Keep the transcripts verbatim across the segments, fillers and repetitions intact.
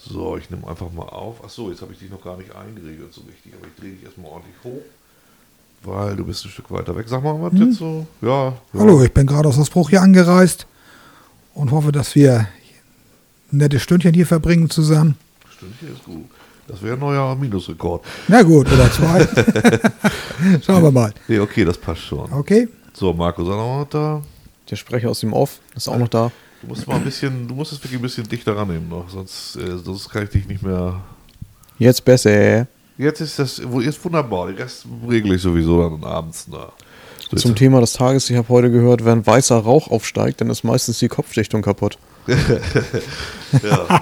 So, ich nehme einfach mal auf. Achso, jetzt habe ich dich noch gar nicht eingeregelt so richtig, aber ich drehe dich erstmal ordentlich hoch. Weil du bist ein Stück weiter weg. Sag mal, was hm. jetzt so? Ja, ja. Hallo, ich bin gerade aus Osbruch hier angereist und hoffe, dass wir ein nettes Stündchen hier verbringen zusammen. Stündchen ist gut. Das wäre ein neuer Minusrekord. Na gut, oder zwei. Schauen wir mal. Nee, okay, das passt schon. Okay. So, Marco, sag noch mal da. Der Sprecher aus dem Off ist auch noch da. Du musst mal ein bisschen, du musst es wirklich ein bisschen dichter rannehmen noch, sonst, äh, sonst kann ich dich nicht mehr. Jetzt besser. Jetzt ist das, jetzt wunderbar. Den Rest regle ich sowieso dann abends. Na. So Zum Thema des Tages, ich habe heute gehört, wenn weißer Rauch aufsteigt, dann ist meistens die Kopfdichtung kaputt. ja.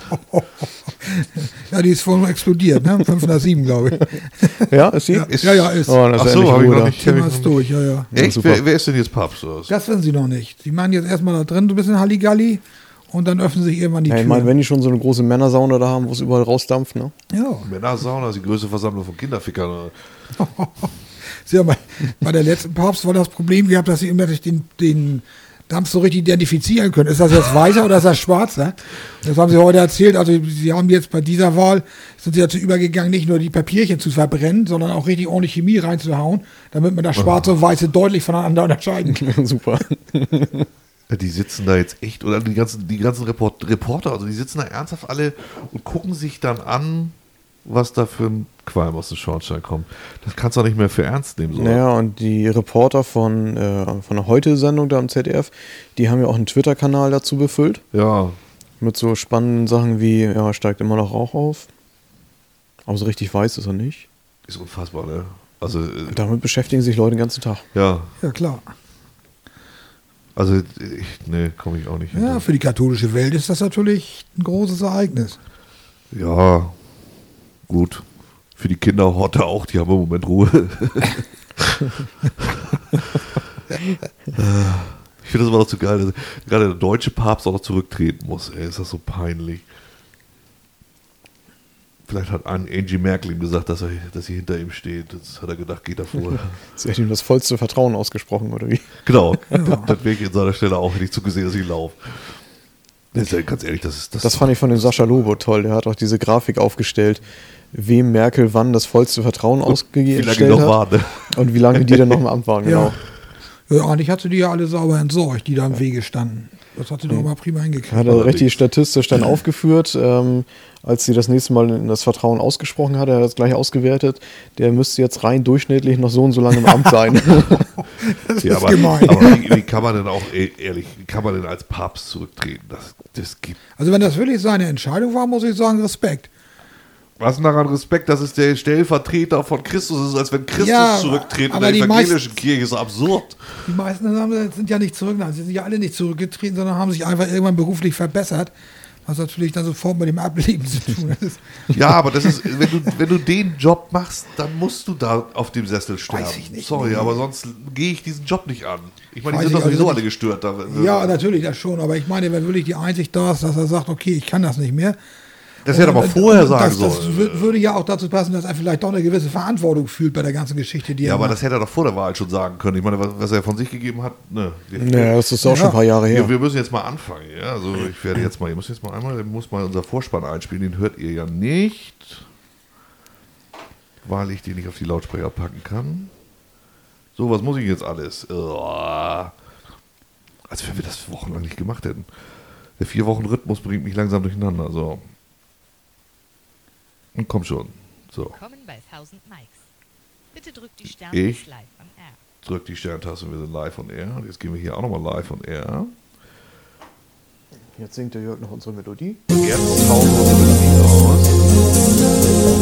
Ja, die ist vorhin explodiert, ne? fünf nach sieben, glaube ich. Ja, ist sie? Ja, ist, ja, ja, ist. Oh, Ach so, habe ich noch nicht. Thema ist durch, ja, ja. Echt? Ja, wer, wer ist denn jetzt Papst? Das wissen sie noch nicht. Sie machen jetzt erstmal da drin so ein bisschen Halligalli und dann öffnen sich irgendwann die ja, Türen. ich meine, wenn die schon so eine große Männersauna da haben, wo es überall rausdampft, ne? Ja. Männersauna ist die größte Versammlung von Kinderfickern. Sie haben bei, bei der letzten Papst war das Problem gehabt, dass sie immer den, den Dampf so richtig identifizieren können. Ist das jetzt weißer oder ist das schwarzer? Das haben sie heute erzählt. Also sie haben jetzt bei dieser Wahl, sind sie dazu übergegangen, nicht nur die Papierchen zu verbrennen, sondern auch richtig ordentlich Chemie reinzuhauen, damit man das Schwarze und Weiße deutlich voneinander unterscheiden kann. Super. Die sitzen da jetzt echt, oder die ganzen, die ganzen Report, Reporter, also die sitzen da ernsthaft alle und gucken sich dann an, was da für ein Qualm aus dem Schornstein kommt. Das kannst du auch nicht mehr für ernst nehmen. So. Naja, und die Reporter von, äh, von der Heute-Sendung da am Z D F, die haben ja auch einen Twitter-Kanal dazu befüllt. Ja. Mit so spannenden Sachen wie, ja, steigt immer noch Rauch auf. Aber so richtig weiß ist er nicht. Ist unfassbar, ne? Also, äh, damit beschäftigen sich Leute den ganzen Tag. Ja. Ja, klar. Also, ich, ne, komme ich auch nicht hin. Ja, für die katholische Welt ist das natürlich ein großes Ereignis. Ja, gut. Für die Kinderhorte auch, die haben im Moment Ruhe. Ich finde das immer noch zu geil, dass gerade der deutsche Papst auch noch zurücktreten muss. Ey, ist das so peinlich. Vielleicht hat Angie Merkel ihm gesagt, dass, er, dass sie hinter ihm steht. Das hat er gedacht, geht davor. Sie hat ihm das vollste Vertrauen ausgesprochen, oder wie? Genau, ja. das, das wäre ich in seiner Stelle auch, hätte ich zugesehen, dass ich laufe. Das ist, ganz ehrlich, das ist das. Das fand ich von dem Sascha Lobo toll. Der hat auch diese Grafik aufgestellt, wem Merkel wann das vollste Vertrauen ausgestellt hat. Wie lange noch war, ne? Und wie lange die dann noch im Amt waren, genau. Ja, eigentlich hat sie die ja alle sauber entsorgt, die da im Wege standen. Das hat sie doch mal prima hingekriegt. Hat er richtig statistisch dann aufgeführt, ähm, als sie das nächste Mal das Vertrauen ausgesprochen hat, er hat das gleich ausgewertet, der müsste jetzt rein durchschnittlich noch so und so lange im Amt sein. Das ja, ist aber, gemein. Aber wie, wie kann man denn auch, ehrlich, wie kann man denn als Papst zurücktreten? Das, das gibt. Also wenn das wirklich seine Entscheidung war, muss ich sagen, Respekt. Was ist daran Respekt, dass es der Stellvertreter von Christus ist, als wenn Christus Ja, zurücktreten aber in der die evangelischen meisten- Kirche, ist absurd. Die meisten haben- sind ja nicht zurück, sie sind ja alle nicht zurückgetreten, sondern haben sich einfach irgendwann beruflich verbessert, was natürlich dann sofort mit dem Ableben zu tun hat. Ja, aber das ist, wenn du, wenn du den Job machst, dann musst du da auf dem Sessel sterben. Weiß ich nicht. Sorry, Nee. aber sonst gehe ich diesen Job nicht an. Ich meine, die Weiß sind ich doch sowieso also alle gestört. Da, Ja, natürlich, das schon, aber ich meine, wenn wirklich die Einsicht da ist, dass er sagt, okay, ich kann das nicht mehr. das hätte er aber Und- vorher und sagen das, das sollen. wür- würde ja auch dazu passen, dass er vielleicht doch eine gewisse Verantwortung fühlt bei der ganzen Geschichte, die Ja, er aber macht. das hätte er doch vor der Wahl schon sagen können. Ich meine, was, was er von sich gegeben hat, ne. Wir, Ja, das ist auch Ja. schon ein paar Jahre her. wir, wir müssen jetzt mal anfangen. Ja? Also ich werde jetzt mal, ihr müsst jetzt mal einmal, ich muss mal unser Vorspann einspielen, den hört ihr ja nicht, weil ich den nicht auf die Lautsprecher packen kann. So, was muss ich jetzt alles? Uah. Als wenn wir das wochenlang nicht gemacht hätten. Der Vier-Wochen-Rhythmus bringt mich langsam durcheinander. So. Und komm schon. So. Willkommen bei tausend Mikes. Bitte drückt die Ich? Sterntaste live on air. Drück die Sterntaste und wir sind live on air. Und jetzt gehen wir hier auch nochmal live on air. Jetzt singt der Jörg noch unsere Melodie. Jetzt hauen wir unsere Melodie aus.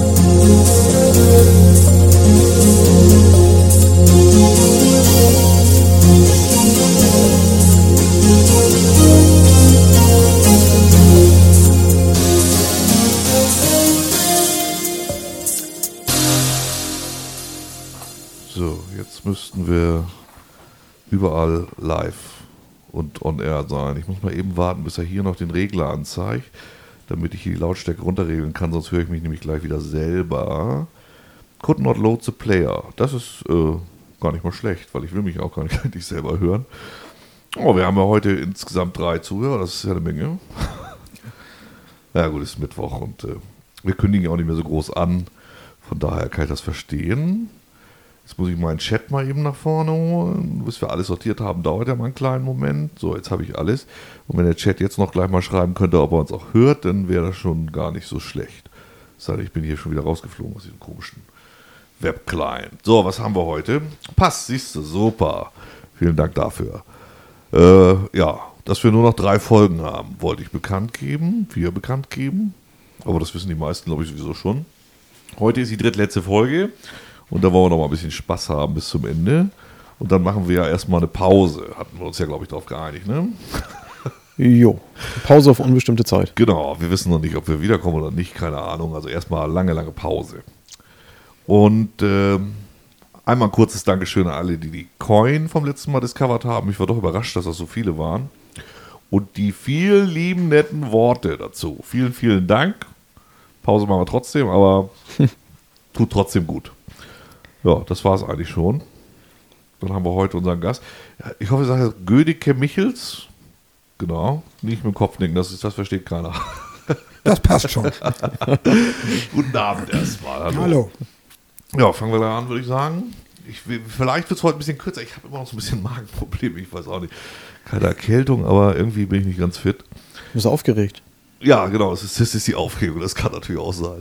So, jetzt müssten wir überall live und on air sein. Ich muss mal eben warten, bis er hier noch den Regler anzeigt, damit ich hier die Lautstärke runterregeln kann, sonst höre ich mich nämlich gleich wieder selber. Could not load the player. Das ist äh, gar nicht mal schlecht, weil ich will mich auch gar nicht, nicht selber hören. Oh, wir haben ja heute insgesamt drei Zuhörer, das ist ja eine Menge. Ja gut, es ist Mittwoch und äh, wir kündigen auch nicht mehr so groß an. Von daher kann ich das verstehen. Jetzt muss ich meinen Chat mal eben nach vorne holen. Bis wir alles sortiert haben, dauert ja mal einen kleinen Moment. So, jetzt habe ich alles. Und wenn der Chat jetzt noch gleich mal schreiben könnte, ob er uns auch hört, dann wäre das schon gar nicht so schlecht. Das heißt, ich bin hier schon wieder rausgeflogen aus diesem komischen Webclient. So, was haben wir heute? Passt, siehst du, super. Vielen Dank dafür. Äh, ja, dass wir nur noch drei Folgen haben, wollte ich bekannt geben. Wir bekannt geben. Aber das wissen die meisten, glaube ich, sowieso schon. Heute ist die drittletzte Folge. Und da wollen wir noch mal ein bisschen Spaß haben bis zum Ende. Und dann machen wir ja erstmal eine Pause. Hatten wir uns ja, glaube ich, darauf geeinigt, ne? Jo, Pause auf unbestimmte Zeit. Genau, wir wissen noch nicht, ob wir wiederkommen oder nicht, keine Ahnung. Also erstmal lange, lange Pause. Und äh, einmal ein kurzes Dankeschön an alle, die die Coin vom letzten Mal discovered haben. Ich war doch überrascht, dass das so viele waren. Und die vielen lieben, netten Worte dazu. Vielen, vielen Dank. Pause machen wir trotzdem, aber tut trotzdem gut. Ja, das war es eigentlich schon. Dann haben wir heute unseren Gast. Ich hoffe, ich sage Gödeke Michels. Genau, nicht mit dem Kopf nicken, das, ist, das versteht keiner. Das passt schon. Guten Abend erstmal. Hallo. Hallo. Ja, fangen wir da an, würde ich sagen. Ich, will- vielleicht wird es heute ein bisschen kürzer. Ich habe immer noch so ein bisschen Magenprobleme. Ich weiß auch nicht. Keine Erkältung, aber irgendwie bin ich nicht ganz fit. Du bist aufgeregt. Ja, genau, das ist, das ist die Aufregung, das kann natürlich auch sein.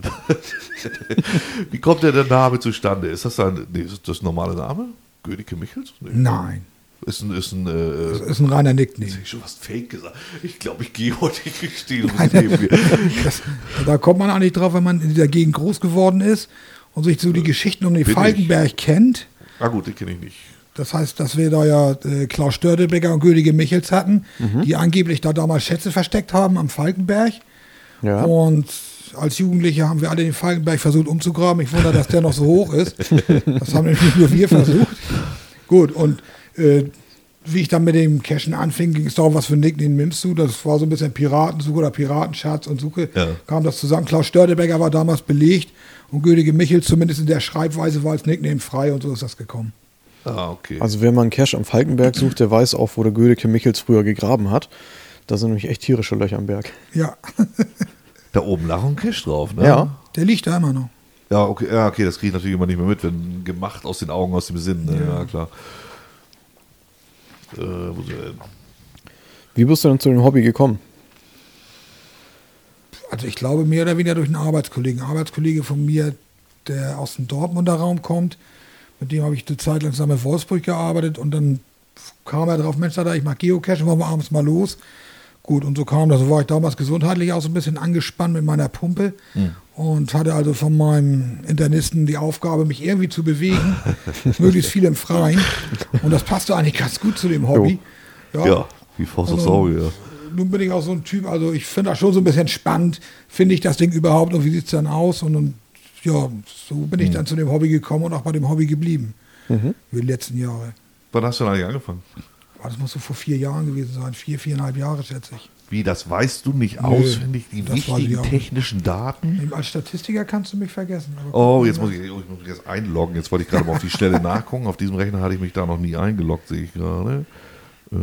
Wie kommt denn der Name zustande? Ist das ein, nee, ist das ein normaler Name? Gödeke Michels? Nee. Nein, Ist ein, ist ein, das äh, ist ein reiner jetzt Nickname. hätte ich schon was Fake gesagt. Ich glaube, ich gehe heute nicht gestehen. um es neben mir. Das, da kommt man eigentlich drauf, wenn man in dieser Gegend groß geworden ist und sich so die Geschichten um den Bin ich. Falkenberg kennt. Ah gut, den kenne ich nicht. Das heißt, dass wir da ja äh, Klaus Störtebecker und Gödeke Michels hatten, die angeblich da damals Schätze versteckt haben am Falkenberg. Ja. Und als Jugendliche haben wir alle den Falkenberg versucht umzugraben. Ich wundere, dass der noch so hoch ist. Das haben nämlich nicht nur wir versucht. Gut, und äh, wie ich dann mit dem Cashen anfing, ging es darum, was für ein Nickname nimmst du. Das war so ein bisschen Piratensuche oder Piratenschatz und Suche. Ja. Kam das zusammen. Klaus Störtebecker war damals belegt und Gödeke Michels zumindest in der Schreibweise war als Nickname frei und so ist das gekommen. Ah, okay. Also wer mal einen Cache am Falkenberg sucht, der weiß auch, wo der Gödeke Michels früher gegraben hat. Da sind nämlich echt tierische Löcher am Berg. Ja, Da oben lag ein Cash drauf, ne? Ja. der liegt da immer noch. Ja, okay, ja, okay, das kriege ich natürlich immer nicht mehr mit, wenn gemacht aus den Augen, aus dem Sinn. Ne? Ja. klar. Äh, wo sind wir denn? Wie bist du denn zu dem Hobby gekommen? Also ich glaube mehr oder weniger durch einen Arbeitskollegen. Ein Arbeitskollege von mir, der aus dem Dortmunder Raum kommt, mit dem habe ich eine Zeit lang zusammen in Wolfsburg gearbeitet und dann kam er drauf, Mensch, da ich mache Geocachen, wollen wir abends mal los. Gut, und so kam das. So war ich damals gesundheitlich auch so ein bisschen angespannt mit meiner Pumpe und hatte also von meinem Internisten die Aufgabe, mich irgendwie zu bewegen, möglichst viel im Freien. Und das passte eigentlich ganz gut zu dem Hobby. Ja, wie Faust aufs Auge, ja. Nun bin ich auch so ein Typ, also ich finde das schon so ein bisschen spannend. Finde ich das Ding überhaupt und wie sieht es dann aus? Und, und ja, so bin ich dann zu dem Hobby gekommen und auch bei dem Hobby geblieben. Über die letzten Jahre. Wann hast du denn eigentlich angefangen? Oh, das muss so vor vier Jahren gewesen sein. Vier, viereinhalb Jahre, schätze ich. Wie, das weißt du nicht auswendig, die das weiß ich wichtigen auch nicht. technischen Daten? Eben als Statistiker kannst du mich vergessen. Aber Oh, jetzt muss ich, ich muss mich jetzt einloggen. Jetzt wollte ich gerade mal auf die Stelle nachgucken. Auf diesem Rechner hatte ich mich da noch nie eingeloggt, sehe ich gerade. Äh,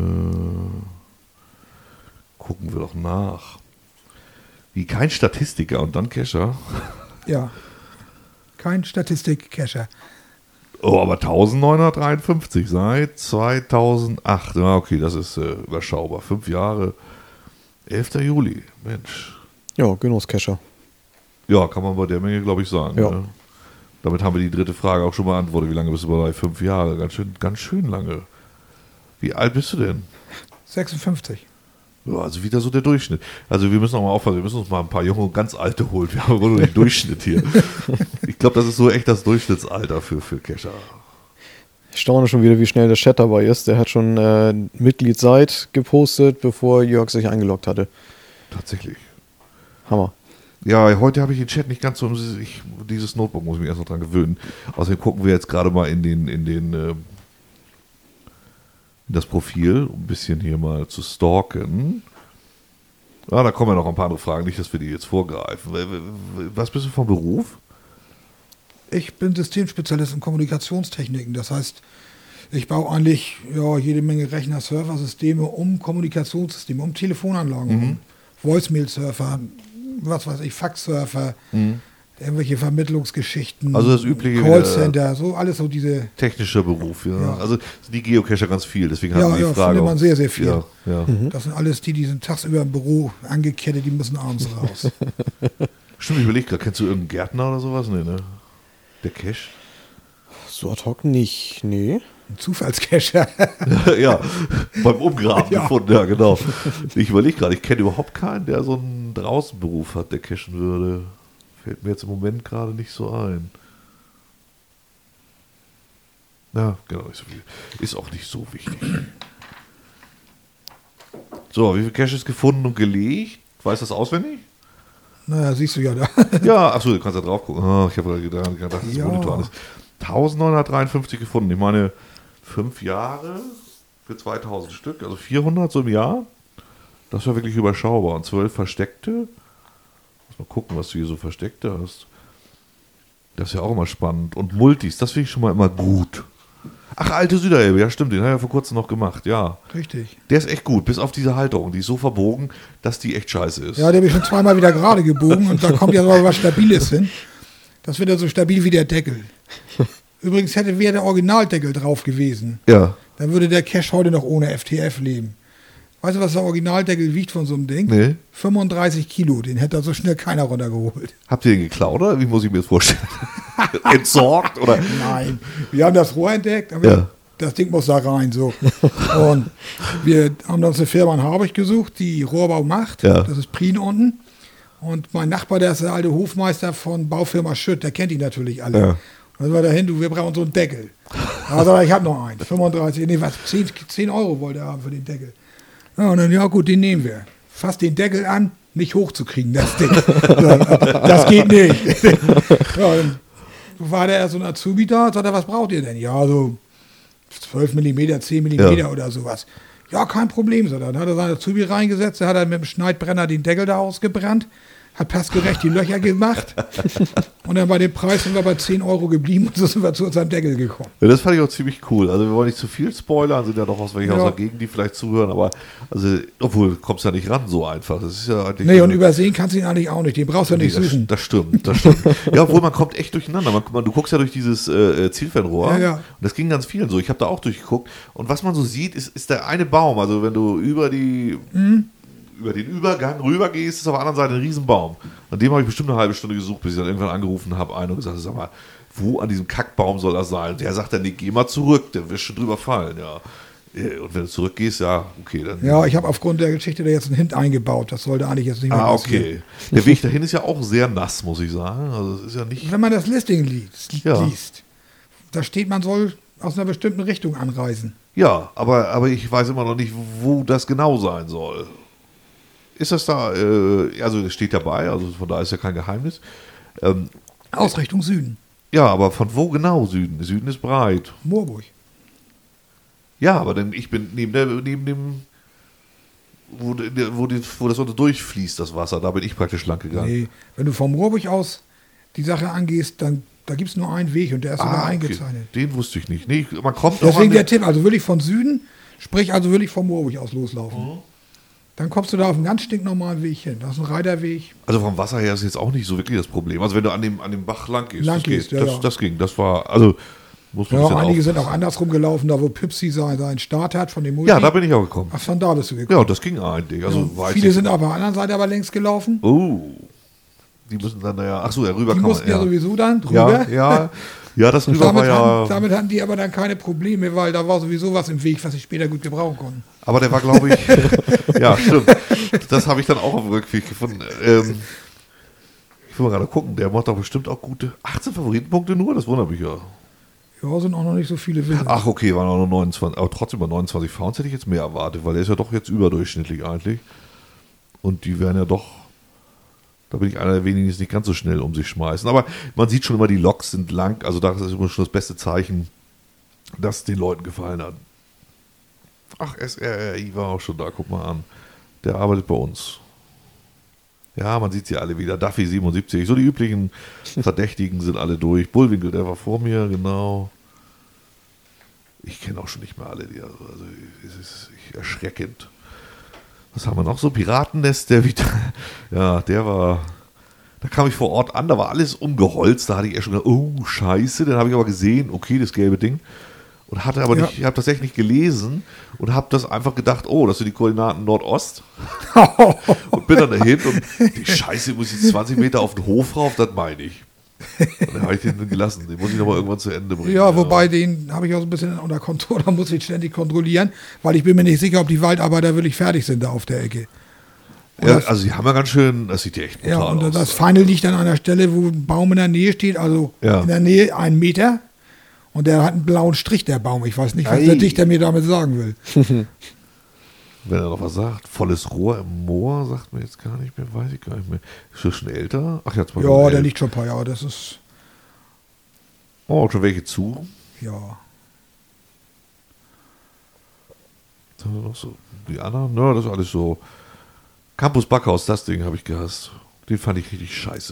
gucken wir doch nach. Wie kein Statistiker und dann Cacher. Ja, kein Statistik-Cacher. Oh, aber neunzehnhundertdreiundfünfzig seit zweitausendacht. Ja, okay, das ist äh, überschaubar. Fünf Jahre. elfter Juli. Mensch. Ja, Genusscacher. Ja, kann man bei der Menge, glaube ich, sagen. Ja. Ne? Damit haben wir die dritte Frage auch schon beantwortet. Wie lange bist du dabei? Fünf Jahre. Ganz schön, ganz schön lange. Wie alt bist du denn? sechsundfünfzig. Ja, also wieder so der Durchschnitt. Also wir müssen auch mal aufpassen, wir müssen uns mal ein paar junge und ganz alte holen. Wir haben nur den Durchschnitt hier. Ich glaube, das ist so echt das Durchschnittsalter für, für Cacher. Ich staune schon wieder, wie schnell der Chat dabei ist. Der hat schon äh, Mitglied seid gepostet, bevor Jörg sich eingeloggt hatte. Tatsächlich. Hammer. Ja, heute habe ich den Chat nicht ganz so im ich, dieses Notebook muss ich mich erst noch dran gewöhnen. Außerdem gucken wir jetzt gerade mal in den, in den äh, in das Profil, um ein bisschen hier mal zu stalken. Ah, da kommen ja noch ein paar andere Fragen, nicht, dass wir die jetzt vorgreifen. Was bist du vom Beruf? Ich bin Systemspezialist in Kommunikationstechniken. Das heißt, ich baue eigentlich ja, jede Menge Rechner, Server, Systeme um Kommunikationssysteme, um Telefonanlagen, um Voicemail-Surfer, was weiß ich, Faxsurfer, irgendwelche Vermittlungsgeschichten, Also das übliche, Callcenter, so alles so diese. Technischer Beruf, ja. Ja. Also sind die Geocacher ganz viel, deswegen Ja, haben wir ja, die Frage. findet man auch- sehr, sehr viel. Ja, ja. Das sind alles die, die sind tagsüber im Büro angekettet, die müssen abends raus. Stimmt, ich überlege gerade, kennst du irgendeinen Gärtner oder sowas? Nee, ne? Der Cache? So ad hoc nicht, nee. Ein Zufallscacher. Ja, beim Umgraben Ja. gefunden, ja, genau. Ich überlege gerade, ich kenne überhaupt keinen, der so einen Draußenberuf hat, der cashen würde. Fällt mir jetzt im Moment gerade nicht so ein. Ja, genau, nicht so viel. Ist auch nicht so wichtig. So, wie viele Caches gefunden und gelegt? Weißt du das auswendig? Naja, siehst du ja da. Ja, achso, du kannst da drauf gucken. Oh, ich habe gedacht, gedacht, das Ja. Monitor an ist. neunzehnhundertdreiundfünfzig gefunden. Ich meine, fünf Jahre für zweitausend Stück, also vierhundert so im Jahr. Das war wirklich überschaubar. Und zwölf versteckte. Muss mal gucken, was du hier so versteckte hast. Das ist ja auch immer spannend. Und Multis, das finde ich schon mal immer gut. Ach, alte Süderelbe, ja stimmt, den habe ich ja vor kurzem noch gemacht, ja. Richtig. Der ist echt gut, bis auf diese Halterung, die ist so verbogen, dass die echt scheiße ist. Ja, der habe ich schon zweimal wieder gerade gebogen und da kommt ja aber was Stabiles hin. Das wird ja so stabil wie der Deckel. Übrigens hätte wäre der Originaldeckel drauf gewesen. Ja. Dann würde der Cache heute noch ohne F T F leben. Weißt du, was der Originaldeckel wiegt von so einem Ding? Nee. fünfunddreißig Kilo. Den hätte da so schnell keiner runtergeholt. Habt ihr den geklaut oder wie muss ich mir das vorstellen? Entsorgt oder? Nein, wir haben das Rohr entdeckt, aber Ja. das Ding muss da rein. So. Und wir haben uns eine Firma in Harburg gesucht, die Rohrbau macht. Ja. Das ist Prien unten. Und mein Nachbar, der ist der alte Hofmeister von Baufirma Schütt, der kennt die natürlich alle. Ja. Und dann sind wir dahin, du, wir brauchen so einen Deckel. Also ich habe noch einen, fünfunddreißig, nee, was, zehn, zehn Euro wollte er haben für den Deckel. Ja, und dann, ja gut, den nehmen wir. Fass den Deckel an, nicht hochzukriegen, das Ding. Das geht nicht. Ja, dann war der so ein Azubi da, sagt er, was braucht ihr denn? Ja, so zwölf Millimeter, zehn Millimeter Ja. oder sowas. Ja, kein Problem, sagt er. Dann hat er seinen Azubi reingesetzt, da hat er mit dem Schneidbrenner den Deckel da ausgebrannt, hat passgerecht die Löcher gemacht und dann bei dem Preis sind wir bei zehn Euro geblieben und so sind wir zu unserem Deckel gekommen. Ja, das fand ich auch ziemlich cool. Also wir wollen nicht zu viel spoilern, sind ja doch aus welche Ja. aus der Gegend, die vielleicht zuhören, aber also, obwohl, du kommst ja nicht ran so einfach. Das ist ja eigentlich. Nee, und übersehen kannst du ihn eigentlich auch nicht, den brauchst du ja Nee, nicht das, suchen. das stimmt, das stimmt. Ja, obwohl man kommt echt durcheinander. Man, man, du guckst ja durch dieses äh, Zielfernrohr. Ja, ja. Und das ging ganz vielen so. Ich habe da auch durchgeguckt. Und was man so sieht, ist, ist der eine Baum. Also wenn du über die Mhm. über den Übergang rüber gehst, ist auf der anderen Seite ein Riesenbaum. An dem habe ich bestimmt eine halbe Stunde gesucht, bis ich dann irgendwann angerufen habe, einen und gesagt, sag mal, wo an diesem Kackbaum soll das sein? Und der sagt dann, nee, geh mal zurück, der wird schon drüber fallen, ja. Und wenn du zurückgehst, ja, okay, dann. Ja, ich habe aufgrund der Geschichte da jetzt einen Hint eingebaut. Das sollte eigentlich jetzt nicht mehr Ah, passieren. okay. Der Weg dahin ist ja auch sehr nass, muss ich sagen. Also es ist ja nicht. Wenn man das Listing liest, Ja. liest, da steht, man soll aus einer bestimmten Richtung anreisen. Ja, aber, aber ich weiß immer noch nicht, wo das genau sein soll. Ist das da, äh, also das steht dabei, also von da ist ja kein Geheimnis. Ähm, Aus Richtung Süden. ja, aber von wo genau Süden? Süden ist breit. Moorburg. Ja, aber denn ich bin neben, der, neben dem, wo, der, wo, die, wo das unter durchfließt, das Wasser, da bin ich praktisch lang gegangen. Nee, wenn du vom Moorburg aus die Sache angehst, dann da gibt es nur einen Weg und der ist sogar Ah, okay. eingezeichnet. Den wusste ich nicht. Nee, man kommt auch Deswegen an der den, Tipp, also wirklich von Süden, sprich also wirklich vom Moorburg aus loslaufen. Mhm. Dann kommst du da auf einen ganz stinknormalen Weg hin. Das ist ein Reiterweg. Also vom Wasser her ist jetzt auch nicht so wirklich das Problem. Also wenn du an dem, an dem Bach lang gehst, Lang das, gehst, geht. ja, das, ja. das ging. Das war, also muss man Ja, ein bisschen einige auf- sind auch andersrum gelaufen, da wo Pipsi sein, seinen Start hat von dem Multi. Ja, da bin ich auch gekommen. Ach, von da bist du gekommen. Ja, das ging eigentlich. Also war jetzt Viele nicht- sind auf der anderen Seite aber längs gelaufen. Oh. Die müssen dann, naja, ach so, ja, rüber Die kann mussten man. ja, sowieso dann drüber. Ja, ja, ja, das Und rüber damit, war ja. hatten, damit hatten die aber dann keine Probleme, weil da war sowieso was im Weg, was sie später gut gebrauchen konnten. Aber der war, glaube ich. Ja, stimmt. Das habe ich dann auch auf dem Rückweg gefunden. Ähm, ich will mal gerade gucken, der macht doch bestimmt auch gute achtzehn Favoritenpunkte nur, das wundert mich ja. Ja, sind auch noch nicht so viele Wilde. Ach, okay, waren auch nur neunundzwanzig, aber trotzdem bei neunundzwanzig Founds hätte ich jetzt mehr erwartet, weil der ist ja doch jetzt überdurchschnittlich eigentlich. Und die werden ja doch, da bin ich einer der wenigen, die es nicht ganz so schnell um sich schmeißen. Aber man sieht schon immer, die Loks sind lang, also das ist immer schon das beste Zeichen, dass es den Leuten gefallen hat. Ach, S R R I war auch schon da, guck mal an. Der arbeitet bei uns. Ja, man sieht sie alle wieder. Duffy siebenundsiebzig, so die üblichen Verdächtigen sind alle durch. Bullwinkel, der war vor mir, genau. Ich kenne auch schon nicht mehr alle, die, also es ist erschreckend. Was haben wir noch so? Piratennest, der wieder, ja, der war, da kam ich vor Ort an, da war alles umgeholzt, da hatte ich erst schon gedacht, oh, scheiße, dann habe ich aber gesehen, okay, das gelbe Ding, und hatte aber Ja. nicht, ich habe tatsächlich nicht gelesen und habe das einfach gedacht, oh, das sind die Koordinaten Nordost und bin dann dahin und die Scheiße, muss ich jetzt zwanzig Meter auf den Hof rauf, das meine ich. Und dann habe ich den gelassen, den muss ich nochmal irgendwann zu Ende bringen. Ja, wobei den habe ich auch so ein bisschen unter Kontrolle, da muss ich ständig kontrollieren, weil ich bin mir nicht sicher, ob die Waldarbeiter wirklich fertig sind da auf der Ecke. Und Ja, das, also die haben ja ganz schön, das sieht ja echt ja, brutal und aus. das Final liegt dann an der Stelle, wo ein Baum in der Nähe steht, also Ja. in der Nähe einen Meter. Und der hat einen blauen Strich, der Baum. Ich weiß nicht, was Ei. der Dichter mir damit sagen will. Wenn er noch was sagt, volles Rohr im Moor, sagt mir jetzt gar nicht mehr, weiß ich gar nicht mehr. Ist das schon älter? Ach ja, zwei Ja, der liegt schon ein paar Jahre. Das ist, Oh, schon welche zu? ja. Was haben wir noch so? Die anderen? Ja, das ist alles so. Campus Backhaus, das Ding habe ich gehasst. Den fand ich richtig scheiße.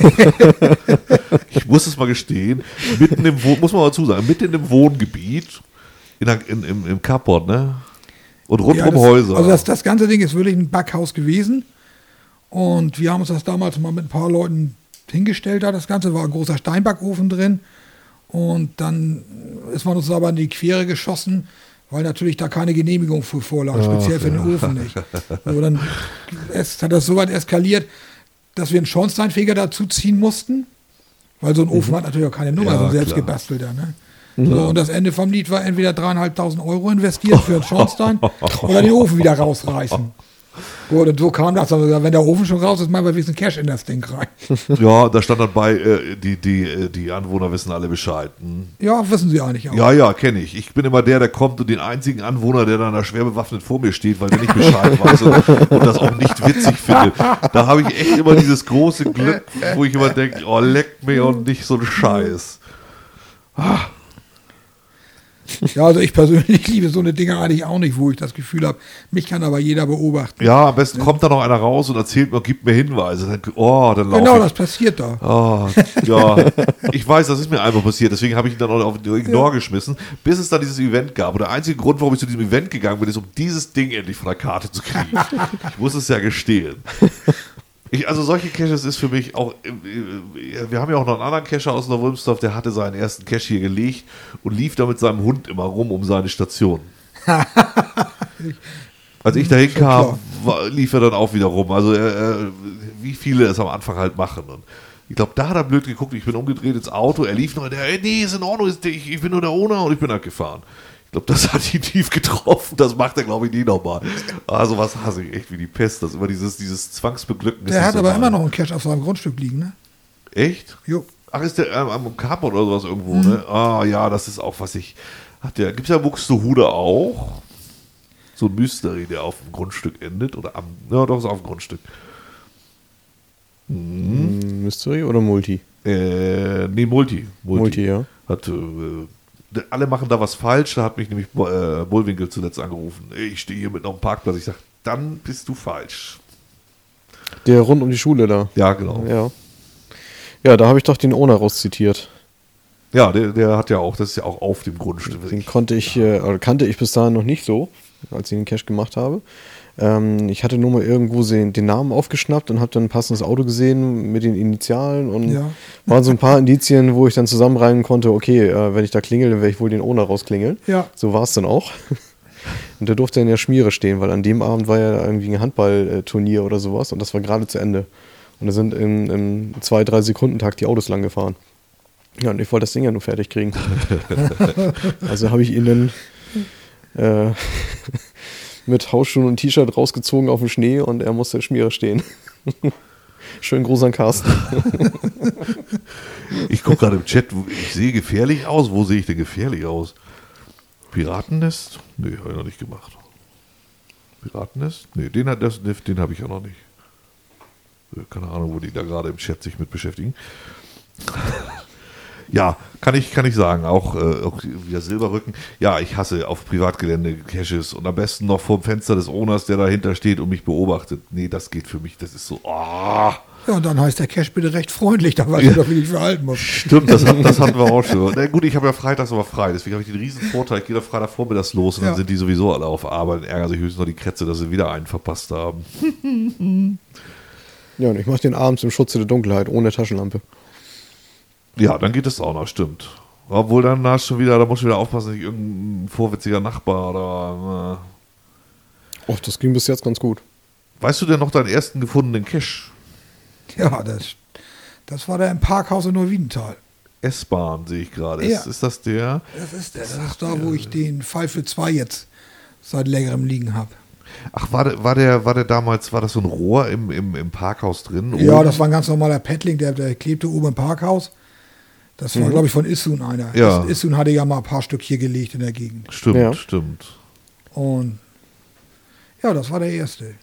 Ich muss es mal gestehen. Mitten im Wohn, muss man mal dazu sagen, mitten im Wohngebiet, in, der- in, im, im Carport, ne? Und Ja, rundherum das, Häuser. Also das, das ganze Ding ist wirklich ein Backhaus gewesen. Und wir haben uns das damals mal mit ein paar Leuten hingestellt. Da. Das Ganze war ein großer Steinbackofen drin. Und dann ist man uns aber in die Quere geschossen, weil natürlich da keine Genehmigung für vorlag, speziell für den Ofen nicht. So, dann es, hat das so weit eskaliert, dass wir einen Schornsteinfeger dazu ziehen mussten, weil so ein Ofen hat natürlich auch keine Nummer, Ja, so ein selbst klar. gebastelter. Ne? So, und das Ende vom Lied war entweder dreieinhalbtausend Euro investieren für einen Schornstein oder den Ofen wieder rausreißen. Gut, und so kam das. Also, wenn der Ofen schon raus ist, machen wir ein bisschen Cash in das Ding rein. Ja, da stand dann bei, äh, die, die, äh, die Anwohner wissen alle Bescheid. Hm. Ja, wissen Sie eigentlich auch. Ja, ja, kenne ich. Ich bin immer der, der kommt und den einzigen Anwohner, der dann da schwer bewaffnet vor mir steht, weil der nicht Bescheid weiß und, und das auch nicht witzig findet. Da habe ich echt immer dieses große Glück, wo ich immer denke, oh, leck mir und nicht so ein Scheiß. Ja, also ich persönlich liebe so eine Dinger eigentlich auch nicht, wo ich das Gefühl habe, mich kann aber jeder beobachten. Ja, am besten kommt da noch einer raus und erzählt mir, gibt mir Hinweise. Dann, oh, dann laufe Genau, ich. das passiert da. Oh, ja, ich weiß, das ist mir einfach passiert, deswegen habe ich ihn dann auch auf den Ignore geschmissen, bis es dann dieses Event gab. Und der einzige Grund, warum ich zu diesem Event gegangen bin, ist, um dieses Ding endlich von der Karte zu kriegen. Ich muss es ja gestehen. Ich, also solche Caches ist für mich auch, äh, äh, wir haben ja auch noch einen anderen Cacher aus Neuwulmsdorf, der hatte seinen ersten Cache hier gelegt und lief da mit seinem Hund immer rum um seine Station. Als ich da Schon hinkam, klar. war, lief er dann auch wieder rum. Also äh, wie viele es am Anfang halt machen. Und ich glaube, da hat er blöd geguckt, ich bin umgedreht ins Auto, er lief noch, der, ey, nee, ist in Ordnung, ist, ich, ich bin nur der Owner und ich bin halt gefahren. Ich glaube, das hat ihn tief getroffen, das macht er, glaube ich, nie nochmal. Also was hasse ich echt wie die Pest, das immer dieses, dieses Zwangsbeglücken. Der hat aber immer noch einen Cash auf seinem Grundstück liegen, ne? Echt? Jo. Ach, ist der ähm, am Carport oder sowas irgendwo, ne? Ah, ja, das ist auch, was ich. Hat der, gibt es ja Buxtehude auch? So ein Mystery, der auf dem Grundstück endet? Oder am. Ja, doch, ist auf dem Grundstück. Mystery oder Multi? Äh, nee, Multi. Multi, ja. Hat, äh, alle machen da was falsch. Da hat mich nämlich äh, Bullwinkel zuletzt angerufen. Ich stehe hier mit noch einem Parkplatz. Ich sage, dann bist du falsch. Der rund um die Schule da. Ja, genau. Ja. Ja, da habe ich doch den Owner rauszitiert. Ja, der, der hat ja auch, das ist ja auch auf dem Grundstück. Den konnte ich, äh, oder kannte ich bis dahin noch nicht so, als ich den Cache gemacht habe. Ähm, ich hatte nur mal irgendwo den, den Namen aufgeschnappt und habe dann ein passendes Auto gesehen mit den Initialen und Ja. waren so ein paar Indizien, wo ich dann zusammenreimen konnte, okay, äh, wenn ich da klingel, dann werde ich wohl den Owner rausklingeln. Ja. So war es dann auch. Und der durfte in der Schmiere stehen, weil an dem Abend war ja irgendwie ein Handballturnier oder sowas und das war gerade zu Ende. Und da sind in, in zwei, drei Sekunden Takt die Autos lang gefahren. Ja, und ich wollte das Ding ja nur fertig kriegen. Also habe ich ihn dann äh, mit Hausschuhen und T-Shirt rausgezogen auf den Schnee und er musste in der Schmiere stehen. Schönen Gruß an Carsten. Ich gucke gerade im Chat, ich sehe gefährlich aus. Wo sehe ich denn gefährlich aus? Piratennest? Nee, habe ich noch nicht gemacht. Piratennest? Nee, den, hat das, den habe ich auch noch nicht. Keine Ahnung, wo die da gerade im Chat sich mit beschäftigen. Ja, kann ich, kann ich sagen. Auch, äh, auch wieder Silberrücken. Ja, ich hasse auf Privatgelände Caches und am besten noch vor dem Fenster des Owners, der dahinter steht und mich beobachtet. Nee, das geht für mich. Das ist so, oh. Ja, und dann heißt der Cache bitte recht freundlich, da weißt du doch, wie ich verhalten muss. Stimmt, das, hat, das hatten wir auch schon. Na gut, ich habe ja freitags aber frei, deswegen habe ich den riesen Vorteil. Ich gehe da Freitagvormittags los und Ja. dann sind die sowieso alle auf Arbeit und ärgern sich höchstens noch die Krätze, dass sie wieder einen verpasst haben. Ja, und ich mache den abends im Schutze der Dunkelheit, ohne Taschenlampe. Ja, dann geht es auch noch, stimmt. Obwohl dann hast du schon wieder, da musst du wieder aufpassen, dass nicht irgendein vorwitziger Nachbar oder. Äh. Och, das ging bis jetzt ganz gut. Weißt du denn noch deinen ersten gefundenen Cache? Ja, das, das war der im Parkhaus in Neuwiedental. S-Bahn sehe ich gerade. Ja. Ist, ist das der? Das ist, der, das ist da, wo ich den Fall für zwei jetzt seit längerem liegen habe. Ach, war der, war der, war der damals, war das so ein Rohr im, im, im Parkhaus drin? Ja, oben? das war ein ganz normaler Paddling, der, der klebte oben im Parkhaus. Das war, glaube ich, von Issun einer. Ja. Is- Issun hatte ja mal ein paar Stück hier gelegt in der Gegend. Stimmt, Ja. stimmt. Und ja, das war der erste.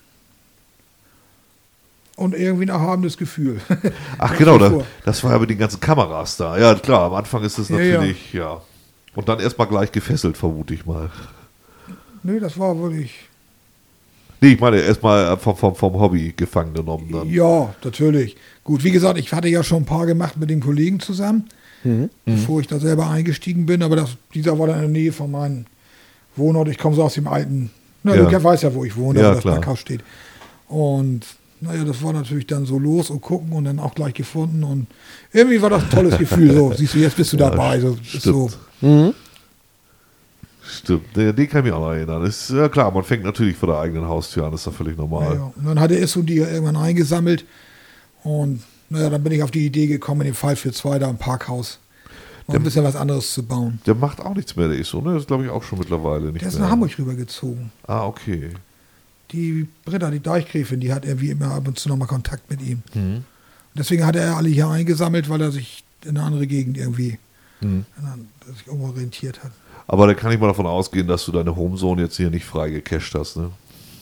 Und irgendwie ein erhabenes Gefühl. Ach Nach genau, wie da, vor. das war ja mit den ganzen Kameras da. Ja, klar, am Anfang ist es Ja, natürlich, ja. Und dann erstmal gleich gefesselt, vermute ich mal. Nö, das war wirklich. Nee, ich meine, erstmal vom, vom, vom Hobby gefangen genommen dann. Ja, natürlich. Gut, wie gesagt, ich hatte ja schon ein paar gemacht mit den Kollegen zusammen, bevor ich da selber eingestiegen bin. Aber das, dieser war dann in der Nähe von meinem Wohnort. Ich komme so aus dem alten. Na, Ja. du weißt ja, wo ich wohne, Ja, wo das klar. Parkhaus steht. Und naja, das war natürlich dann so los und gucken und dann auch gleich gefunden. Und irgendwie war das ein tolles Gefühl. So, siehst du, jetzt bist du dabei. So, ist so. Stimmt. Stimmt, den, den kann ich mich auch noch erinnern. Das ist ja klar, man fängt natürlich vor der eigenen Haustür an, das ist ja völlig normal. Ja, und dann hatte Issun die irgendwann eingesammelt. Und naja, dann bin ich auf die Idee gekommen, in dem Fall für zwei da im Parkhaus noch ein bisschen was anderes zu bauen. Der macht auch nichts mehr, der ist so, ne? Das glaube ich auch schon mittlerweile nicht Der ist mehr. nach Hamburg rübergezogen. Ah, okay. Die Britta, die Deichgräfin, die hat irgendwie immer ab und zu nochmal Kontakt mit ihm. Mhm. Und deswegen hat er alle hier eingesammelt, weil er sich in eine andere Gegend irgendwie Mhm. in, sich umorientiert hat. Aber da kann ich mal davon ausgehen, dass du deine Homezone jetzt hier nicht frei gecached hast, ne?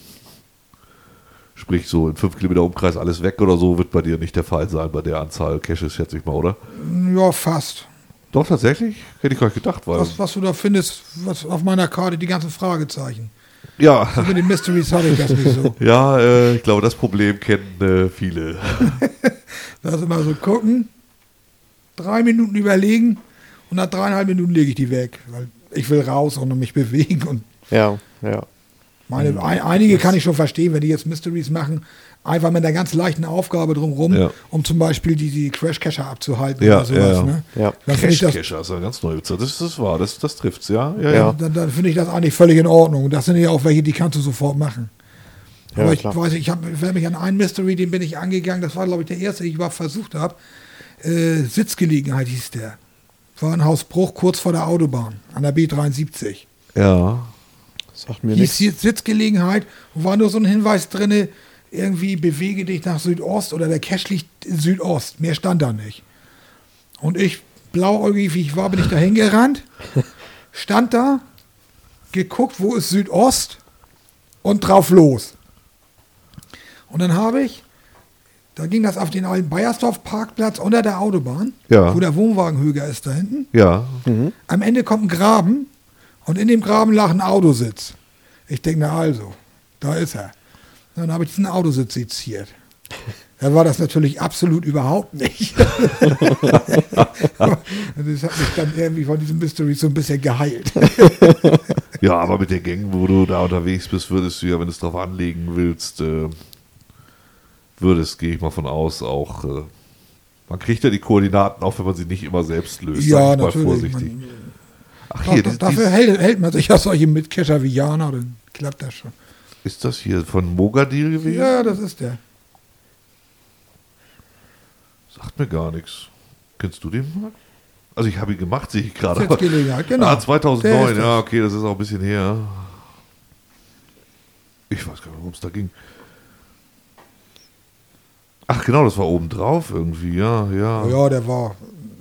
Sprich, so in fünf Kilometer Umkreis alles weg oder so wird bei dir nicht der Fall sein, bei der Anzahl Caches, schätze ich mal, oder? Ja, fast. Doch, tatsächlich? Hätte ich gar nicht gedacht, weil. Was, was du da findest, was auf meiner Karte, die ganzen Fragezeichen. Ja, Mit den Mysteries hatte ich das nicht so. ja, äh, ich glaube, das Problem kennen äh, viele. Da ist immer so gucken, drei Minuten überlegen und nach dreieinhalb Minuten lege ich die weg. Weil ich will raus und mich bewegen. Und Ja, ja. meine, ein, einige kann ich schon verstehen, wenn die jetzt Mysteries machen, einfach mit einer ganz leichten Aufgabe drumherum, Ja. um zum Beispiel die, die Crash-Cacher abzuhalten Ja, oder sowas. ja. Ne? Ja. Dann finde ich das, Cache, ist ja ganz neu. Das ist das wahr, das, das trifft's, ja? Ja, Ja. ja. dann, dann finde ich das eigentlich völlig in Ordnung. Und das sind ja auch welche, die kannst du sofort machen. Ja, Aber ich klar. weiß, ich habe mich an einen Mystery, den bin ich angegangen, das war, glaube ich, der erste, den ich überhaupt versucht habe. Äh, Sitzgelegenheit hieß der. War in Hausbruch, kurz vor der Autobahn, an der B dreiundsiebzig. Ja. Sagt mir Hieß nichts. hier Sitzgelegenheit und war nur so ein Hinweis drin, irgendwie bewege dich nach Südost oder der Cache liegt in Südost. Mehr stand da nicht. Und ich, blauäugig wie ich war, bin ich da hingerannt, stand da, geguckt, wo ist Südost und drauf los. Und dann habe ich, da ging das auf den alten Bayersdorf-Parkplatz unter der Autobahn, Ja. wo der Wohnwagenhöger ist da hinten. Ja. Am Ende kommt ein Graben und in dem Graben lag ein Autositz. Ich denke, na also, da ist er. Dann habe ich diesen Autositz seziert. Da war das natürlich absolut überhaupt nicht. Das hat mich dann irgendwie von diesem Mystery so ein bisschen geheilt. Ja, aber mit den Gängen, wo du da unterwegs bist, würdest du ja, wenn du es drauf anlegen willst, äh, würdest, gehe ich mal von aus, auch, äh, man kriegt ja die Koordinaten, auch wenn man sie nicht immer selbst löst, Ja, sag ich mal natürlich. vorsichtig. Man, Ach da, hier, da, dies, dafür dies, hält, hält man sich ja solche Mitcacher wie Jana, dann klappt das schon. ist das hier von Mogadil gewesen? Ja, das ist der. Sagt mir gar nichts. Kennst du den mal? Also ich habe ihn gemacht, sehe ich gerade. aber- Sitzgelegenheit, genau. Ah, Der zweitausendneun, ist ja, das. okay, das ist auch ein bisschen her. Ich weiß gar nicht, worum es da ging. Ach genau, das war oben drauf irgendwie, ja, ja. Ja, der war.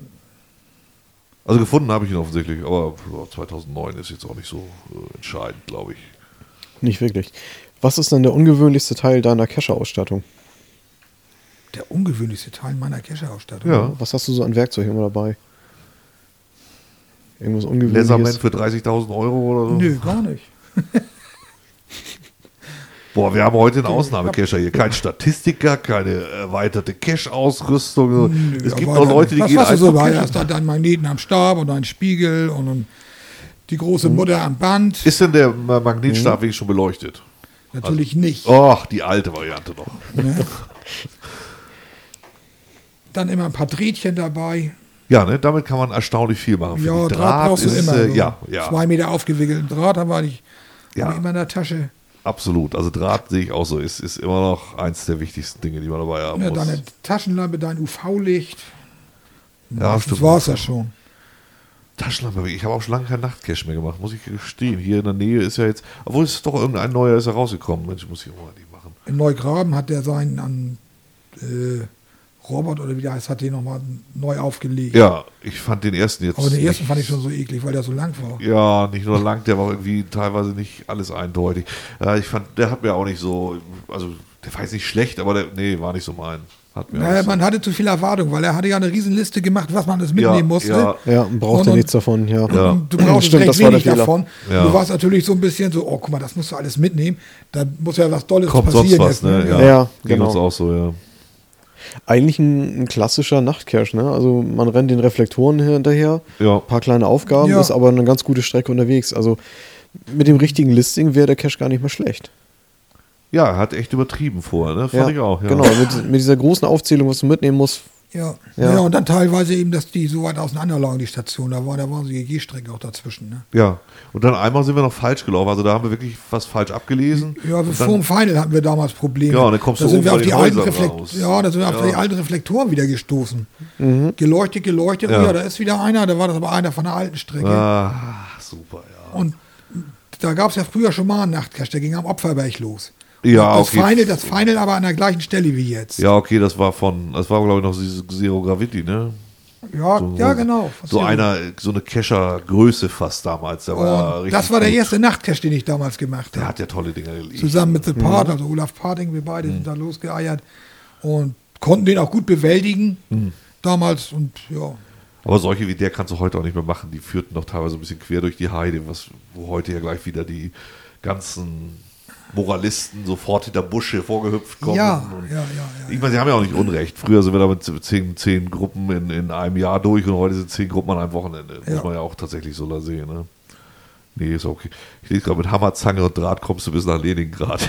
Also gefunden habe ich ihn offensichtlich, aber ja, zweitausendneun ist jetzt auch nicht so äh, entscheidend, glaube ich. Nicht wirklich. Was ist denn der ungewöhnlichste Teil deiner Cacher-Ausstattung? Der ungewöhnlichste Teil meiner Cacher-Ausstattung. Ja. Was hast du so an Werkzeug immer dabei? Irgendwas Ungewöhnliches. Leatherman für dreißigtausend Euro oder so? Nö, gar nicht. Boah, wir haben heute einen Ausnahmecacher hier. Kein Statistiker, keine erweiterte Cache-Ausrüstung. Nö, Es gibt aber noch Leute, die was, gehen was du so einfach bei cachen. hast, deinen Magneten am Stab und einen Spiegel und, und die große Mutter am Band. Ist denn der Magnetstab wirklich schon beleuchtet? Natürlich nicht. Och, die alte Variante noch. Ne? Dann immer ein paar Drehtchen dabei. Ja, ne, damit kann man erstaunlich viel machen. Für Ja, die Draht brauchst du ist, immer. Äh, so ja, ja, Zwei Meter aufgewickelten Draht haben wir nicht Ja. hab ich immer in der Tasche. absolut. Also Draht sehe ich auch so. Ist, ist immer noch eins der wichtigsten Dinge, die man dabei haben Ja, muss. deine Taschenlampe, dein U V-Licht. Ja, das stimmt. war's ja schon. Taschenlampe, ich habe auch schon lange keinen Nachtcache mehr gemacht, muss ich gestehen. Hier in der Nähe ist ja jetzt, obwohl es ist doch irgendein neuer ist ja rausgekommen. Mensch, muss ich auch mal die machen. In Neugraben hat der seinen an äh, Robert oder wie der heißt, hat den nochmal neu aufgelegt. Ja, ich fand den ersten jetzt. Aber den ersten nicht, fand ich schon so eklig, weil der so lang war. Ja, nicht nur lang, der war irgendwie teilweise nicht alles eindeutig. Ja, ich fand, der hat mir auch nicht so, also der war jetzt nicht schlecht, aber der, nee, war nicht so mein. Hat mir Naja, alles- man hatte zu viel Erwartung, weil er hatte ja eine Riesenliste gemacht, was man alles mitnehmen Ja, musste. ja. Ja, braucht Und- ja nichts davon, ja. Ja. Und du brauchst Stimmt, recht das war der wenig Fehler. davon. Ja. Du warst natürlich so ein bisschen so, oh guck mal, das musst du alles mitnehmen. Da muss ja was Dolles Kommt sonst passieren. was, jetzt, ne? Ja, Ja, ging genau. uns auch so, ja. Eigentlich ein, ein klassischer Nachtcache, ne? Also man rennt den Reflektoren hinterher, Ja. ein paar kleine Aufgaben, Ja. ist aber eine ganz gute Strecke unterwegs. Also mit dem richtigen Listing wäre der Cache gar nicht mehr schlecht. Ja, er hat echt übertrieben vorher, ne? Fand ja, ich auch, ja. Genau, mit, mit dieser großen Aufzählung, was du mitnehmen musst. Ja. Ja. Ja. und dann teilweise eben, dass die so weit auseinander lagen, die Station. Da war da waren so die Gehstrecke auch dazwischen. Ne? Ja, und dann einmal sind wir noch falsch gelaufen. Also da haben wir wirklich was falsch abgelesen. Ja, Und vor dann, dem Final hatten wir damals Probleme. Ja, und dann kommst da du sind oben wir bei auf die den alten Häusern Reflektoren. raus. Ja, da sind wir auf Ja. die alten Reflektoren wieder gestoßen. Mhm. Geleuchtet, geleuchtet. Ja. Oh ja, da ist wieder einer. Da war das aber einer von der alten Strecke. ah, super, ja. Und da gab es ja früher schon mal einen Nachtcache, der ging am Opferberg los. Ja, das, okay. Final, das Final aber an der gleichen Stelle wie jetzt. Ja, okay, das war von, das war glaube ich noch diese Zero Gravity, ne? ja, So- ja genau. So einer, so eine Kescher-Größe fast damals. Der war ja Und richtig das war der gut. erste Nachtcache, den ich damals gemacht Der habe. hat ja tolle Dinger gelegt. Zusammen mit The Mhm. Part, also Olaf Parting, wir beide sind da losgeeiert und konnten den auch gut bewältigen Mhm. damals und ja. Aber solche wie der kannst du heute auch nicht mehr machen. Die führten noch teilweise ein bisschen quer durch die Heide, was, wo heute ja gleich wieder die ganzen Moralisten sofort hinter Busche vorgehüpft kommen. Ja, und ja, ja, ja, Ich meine, sie haben ja auch nicht Unrecht. Früher sind wir da mit zehn, zehn Gruppen in, in einem Jahr durch und heute sind zehn Gruppen an einem Wochenende. Ja. Muss man ja auch tatsächlich so da sehen. Ne? Nee, ist okay. Ich lese gerade, mit Hammer, Zange und Draht kommst du bis nach Leningrad.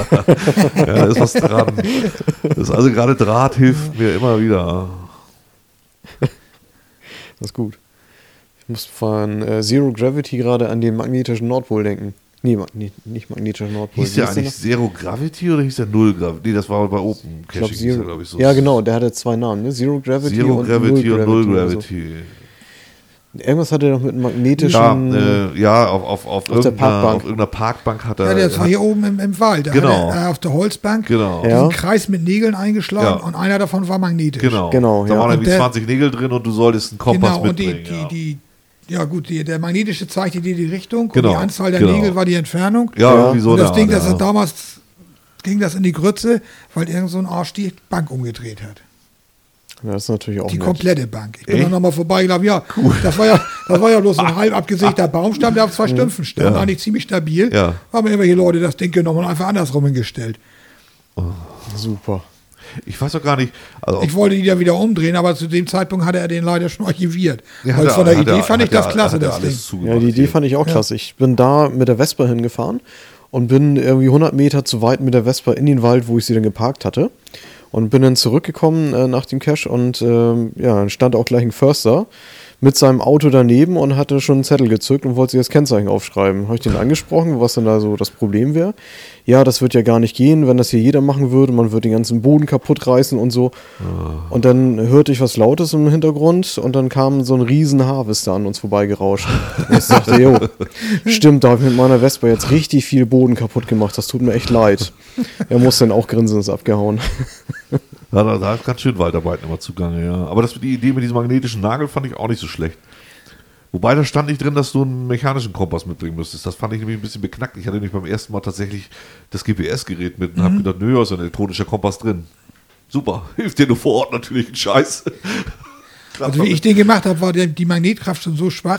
Ja, da ist was dran. Das ist also gerade Draht hilft mir immer wieder. Das ist gut. Ich muss von äh, Zero Gravity gerade an den magnetischen Nordpol denken. Nee, Mag nee nicht magnetischer Nordpol. Hieß Wie der ist eigentlich noch? Zero Gravity oder hieß der Null Gravity? Nee, das war bei Open Ich glaub, Caching, hieß der, Zero, glaube ich, so. ja, genau, der hatte zwei Namen, ne? Zero Gravity, Zero und, Gravity Null und Null oder so. Gravity. Irgendwas hat er noch mit magnetischen. Ja, äh, ja, auf, auf, auf, der irgendeiner, Parkbank. auf irgendeiner Parkbank hat er. Ja, das war hat, hier oben im, im Wald. Da Genau. hat er, äh, auf der Holzbank Genau. Ja. diesen Kreis mit Nägeln eingeschlagen Ja. und einer davon war magnetisch. Genau. Genau, Da ja. waren Und irgendwie der- zwanzig Nägel drin und du solltest einen Kompass Genau, und die, mitbringen. die, ja. die, ja gut, die, der magnetische zeigte dir die Richtung Genau, und die Anzahl der genau. Nägel war die Entfernung. ja, Ja. irgendwie so und das eine Ding, Art, das ja. hat damals ging das in die Grütze, weil irgend so ein Arsch die Bank umgedreht hat. Ja, das ist natürlich auch Die nett. komplette Bank. Ich bin Echt? dann nochmal vorbeigelaufen. Ja, das war ja, das war ja bloß so ein halb abgesägter Baumstamm, der auf zwei Stümpfen stand. Ja. Eigentlich ziemlich stabil. Ja. Haben irgendwelche Leute das Ding genommen und einfach andersrum hingestellt. Super. Ich weiß doch gar nicht. Also, Ich wollte die da wieder umdrehen, aber zu dem Zeitpunkt hatte er den leider schon archiviert. ja, Weil hat von er- der hat Idee er- fand ich hat er- das klasse, hat er das Ding. alles zugemacht Ja, die Idee hier. fand ich auch klasse. Ich bin da mit der Vespa hingefahren und bin irgendwie hundert Meter zu weit mit der Vespa in den Wald, wo ich sie dann geparkt hatte. Und bin dann zurückgekommen äh, nach dem Cache und ähm, ja, dann stand auch gleich ein Förster mit seinem Auto daneben und hatte schon einen Zettel gezückt und wollte sich das Kennzeichen aufschreiben. Habe ich den angesprochen, was denn da so das Problem wäre? Ja, das wird ja gar nicht gehen, wenn das hier jeder machen würde. Man würde den ganzen Boden kaputt reißen und so. Und dann hörte ich was Lautes im Hintergrund und dann kam so ein riesen Harvester an uns vorbeigerauscht. Und ich dachte, jo, stimmt, da habe ich mit meiner Vespa jetzt richtig viel Boden kaputt gemacht. Das tut mir echt leid. Er muss dann auch grinsend abgehauen. Ja, da, da ist ganz schön Waldarbeiten immer zugange, ja. Aber das, die Idee mit diesem magnetischen Nagel fand ich auch nicht so schlecht. Wobei da stand nicht drin, dass du einen mechanischen Kompass mitbringen müsstest. Das fand ich nämlich ein bisschen beknackt. Ich hatte nämlich beim ersten Mal tatsächlich das G P S-Gerät mit und Mhm. habe gedacht, nö, da ist ein elektronischer Kompass drin. Super, hilft dir nur vor Ort natürlich ein Scheiß. Also wie ich den gemacht habe, war der, die Magnetkraft schon so schwach,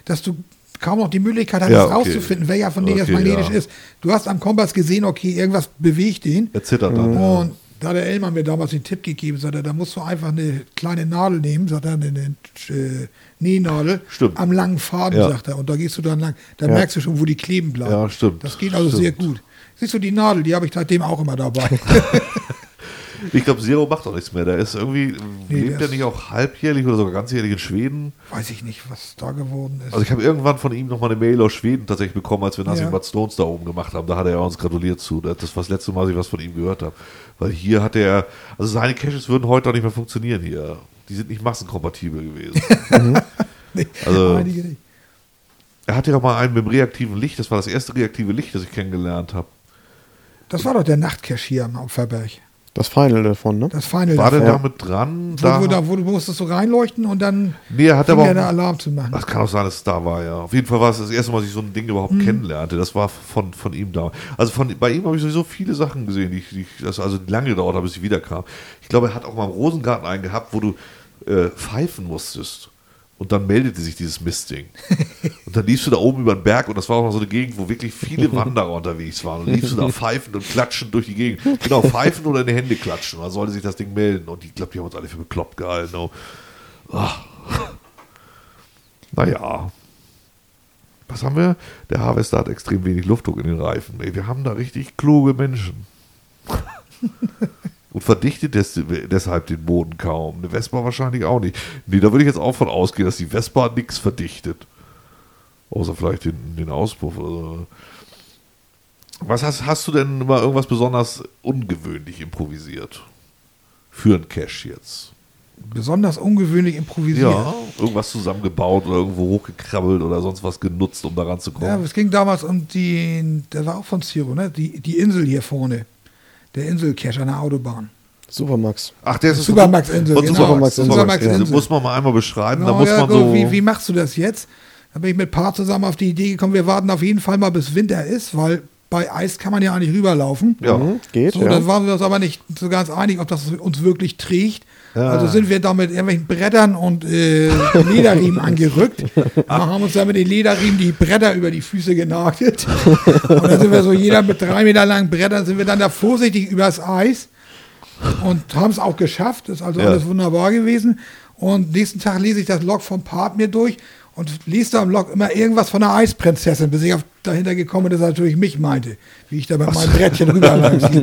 dass du kaum noch die Möglichkeit hast, Ja, okay. rauszufinden, welcher von denen jetzt Okay, magnetisch ja. ist. Du hast am Kompass gesehen, okay, irgendwas bewegt ihn. Er zittert dann. Und da hat der Elmar mir damals den Tipp gegeben, sagt er, da musst du einfach eine kleine Nadel nehmen, sagt er, eine, eine äh, Nähnadel Stimmt. am langen Faden, Ja. sagt er. Und da gehst du dann lang, da Ja. merkst du schon, wo die kleben bleiben. Ja, stimmt. Das geht also Stimmt. sehr gut. Siehst du, die Nadel, die habe ich seitdem auch immer dabei. Ich glaube, Zero macht doch nichts mehr. Der ist irgendwie, Nee, lebt der der ist- nicht auch halbjährlich oder sogar ganzjährlich in Schweden? Weiß ich nicht, was da geworden ist. Also ich habe irgendwann von ihm nochmal eine Mail aus Schweden tatsächlich bekommen, als wir Nothing Ja. But Stones da oben gemacht haben. Da hat er uns gratuliert zu. Das war das letzte Mal, dass ich was von ihm gehört habe. Weil hier hat er, also seine Caches würden heute auch nicht mehr funktionieren hier. Die sind nicht massenkompatibel gewesen. nee, also- einige nicht. Er hatte ja mal einen mit dem reaktiven Licht. Das war das erste reaktive Licht, das ich kennengelernt habe. Das war doch der Nachtcache hier am Opferberg. Das Final davon, ne? Das Final War der davon. damit dran? Wo, wo, da, wo du musstest so reinleuchten und dann Nee, er hat fing aber der auch, einen Alarm zu machen. das kann auch sein, dass es da war, ja. Auf jeden Fall war es das erste Mal, dass ich so ein Ding überhaupt kennenlernte. Das war von, von ihm da. Also von, bei ihm habe ich sowieso viele Sachen gesehen, die, ich- die ich- das also lange gedauert hat, bis sie wiederkam. Ich glaube, er hat auch mal im Rosengarten einen gehabt, wo du äh, pfeifen musstest. Und dann meldete sich dieses Mistding. Und dann liefst du da oben über den Berg und das war auch mal so eine Gegend, wo wirklich viele Wanderer unterwegs waren. Und liefst du da pfeifend und klatschend durch die Gegend. Genau, pfeifen oder in die Hände klatschen. Und dann sollte sich das Ding melden. Und ich glaube, die haben uns alle für bekloppt gehalten. Oh. Ah. Naja. Was haben wir? Der Harvester hat extrem wenig Luftdruck in den Reifen. Ey, wir haben da richtig kluge Menschen. Und verdichtet des, deshalb den Boden kaum. Eine Vespa wahrscheinlich auch nicht. Nee, da würde ich jetzt auch von ausgehen, dass die Vespa nichts verdichtet. Außer vielleicht den, den Auspuff oder so. Was hast, hast du denn mal irgendwas besonders ungewöhnlich improvisiert? Für einen Cache jetzt. Besonders ungewöhnlich improvisiert. Ja, irgendwas zusammengebaut oder irgendwo hochgekrabbelt oder sonst was genutzt, um da Ja, ranzukommen. es ging damals um die, das war auch von Zero, ne? Die, die Insel hier vorne. Der Inselcache an der Autobahn. Supermax. Ach, der ist Supermax-Insel, von genau. Supermax-Insel. Supermax-Insel. Das muss man mal einmal beschreiben. Genau, da muss ja, man gut, so. wie, wie machst du das jetzt? Da bin ich mit ein paar zusammen auf die Idee gekommen, wir warten auf jeden Fall mal bis Winter ist, weil bei Eis kann man ja eigentlich rüberlaufen. Ja. Mhm, geht, So, ja. dann waren wir uns aber nicht so ganz einig, ob das uns wirklich trägt. Ja. Also sind wir da mit irgendwelchen Brettern und äh, Lederriemen angerückt. Wir haben uns dann mit den Lederriemen die Bretter über die Füße genagelt. Und dann sind wir so, jeder mit drei Meter langen Brettern, sind wir dann da vorsichtig übers Eis und haben es auch geschafft. Ist also Ja. alles wunderbar gewesen. Und nächsten Tag lese ich das Log vom Part mir durch und lese da im Log immer irgendwas von der Eisprinzessin, bis ich auf, dahinter gekommen bin, dass er natürlich mich meinte, wie ich da mit meinem Brettchen rüberlangslief.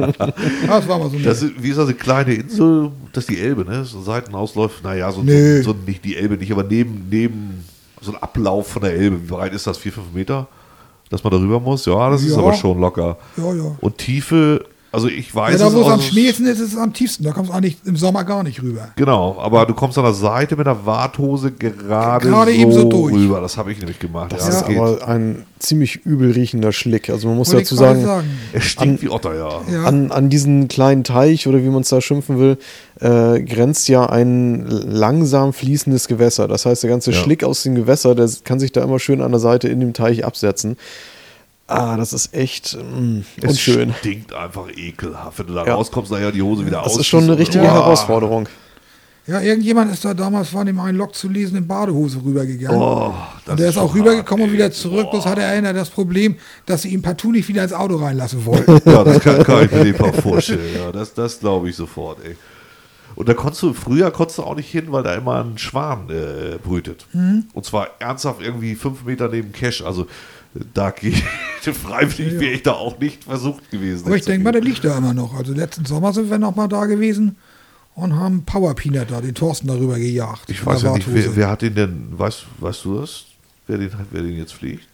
Das war mal so Das nett. ist, wie ist das, eine kleine Insel? Das ist die Elbe, ne? So Seitenausläuft. Naja, so, Nö. so, so nicht die Elbe nicht, aber neben, neben so ein Ablauf von der Elbe. Wie breit ist das? Vier, fünf Meter? Dass man da rüber muss? Ja, das ist Ja. aber schon locker. Ja, ja. Und Tiefe, also ich Ja, weiß da es wo es aus- am schmiersten ist, ist es am tiefsten. Da kommst du eigentlich im Sommer gar nicht rüber. Genau, aber du kommst an der Seite mit der Warthose gerade, Gerade so, eben so durch. rüber. Das habe ich nämlich gemacht. Das ja, ist das geht. aber ein ziemlich übel riechender Schlick. Also man muss Wollte ich dazu gerade sagen, Er stinkt wie Otter, ja. Ja. an, an diesen kleinen Teich oder wie man es da schimpfen will, äh, grenzt ja ein langsam fließendes Gewässer. Das heißt, der ganze Ja. Schlick aus dem Gewässer, der kann sich da immer schön an der Seite in dem Teich absetzen. Ah, das ist echt mm, Es unschön. stinkt einfach ekelhaft. Wenn du da Ja. rauskommst, naja, die Hose wieder aus. Das ist schon eine richtige Oh. Herausforderung. Ja, irgendjemand ist da damals von dem einen Log zu lesen in Badehose rübergegangen. Oh, das und der ist auch schon rübergekommen hart, und wieder ey. zurück. Oh. Bloß hat er erinnert das Problem, dass sie ihn partout nicht wieder ins Auto reinlassen wollten. Ja, das kann, kann ich mir lebhaft vorstellen. Ja, das das glaube ich sofort, ey. Und da konntest du, früher konntest du auch nicht hin, weil da immer ein Schwan äh, brütet. Mhm. Und zwar ernsthaft irgendwie fünf Meter neben Cache. Also äh, da geht freiwillig wäre ich da auch nicht versucht gewesen. Aber ich denke mal, der hinzugehen. liegt da immer noch. Also letzten Sommer sind wir noch mal da gewesen und haben Power Peanut da, den Thorsten darüber gejagt. Ich In weiß der ja nicht, Warthose. wer, wer hat den denn, weißt, weißt du das? Wer den, hat- wer den jetzt fliegt?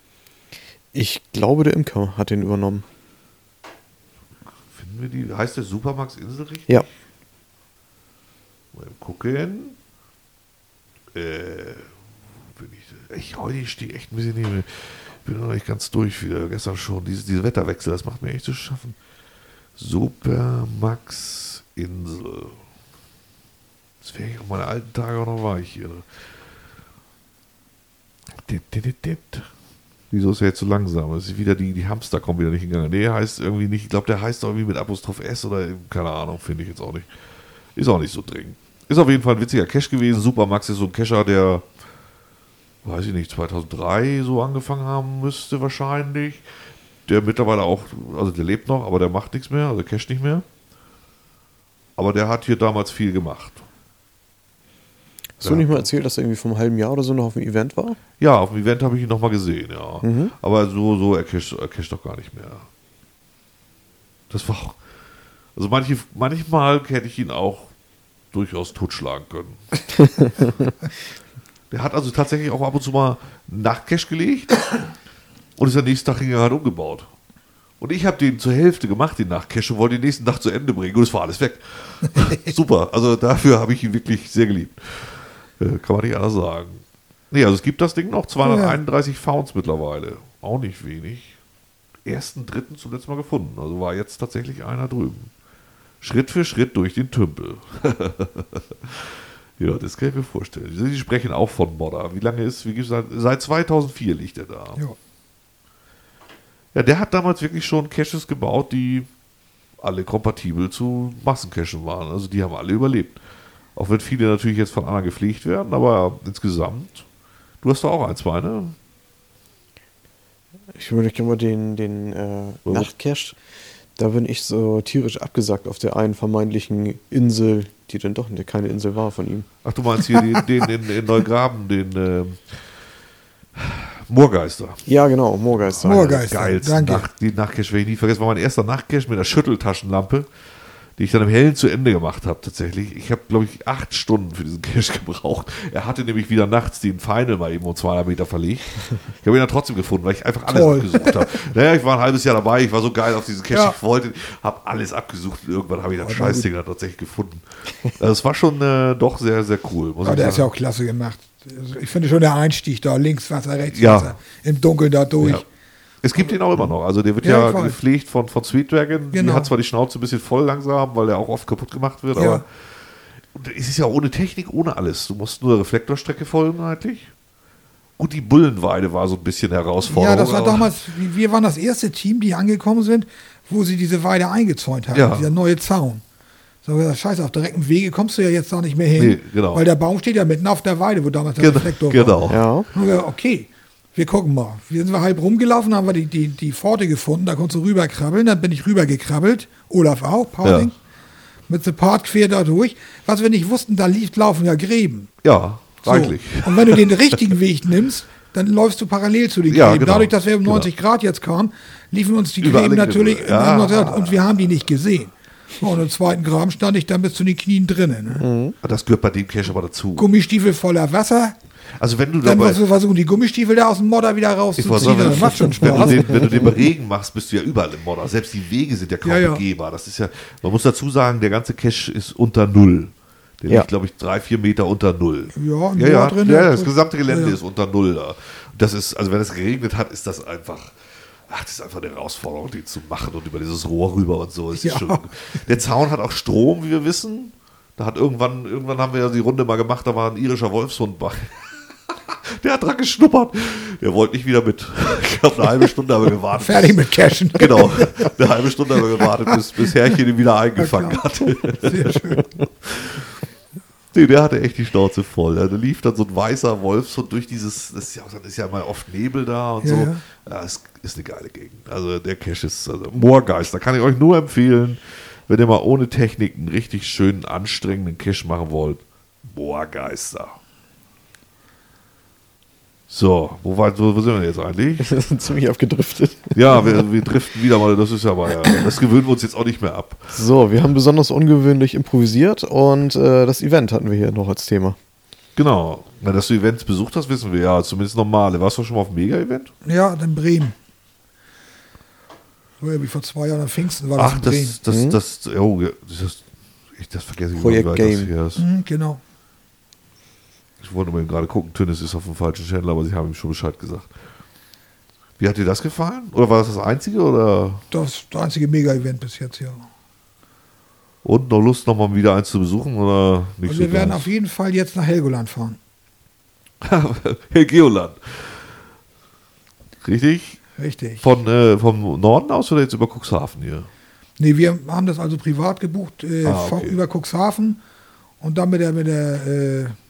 Ich glaube, der Imker hat den übernommen. Finden wir die? Heißt der Supermax Insel richtig? Ja. Mal eben gucken. Äh, bin ich, ich heute stehe echt ein bisschen neben. Ich bin noch nicht ganz durch wieder. Gestern schon. Diese, diese Wetterwechsel, das macht mir echt zu schaffen. Supermax Insel. Das wäre ich auf meine alten Tage auch noch war ich hier. Dit, dit, dit, dit. Wieso ist er jetzt so langsam? Das ist wieder die, die Hamster kommen wieder nicht hingegangen. Nee, heißt irgendwie nicht. Ich glaube, der heißt irgendwie mit Apostroph S oder keine Ahnung, finde ich jetzt auch nicht. Ist auch nicht so dringend. Ist auf jeden Fall ein witziger Cache gewesen. Supermax ist so ein Cacher, der weiß ich nicht, zweitausenddrei so angefangen haben müsste wahrscheinlich. Der mittlerweile auch, also der lebt noch, aber der macht nichts mehr, also casht nicht mehr. Aber der hat hier damals viel gemacht. Hast du nicht mal erzählt, dass er irgendwie vor einem halben Jahr oder so noch auf dem Event war? Ja, auf dem Event habe ich ihn nochmal gesehen, ja. Mhm. Aber so, so er casht, er casht doch gar nicht mehr. Das war auch, also manche, manchmal hätte ich ihn auch durchaus totschlagen können. Der hat also tatsächlich auch ab und zu mal Nachtcash gelegt und ist am nächsten Tag hingegangen und hat umgebaut. Und ich habe den zur Hälfte gemacht, den Nachtcash, und wollte den nächsten Tag zu Ende bringen und es war alles weg. Super, also dafür habe ich ihn wirklich sehr geliebt. Äh, kann man nicht anders sagen. Nee, also es gibt das Ding noch, zweihunderteinunddreißig ja. Founds mittlerweile. Auch nicht wenig. Ersten, dritten zuletzt mal gefunden. Also war jetzt tatsächlich einer drüben. Schritt für Schritt durch den Tümpel. Ja, das kann ich mir vorstellen. Sie sprechen auch von Modder. Wie lange ist, wie gibt's seit, seit zweitausendvier liegt er da. Ja. Ja, der hat damals wirklich schon Caches gebaut, die alle kompatibel zu Massencachen waren. Also die haben alle überlebt. Auch wenn viele natürlich jetzt von anderen gepflegt werden, aber insgesamt, du hast doch auch ein, zwei, ne? Ich überlege immer den, den äh, Nachtcache. Da bin ich so tierisch abgesackt auf der einen vermeintlichen Insel, die dann doch keine Insel war von ihm. Ach, du meinst hier den, den in, in Neugraben, den äh, Moorgeister. Ja, genau, Moorgeister. Moorgeister, Geilste danke. Nacht, die Nachtcache werde ich nie vergessen. War mein erster Nachtcache mit einer Schütteltaschenlampe, die ich dann im Hellen zu Ende gemacht habe tatsächlich. Ich habe, glaube ich, acht Stunden für diesen Cache gebraucht. Er hatte nämlich wieder nachts den Final mal eben um zweihundert Meter verlegt. Ich habe ihn dann trotzdem gefunden, weil ich einfach alles Toll. abgesucht habe. Naja, ich war ein halbes Jahr dabei, ich war so geil auf diesen Cache, Ja. ich wollte, habe alles abgesucht und irgendwann habe ich das Oh, Scheißding dann tatsächlich gefunden. Also es war schon äh, doch sehr, sehr cool. Muss Aber ich der ist ja sagen. auch klasse gemacht. Also ich finde schon der Einstieg da, links Wasser, rechts Ja. Wasser, im Dunkeln da durch. Ja. Es gibt ihn auch immer noch. Also der wird Ja, ja, ich weiß. gepflegt von, von Sweet Dragon. Genau. Die hat zwar die Schnauze ein bisschen voll langsam, weil der auch oft kaputt gemacht wird, Ja. aber und es ist ja ohne Technik, ohne alles. Du musst nur der Reflektorstrecke folgen eigentlich. Gut, die Bullenweide war so ein bisschen Herausforderung. Ja, das war aber- damals, wir waren das erste Team, die angekommen sind, wo sie diese Weide eingezäunt haben, Ja. dieser neue Zaun. So, gesagt, scheiße, auf direktem Wege kommst du ja jetzt da nicht mehr hin, Nee, genau. weil der Baum steht ja mitten auf der Weide, wo damals der Genau, Reflektor genau. war. Ja. Und wir gesagt, okay, wir gucken mal. Wir sind wir halb rumgelaufen, haben wir die, die, die Pforte gefunden, da konntest du rüberkrabbeln, dann bin ich rübergekrabbelt, Olaf auch, Pauling, Ja. mit Support quer da durch. Was wir nicht wussten, da lief, laufen ja Gräben. Ja, So. reichlich. Und wenn du den richtigen Weg nimmst, dann läufst du parallel zu den Ja, Gräben. genau. Dadurch, dass wir um Genau. neunzig Grad jetzt kamen, liefen uns die Überall Gräben Gräben. natürlich Ja. und wir haben die nicht gesehen. Und im zweiten Graben stand ich dann bis zu den Knien drinnen. Ne? Das gehört bei dem Cache aber dazu. Gummistiefel voller Wasser. Also wenn du Dann dabei... musst du versuchen, die Gummistiefel da aus dem Modder wieder Ich wollte rauszuziehen. sagen, Das wenn, macht schon wenn, du Spaß. den, wenn du den bei Regen machst, bist du ja überall im Modder. Selbst die Wege sind ja kaum Ja, ja. begehbar. Das ist ja, man muss dazu sagen, der ganze Cache ist unter Null. Der Ja. liegt, glaube ich, drei, vier Meter unter Null. Ja, im ja, ja, Moor drin, ja, ja. das gesamte Gelände Ja, ja. ist unter Null da. Das ist, also wenn es geregnet hat, ist das einfach, ach, das ist einfach eine Herausforderung, den zu machen und über dieses Rohr rüber und so. Es ist Ja. schon, der Zaun hat auch Strom, wie wir wissen. Da hat irgendwann, irgendwann haben wir ja die Runde mal gemacht, da war ein irischer Wolfshund bei. Der hat dran geschnuppert. Der wollte nicht wieder mit. Ich glaube, eine halbe Stunde haben wir gewartet. Fertig mit Cashen. Genau, eine halbe Stunde haben wir gewartet, bis, bis Herrchen ihn wieder eingefangen klar. hat. Sehr schön. Nee, der hatte echt die Schnauze voll. Da lief dann so ein weißer Wolfshund durch dieses, das ist ja, dann ist ja immer oft Nebel da und Ja, so. ja. Ja, es ist eine geile Gegend. Also der Cache ist, also Moorgeister, kann ich euch nur empfehlen, wenn ihr mal ohne Technik einen richtig schönen, anstrengenden Cache machen wollt. Moorgeister. So, wo, war, wo, wo sind wir jetzt eigentlich? Wir sind ziemlich abgedriftet. Ja, wir, wir driften wieder mal, das ist ja mal, ja, das gewöhnen wir uns jetzt auch nicht mehr ab. So, wir haben besonders ungewöhnlich improvisiert und äh, das Event hatten wir hier noch als Thema. Genau. Na, dass du Events besucht hast, wissen wir ja, zumindest normale. Warst du schon mal auf dem Mega-Event? Ja, in Bremen. So, ja, wie vor zwei Jahren am Pfingsten war das Ach, in Bremen. das, das, Mhm. das, oh, das, ist, ich, das vergesse ich Projekt immer, wie weit das Game. hier ist. Mhm, genau. Ich wollte mal eben gerade gucken, Tönnis ist auf dem falschen Channel, aber sie haben ihm schon Bescheid gesagt. Wie hat dir das gefallen? Oder war das das einzige? Oder? Das ist das einzige Mega-Event bis jetzt, ja. Und noch Lust, nochmal wieder eins zu besuchen? Oder nicht Also wir so werden ganz? auf jeden Fall jetzt nach Helgoland fahren. Helgeoland. Richtig? Richtig. Von, äh, vom Norden aus oder jetzt über Cuxhaven hier? Nee, wir haben das also privat gebucht äh, Ah, von- okay. über Cuxhaven und dann mit der, mit der äh,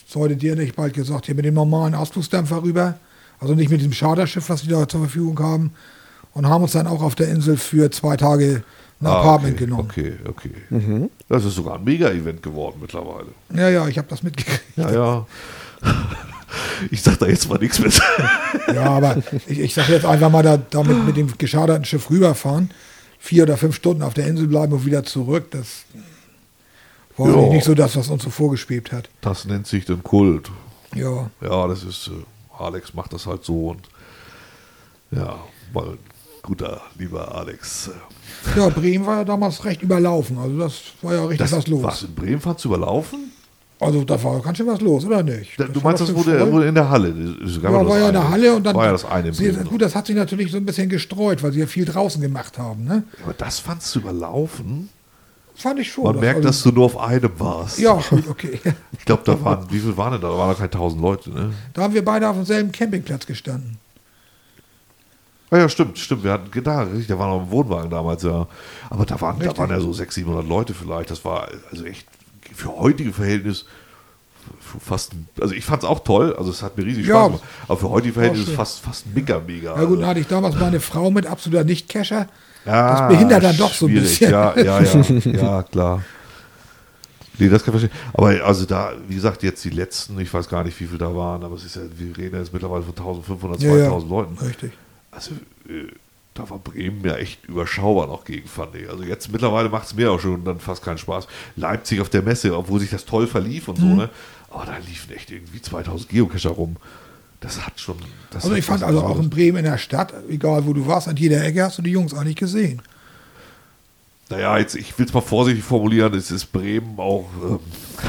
heute dir nicht bald gesagt, hier mit dem normalen Ausflugsdampfer rüber, also nicht mit diesem Charterschiff, was die da zur Verfügung haben, und haben uns dann auch auf der Insel für zwei Tage ein Ah, Apartment okay, genommen. Okay, okay. Das ist sogar ein Mega-Event geworden mittlerweile. Ja, ja, ich habe das mitgekriegt. Ja, ja. Ich sag da jetzt mal nichts mit. Ja, aber ich, ich sage jetzt einfach mal, da, damit mit dem gescharterten Schiff rüberfahren, vier oder fünf Stunden auf der Insel bleiben und wieder zurück, das war Ja. eigentlich nicht so das, was uns so vorgeschwebt hat. Das nennt sich dann Kult. Ja, Ja, das ist, äh, Alex macht das halt so und ja, mal ein guter, lieber Alex. äh, ja, Bremen war ja damals recht überlaufen, also das war ja richtig Das, was los. was, in Bremen fandst du überlaufen? Also da war ganz schön was los, oder nicht? Da, Das du war meinst, doch das schön wurde, voll. wurde in der Halle? Das Ja, war, war ja in der Halle und dann. war ja das eine in sie, Bremen. gut, das hat sich natürlich so ein bisschen gestreut, weil sie ja viel draußen gemacht haben. Ne? Aber das fandst du überlaufen? Fand ich schon. Man merkt, dass also, du nur auf einem warst. Ja, gut, okay. Ich glaube, da waren, wie viel waren denn da? Da waren da keine tausend Leute, ne? Da haben wir beide auf demselben Campingplatz gestanden. Ja, ja, stimmt, stimmt. Wir hatten gedacht, richtig, da war noch ein Wohnwagen damals, ja. Aber da waren, da Richtig. waren ja so sechshundert, siebenhundert Leute vielleicht. Das war also echt für heutige Verhältnisse fast, ein- also ich fand es auch toll, also es hat mir riesig Ja. Spaß gemacht. Aber für heutige Verhältnisse schön. fast, fast mega, mega. Ja gut, dann also, hatte ich damals meine Frau mit, absoluter Nicht-Cacher. ja, das behindert dann doch so ein schwierig. bisschen. Ja, ja, ja, ja, klar. Nee, das kann ich verstehen. Aber also da, wie gesagt, jetzt die letzten, ich weiß gar nicht, wie viele da waren, aber es ist ja, wir reden jetzt mittlerweile von eintausendfünfhundert, Ja, ja. zweitausend Leuten. Richtig. Also äh, da war Bremen ja echt überschaubar noch gegen, fand ich. Also jetzt mittlerweile macht es mir auch schon dann fast keinen Spaß. Leipzig auf der Messe, obwohl sich das toll verlief und so, Mhm. ne? Aber da liefen echt irgendwie zweitausend Geocacher rum. Das hat schon... Das Also hat ich fand was also auch Besonderes. in Bremen in der Stadt, egal wo du warst, an jeder Ecke hast du die Jungs eigentlich gesehen. Naja, jetzt, ich will es mal vorsichtig formulieren, es ist Bremen auch... Ähm,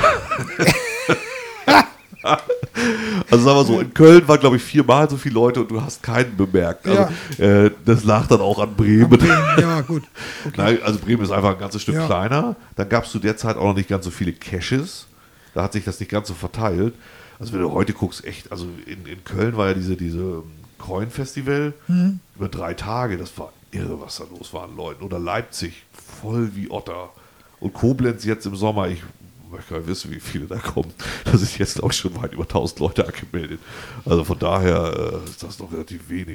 also sagen wir so, in Köln waren glaube ich viermal so viele Leute und du hast keinen bemerkt. Also, äh, das lag dann auch an Bremen. Am Bremen, ja, gut. Nein, also Bremen ist einfach ein ganzes Stück Ja. kleiner. Dann gab es zu der Zeit auch noch nicht ganz so viele Caches. Da hat sich das nicht ganz so verteilt. Also wenn du heute guckst, echt, also in, in Köln war ja diese, diese ähm, Coin-Festival Mhm. über drei Tage. Das war irre, was da los war an Leuten. Oder Leipzig, voll wie Otter. Und Koblenz jetzt im Sommer, ich möchte gar nicht wissen, wie viele da kommen. Da sind jetzt, glaube ich, schon weit über tausend Leute angemeldet. Also von daher äh, ist das noch relativ wenig.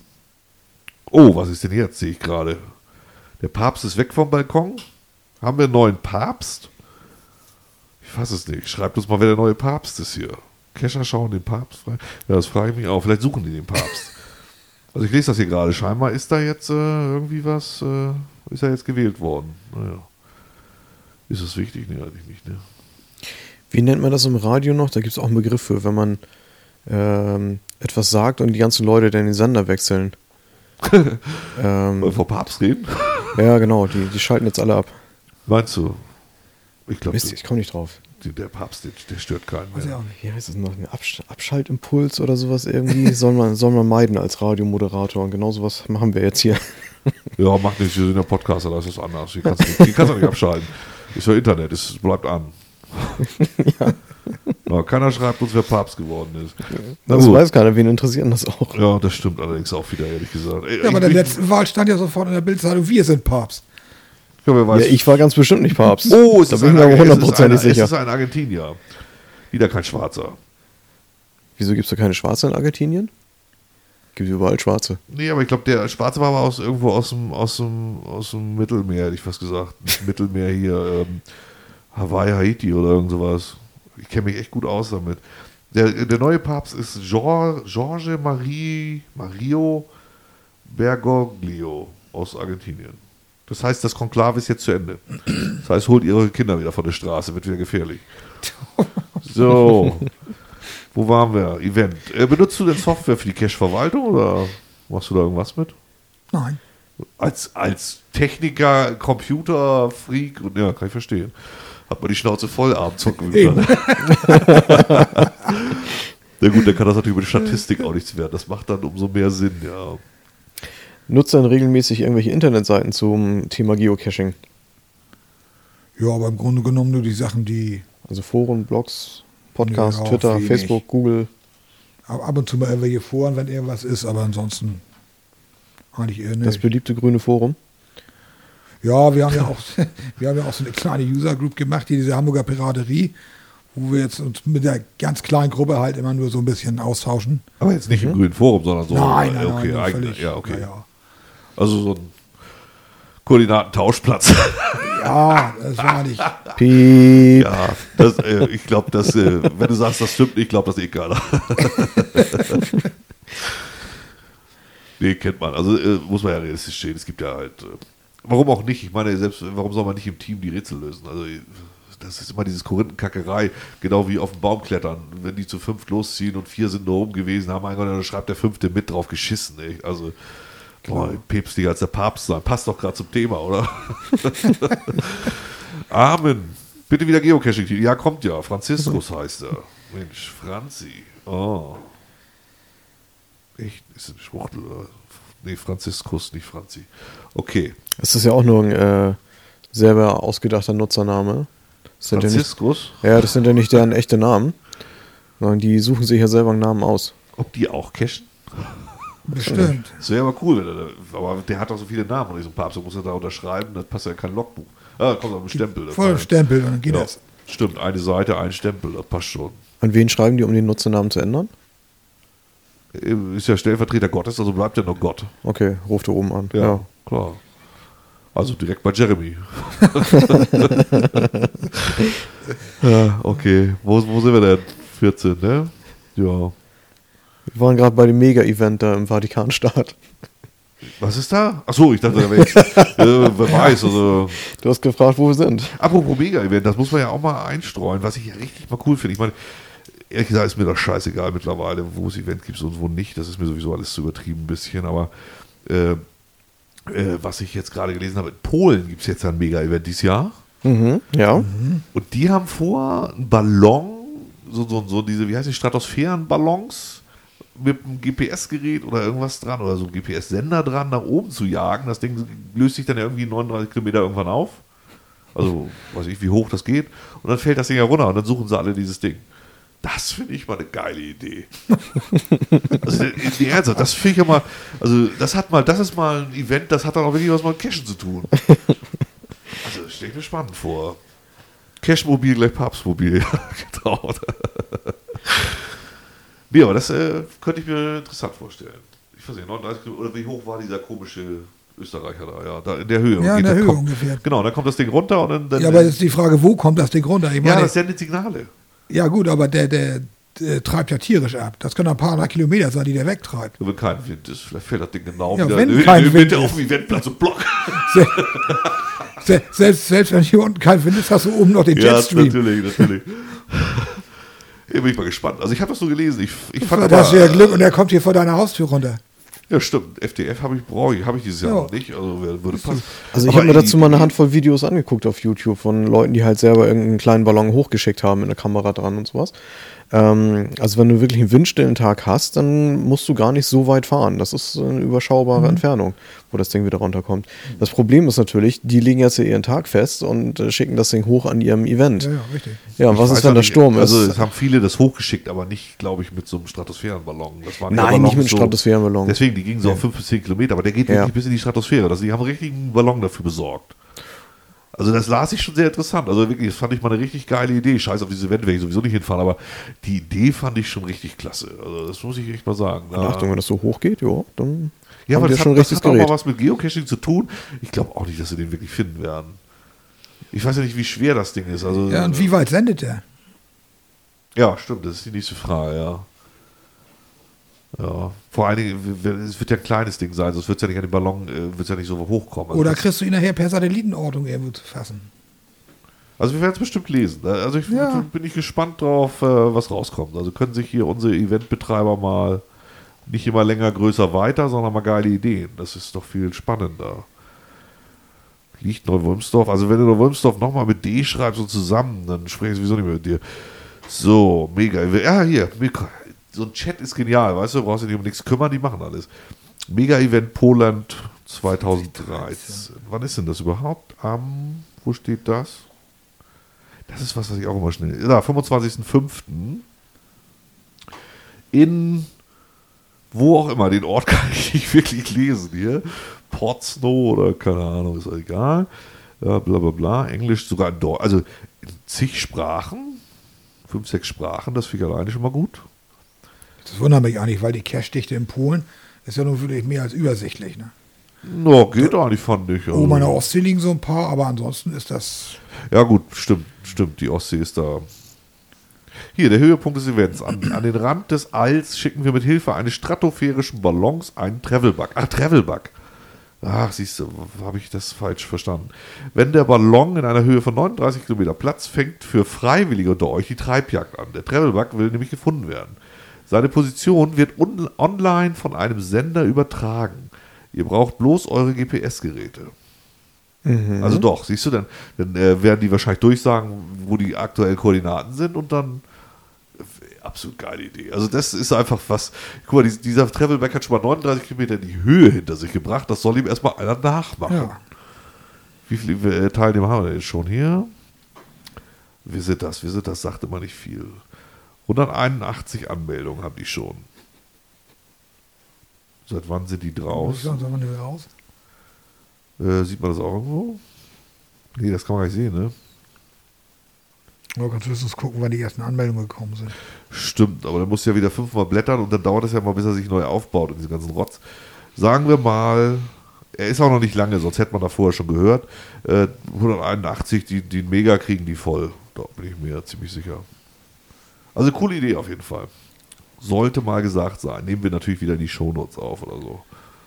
Oh, was ist denn jetzt, sehe ich gerade. Der Papst ist weg vom Balkon. Haben wir einen neuen Papst? Ich fasse es nicht. Schreibt uns mal, wer der neue Papst ist hier. Kescher schauen den Papst frei. Ja, das frage ich mich auch. Vielleicht suchen die den Papst. Also ich lese das hier gerade. Scheinbar ist da jetzt äh, irgendwie was, äh, ist er jetzt gewählt worden. Naja. Ist das wichtig? Nee, eigentlich nicht, ne? Wie nennt man das im Radio noch? Da gibt es auch einen Begriff für, wenn man ähm, etwas sagt und die ganzen Leute dann den Sender wechseln. Wollen wir ähm, vor Papst reden? ja, genau, die, die schalten jetzt alle ab. Meinst du? Ich glaube, Mist, ich komme nicht drauf. der Papst, der, der stört keinen Weiß ich mehr. auch nicht. Wie heißt das noch? Ein Absch Abschaltimpuls oder sowas irgendwie? soll, man, soll man meiden als Radiomoderator. Und genau sowas machen wir jetzt hier. Ja, macht nichts, wir sind ja Podcaster, da ist das anders. Die kannst du nicht, die kannst du nicht abschalten. Ist ja Internet, es bleibt an. ja. Ja, keiner schreibt uns, wer Papst geworden ist. Na Das gut. weiß keiner, wen interessiert das auch. Ja, das stimmt allerdings auch wieder, ehrlich gesagt. Ey, Ja, bei der ich- letzten Wahl stand ja sofort in der Bildzeitung, wir sind Papst. Ja, wer weiß. Ja, ich war ganz bestimmt nicht Papst. oh, es da ist bin ich ein, mir aber es ist ein, hundertprozentig es sicher. ist ein Argentinier. Wieder kein Schwarzer. Wieso gibt es da keine Schwarze in Argentinien? Gibt überall Schwarze. Nee, aber ich glaube, der Schwarze war aber aus, irgendwo aus dem, aus, dem, aus dem Mittelmeer, hätte ich fast gesagt. Nicht Mittelmeer hier, ähm, Hawaii, Haiti oder irgend sowas. Ich kenne mich echt gut aus damit. Der, der neue Papst ist Jor- Jorge Marie, Mario Bergoglio aus Argentinien. Das heißt, das Konklave ist jetzt zu Ende. Das heißt, holt ihre Kinder wieder von der Straße, wird wieder gefährlich. So, wo waren wir? Event. Äh, benutzt du denn Software für die Cache-Verwaltung oder machst du da irgendwas mit? Nein. Als, als Techniker, Computer, Freak, und ja, kann ich verstehen. Hat man die Schnauze voll abends von Eben. Na gut, dann kann das natürlich über die Statistik auch nichts werden. Das macht dann umso mehr Sinn, ja. Nutzt dann regelmäßig irgendwelche Internetseiten zum Thema Geocaching? Ja, aber im Grunde genommen nur die Sachen, die Also Foren, Blogs, Podcasts, Ja, Twitter, wenig. Facebook, Google. ab ab und zu mal irgendwelche Foren, wenn irgendwas ist, aber ansonsten eigentlich eher Das nicht. beliebte grüne Forum. Ja, wir haben ja auch, wir haben ja auch so eine kleine User Group gemacht, hier diese Hamburger Piraterie, wo wir jetzt uns mit der ganz kleinen Gruppe halt immer nur so ein bisschen austauschen. Aber jetzt nicht im grünen Forum, sondern so. Nein, nein, okay, nein, eigene, völlig, ja, okay. ja, ja. Also so ein Koordinatentauschplatz. Ja, das war nicht. Piep. Ja, das, äh, ich glaube, dass, äh, wenn du sagst, das stimmt, ich glaube, das eh keiner. Nee, kennt man. Also äh, muss man ja realistisch stehen. Es gibt ja halt, äh, warum auch nicht? Ich meine, selbst, warum soll man nicht im Team die Rätsel lösen? Also das ist immer dieses Korinthenkackerei, genau wie auf dem Baum klettern. Wenn die zu fünft losziehen und vier sind nur oben gewesen, haben mein Gott, dann schreibt der fünfte mit drauf geschissen. Ey. Also boah, päpstlicher als der Papst sein. Passt doch gerade zum Thema, oder? Amen. Bitte wieder Geocaching. Ja, kommt ja. Franziskus heißt er. Mensch, Franzi. Oh. Echt? Ist ein Schwuchtel, oder? Nee, Franziskus, nicht Franzi. Okay. Es ist ja auch nur ein äh, selber ausgedachter Nutzername. Das sind ja, nicht, Franziskus? ja, das sind ja nicht deren echte Namen. Sondern die suchen sich ja selber einen Namen aus. Ob die auch cashen? Bestimmt. Das wäre aber cool, wenn er da, aber der hat doch so viele Namen und nicht so ein Papst, da muss er da unterschreiben, das passt ja in kein Logbuch. Ah, da kommt auch ein Stempel. Voll dabei. Stempel, dann geht Ja, das. stimmt, eine Seite, ein Stempel, das passt schon. An wen schreiben die, um den Nutzernamen zu ändern? Ist ja Stellvertreter Gottes, also bleibt ja noch Gott. Okay, ruft er oben an. Ja, Ja. klar. Also direkt bei Jeremy. Ja, okay. Wo, wo sind wir denn? vierzehn, ne? Ja. Wir waren gerade bei dem Mega-Event da im Vatikanstaat. Was ist da? Achso, ich dachte, da wäre jetzt, äh, wer weiß, also. Du hast gefragt, wo wir sind. Apropos Mega-Event, das muss man ja auch mal einstreuen, was ich ja richtig mal cool finde. Ich meine, ehrlich gesagt ist mir das scheißegal mittlerweile, wo es Event gibt und wo nicht. Das ist mir sowieso alles zu übertrieben ein bisschen. Aber äh, äh, was ich jetzt gerade gelesen habe, in Polen gibt es jetzt ein Mega-Event dieses Jahr. Mhm, ja. Und die haben vor, einen Ballon, so, so, so diese, wie heißt die, Stratosphärenballons mit einem G P S-Gerät oder irgendwas dran oder so ein G P S-Sender dran nach oben zu jagen. Das Ding löst sich dann ja irgendwie neununddreißig Kilometer irgendwann auf. Also, weiß ich, wie hoch das geht. Und dann fällt das Ding ja runter und dann suchen sie alle dieses Ding. Das finde ich mal eine geile Idee. Also, die Ernsthaft, das finde ich ja mal, also, das hat mal, das ist mal ein Event, das hat dann auch wirklich was mit Cashen zu tun. Also, das stelle ich mir spannend vor. Cashmobil gleich Papstmobil. Genau. Nee, aber das äh, könnte ich mir interessant vorstellen. Ich weiß nicht, neununddreißig Kilometer, oder wie hoch war dieser komische Österreicher da? Ja, da in der Höhe. Ja, in Geht- der Höhe kommt, ungefähr. Genau, dann kommt das Ding runter und dann. dann Ja, aber jetzt ist die Frage, wo kommt das Ding runter? Ich ja, meine, das sendet Signale. ja gut, aber der, der, der treibt ja tierisch ab. Das können ein paar hundert Kilometer sein, die der wegtreibt. Wenn kein Wind ist, vielleicht fällt das Ding genau Ja, wieder wenn in- kein in- Wind Mitte ist. auf dem Eventplatz und Block. Se se selbst, selbst wenn hier unten kein Wind ist, hast du oben noch den Ja, Jetstream. natürlich, natürlich. Hier bin ich mal gespannt. Also ich habe das so gelesen. Ich, ich fand Da aber, hast du ja Glück und der kommt hier vor deiner Haustür runter. Ja, stimmt. F D F habe ich, brauche ich, habe ich dieses Jahr Ja. noch nicht. Also wer- würde passen. Also ich Aber habe mir die- dazu mal eine Handvoll Videos angeguckt auf YouTube von Leuten, die halt selber irgendeinen kleinen Ballon hochgeschickt haben mit einer Kamera dran und sowas. Ähm, also wenn du wirklich einen windstillen Tag hast, dann musst du gar nicht so weit fahren. Das ist eine überschaubare Mhm. Entfernung, wo das Ding wieder runterkommt. Das Problem ist natürlich, die legen jetzt ja ihren Tag fest und äh, schicken das Ding hoch an ihrem Event. Ja, ja, richtig. Ja, und Ich was weiß ist, wenn auch der nicht, Sturm Also ist? es haben viele das hochgeschickt, aber nicht, glaube ich, mit so einem Stratosphärenballon. Das waren eher Nein, Ballons nicht mit einem so- Stratosphärenballon. Deswegen, die gingen so auf fünf bis zehn Kilometer, aber der geht Ja. wirklich bis in die Stratosphäre. Also die haben einen richtigen Ballon dafür besorgt. Also das las ich schon sehr interessant. Also wirklich, das fand ich mal eine richtig geile Idee. Scheiß auf diese Event werde ich sowieso nicht hinfahren, aber die Idee fand ich schon richtig klasse. Also das muss ich echt mal sagen. Und Achtung, wenn das so hoch geht, ja, dann ja, haben aber die das schon hat, ein das richtiges hat auch Gerät. mal was mit Geocaching zu tun. Ich glaube auch nicht, dass sie den wirklich finden werden. Ich weiß ja nicht, wie schwer das Ding ist. Also, Ja, und wie weit sendet der? Ja, stimmt, das ist die nächste Frage, ja. Ja, vor allen Dingen, w- w- es wird ja ein kleines Ding sein, sonst wird es ja nicht an den Ballon, äh, wird es ja nicht so hochkommen. Also, Oder das, kriegst du ihn nachher per Satellitenortung irgendwo zu fassen? also wir werden es bestimmt lesen. Also ich Ja. bin ich gespannt drauf, äh, was rauskommt. Also können sich hier unsere Eventbetreiber mal nicht immer länger, größer, weiter, sondern mal geile Ideen. Das ist doch viel spannender. Liegt Neuwolmsdorf, also wenn du Neuwolmsdorf nochmal mit D schreibst und zusammen, dann spreche ich sowieso nicht mehr mit dir. So, mega. Ja, hier, mega. So ein Chat ist genial, weißt du, brauchst du dich um nichts kümmern, die machen alles. Mega-Event Poland zweitausenddreizehn. Wann ist denn das überhaupt? Am, wo steht das? Das ist was, was ich auch immer schnell. Ja, fünfundzwanzigsten fünften in wo auch immer, den Ort kann ich nicht wirklich lesen hier. Portsnow oder keine Ahnung, ist auch egal. Ja, bla bla bla. Englisch sogar in Deutsch, also in zig Sprachen. fünf, sechs Sprachen, das finde ich alleine schon mal gut. Das wundert mich eigentlich, weil die Cache-Dichte in Polen ist ja nun wirklich mehr als übersichtlich. Ne? No, geht eigentlich, fand ich. Also, Oben an der Ostsee liegen so ein paar, aber ansonsten ist das... ja gut, stimmt, stimmt, die Ostsee ist da. Hier, der Höhepunkt des Events. An, an den Rand des Alls schicken wir mit Hilfe eines stratosphärischen Ballons einen Travelbug. Ach, Travelbug. Ach, siehst du, habe ich das falsch verstanden. Wenn der Ballon in einer Höhe von neununddreißig Kilometer Platz fängt für Freiwillige unter euch die Treibjagd an. Der Travelbug will nämlich gefunden werden. Seine Position wird on- online von einem Sender übertragen. Ihr braucht bloß eure G P S-Geräte. Mhm. Also doch, siehst du, dann, dann äh, werden die wahrscheinlich durchsagen, wo die aktuellen Koordinaten sind und dann äh, absolut geile Idee. Also das ist einfach was, guck mal, dies, dieser Travelback hat schon mal neununddreißig Kilometer in die Höhe hinter sich gebracht, das soll ihm erstmal einer nachmachen. Ja. Wie viele äh, Teilnehmer haben wir denn schon hier? Wie sind das? Wie sind das? Sagte man nicht viel. hunderteinundachtzig Anmeldungen haben die schon. Seit wann sind die draus? Seit wann sind die raus? Äh, sieht man das auch irgendwo? Nee, das kann man gar nicht sehen, ne? Ja, kannst du höchstens gucken, wann die ersten Anmeldungen gekommen sind. Stimmt, aber dann musst du ja wieder fünfmal blättern und dann dauert es ja mal, bis er sich neu aufbaut und diesen ganzen Rotz. Sagen wir mal, er ist auch noch nicht lange, sonst hätte man da vorher schon gehört. Äh, hunderteinundachtzig, die, die Mega kriegen die voll. Da bin ich mir ziemlich sicher. Also coole Idee auf jeden Fall. Sollte mal gesagt sein. Nehmen wir natürlich wieder die Shownotes auf oder so.